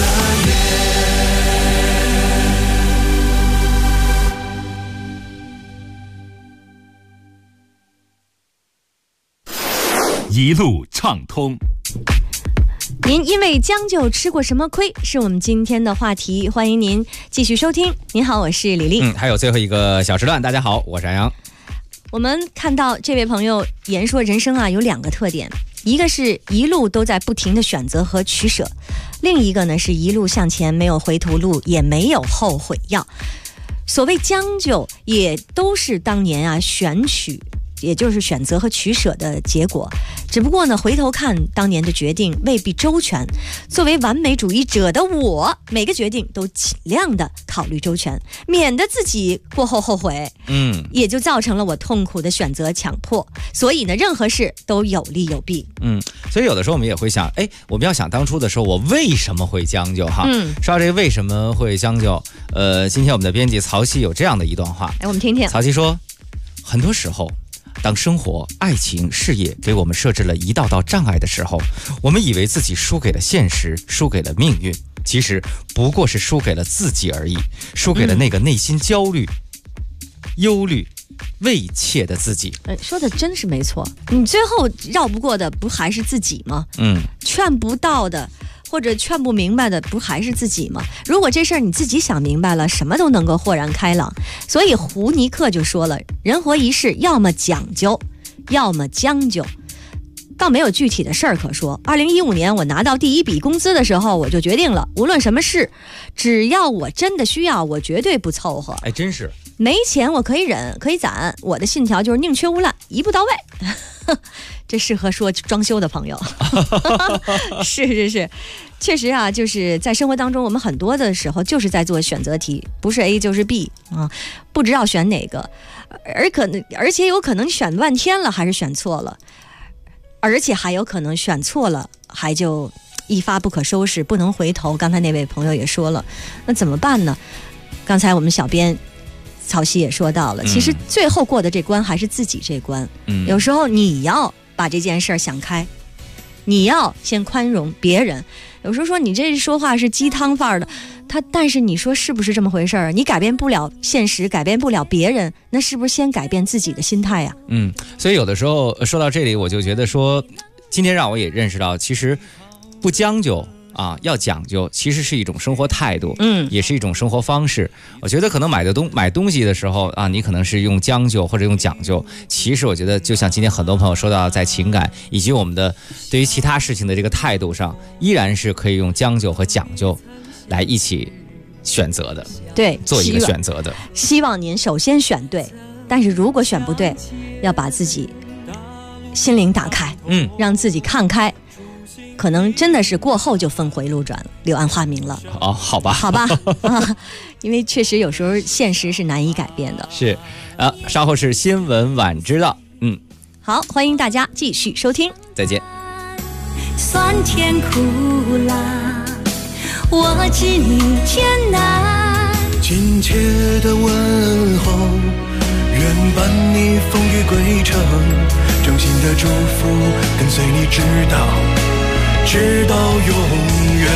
Speaker 2: 约。一路畅通。
Speaker 1: 您因为将就吃过什么亏，是我们今天的话题，欢迎您继续收听。您好，我是李丽。
Speaker 9: 还有最后一个小时段，大家好，我是安阳。
Speaker 1: 我们看到这位朋友言说，人生啊有2个特点，一个是一路都在不停的选择和取舍，另一个呢是一路向前，没有回头路，也没有后悔药。所谓将就，也都是当年啊也就是选择和取舍的结果，只不过呢，回头看当年的决定未必周全。作为完美主义者的我，每个决定都尽量的考虑周全，免得自己过后后悔。也就造成了我痛苦的选择强迫。所以呢，任何事都有利有弊。
Speaker 9: 所以有的时候我们也会想，我们要想当初的时候，我为什么会将就哈？说到这个为什么会将就，今天我们的编辑曹曦有这样的一段话，
Speaker 1: 我们听听。
Speaker 9: 曹曦说，很多时候，当生活、爱情、事业给我们设置了一道道障碍的时候，我们以为自己输给了现实，输给了命运，其实不过是输给了自己而已，输给了那个内心焦虑、忧虑、畏怯的自己。
Speaker 1: 说的真是没错，你最后绕不过的不还是自己吗？劝不到的或者劝不明白的不还是自己吗？如果这事儿你自己想明白了，什么都能够豁然开朗。所以胡尼克就说了，人活一世，要么讲究，要么将就。倒没有具体的事儿可说。2015年我拿到第一笔工资的时候，我就决定了，无论什么事，只要我真的需要，我绝对不凑合。
Speaker 9: 真是
Speaker 1: 没钱我可以忍，可以攒，我的信条就是宁缺毋滥，一步到位。这适合说装修的朋友。是，确实啊，就是在生活当中，我们很多的时候就是在做选择题，不是 A 就是 B 啊，不知道选哪个，而且有可能选半天了还是选错了，而且还有可能选错了还就一发不可收拾，不能回头。刚才那位朋友也说了，那怎么办呢？刚才我们小编曹曦也说到了，其实最后过的这关还是自己这关。有时候你要把这件事儿想开，你要先宽容别人。有时候说你这说话是鸡汤范儿的，但是你说是不是这么回事儿？你改变不了现实，改变不了别人，那是不是先改变自己的心态呀？
Speaker 9: 所以有的时候说到这里，我就觉得说，今天让我也认识到，其实不将就要讲究，其实是一种生活态度，也是一种生活方式。我觉得可能买东西的时候你可能是用将就或者用讲究，其实我觉得就像今天很多朋友说到，在情感以及我们的对于其他事情的这个态度上，依然是可以用将就和讲究来一起选择的，
Speaker 1: 对，
Speaker 9: 做一个选择的。
Speaker 1: 希望您首先选对，但是如果选不对，要把自己心灵打开，让自己看开。可能真的是过后就峰回路转了，柳暗花明了。
Speaker 9: 好吧，
Speaker 1: 因为确实有时候现实是难以改变的。
Speaker 9: 是，稍后是新闻晚知道。
Speaker 1: 好，欢迎大家继续收听，
Speaker 9: 再见。
Speaker 15: 酸甜苦辣，我知你艰难。
Speaker 6: 亲切的问候，愿伴你风雨归程，衷心的祝福跟随你直到永远。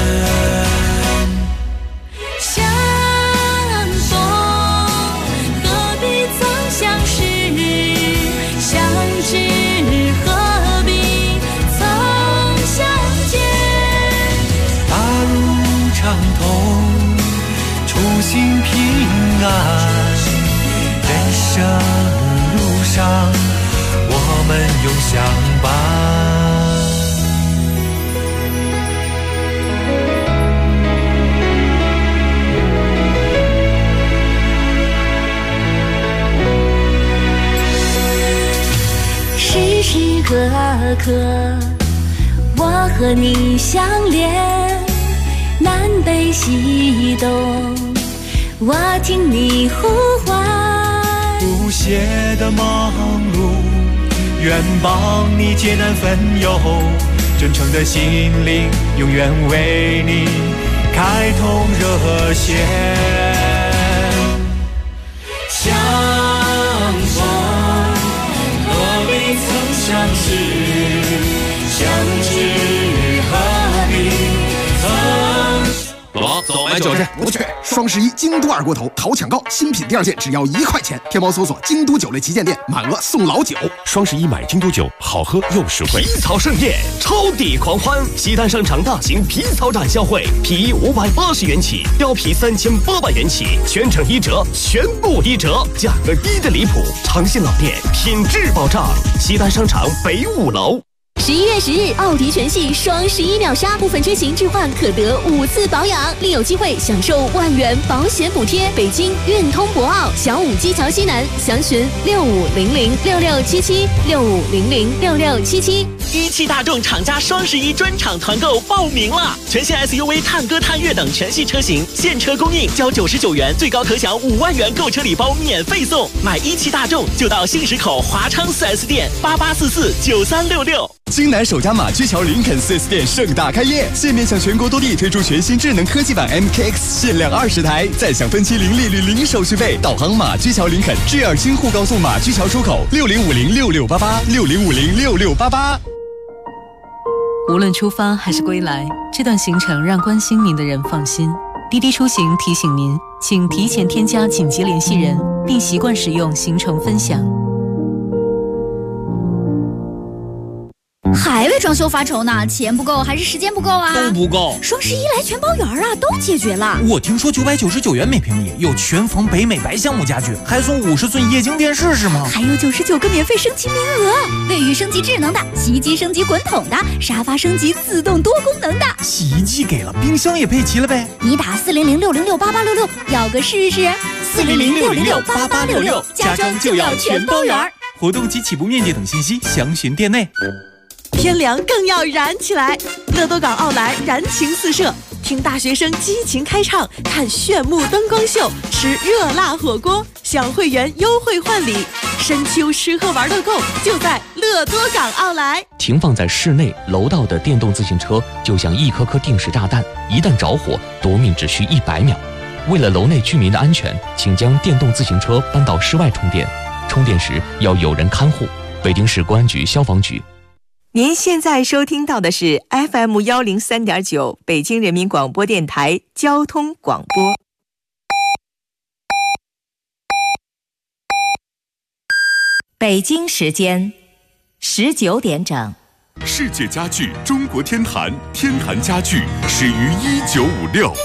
Speaker 15: 相逢何必曾相识，相知何必曾相见。
Speaker 6: 大路畅通，初心平安，人生路上我们永相伴。
Speaker 15: 时时刻刻我和你相连，南北西东我听你呼唤。
Speaker 6: 不息界的忙碌，愿帮你解难分忧，真诚的心灵永远为你开通热线。相逢何必曾相识，相知何必曾。
Speaker 8: 老走买酒去，不去。双11京都二锅头淘抢购，新品第2件只要1块钱，天猫搜索京都酒类旗舰店，满额送老酒。
Speaker 4: 双11买京都酒，好喝又实惠。
Speaker 17: 皮草盛宴，超抵狂欢！西单商场大型皮草展销会，皮衣580元起，貂皮3800元起，全程1折，全部1折，价格低得离谱。长信老店，品质保障。西单商场北5楼。
Speaker 27: 11月10日，奥迪全系双11秒杀，部分车型置换可得5次保养，另有机会享受万元保险补贴。北京运通博奥小武基桥西南，详询65006677，65006677。
Speaker 19: 一汽大众厂家双11专场团购报名了，全新 SUV 探歌、探岳等全系车型现车供应，交99元，最高可享5万元购车礼包免费送。买一汽大众就到新石口华昌 4S 店88449366。
Speaker 20: 京南首家马驹桥林肯 4S 店盛大开业，现面向全国多地推出全新智能科技版 MKX， 限量20台，再享分期零利率、零手续费。导航马驹桥林肯 G2 京沪高速马驹桥出口60506688，60506688。
Speaker 22: 无论出发还是归来，这段行程让关心您的人放心。滴滴出行提醒您，请提前添加紧急联系人，并习惯使用行程分享。
Speaker 10: 还为装修发愁呢？钱不够还是时间不够啊？
Speaker 12: 都不够。
Speaker 10: 双11来全包圆啊，都解决了。
Speaker 12: 我听说999元每平米有全房北美白橡木家具，还送50寸液晶电视是吗？
Speaker 10: 还有99个免费升级名额，卫浴升级智能的，洗衣机升级滚筒的，沙发升级自动多功能的。
Speaker 12: 洗衣机给了，冰箱也配齐了呗？
Speaker 10: 你打40060688866，要个试试。40060688866，家装就要全包圆。
Speaker 12: 活动及起步面积等信息详询店内。
Speaker 23: 天凉更要燃起来，乐多港奥莱燃情四射，听大学生激情开唱，看炫目灯光秀，吃热辣火锅，享会员优惠换礼，深秋吃喝玩乐购就在乐多港奥莱。
Speaker 24: 停放在室内楼道的电动自行车就像一颗颗定时炸弹，一旦着火夺命只需100秒。为了楼内居民的安全，请将电动自行车搬到室外充电，充电时要有人看护。北京市公安局消防局。
Speaker 25: 您现在收听到的是 FM 103.9北京人民广播电台交通广播。北京时间19点整。
Speaker 2: 世界家具中国天坛，天坛家具始于1956。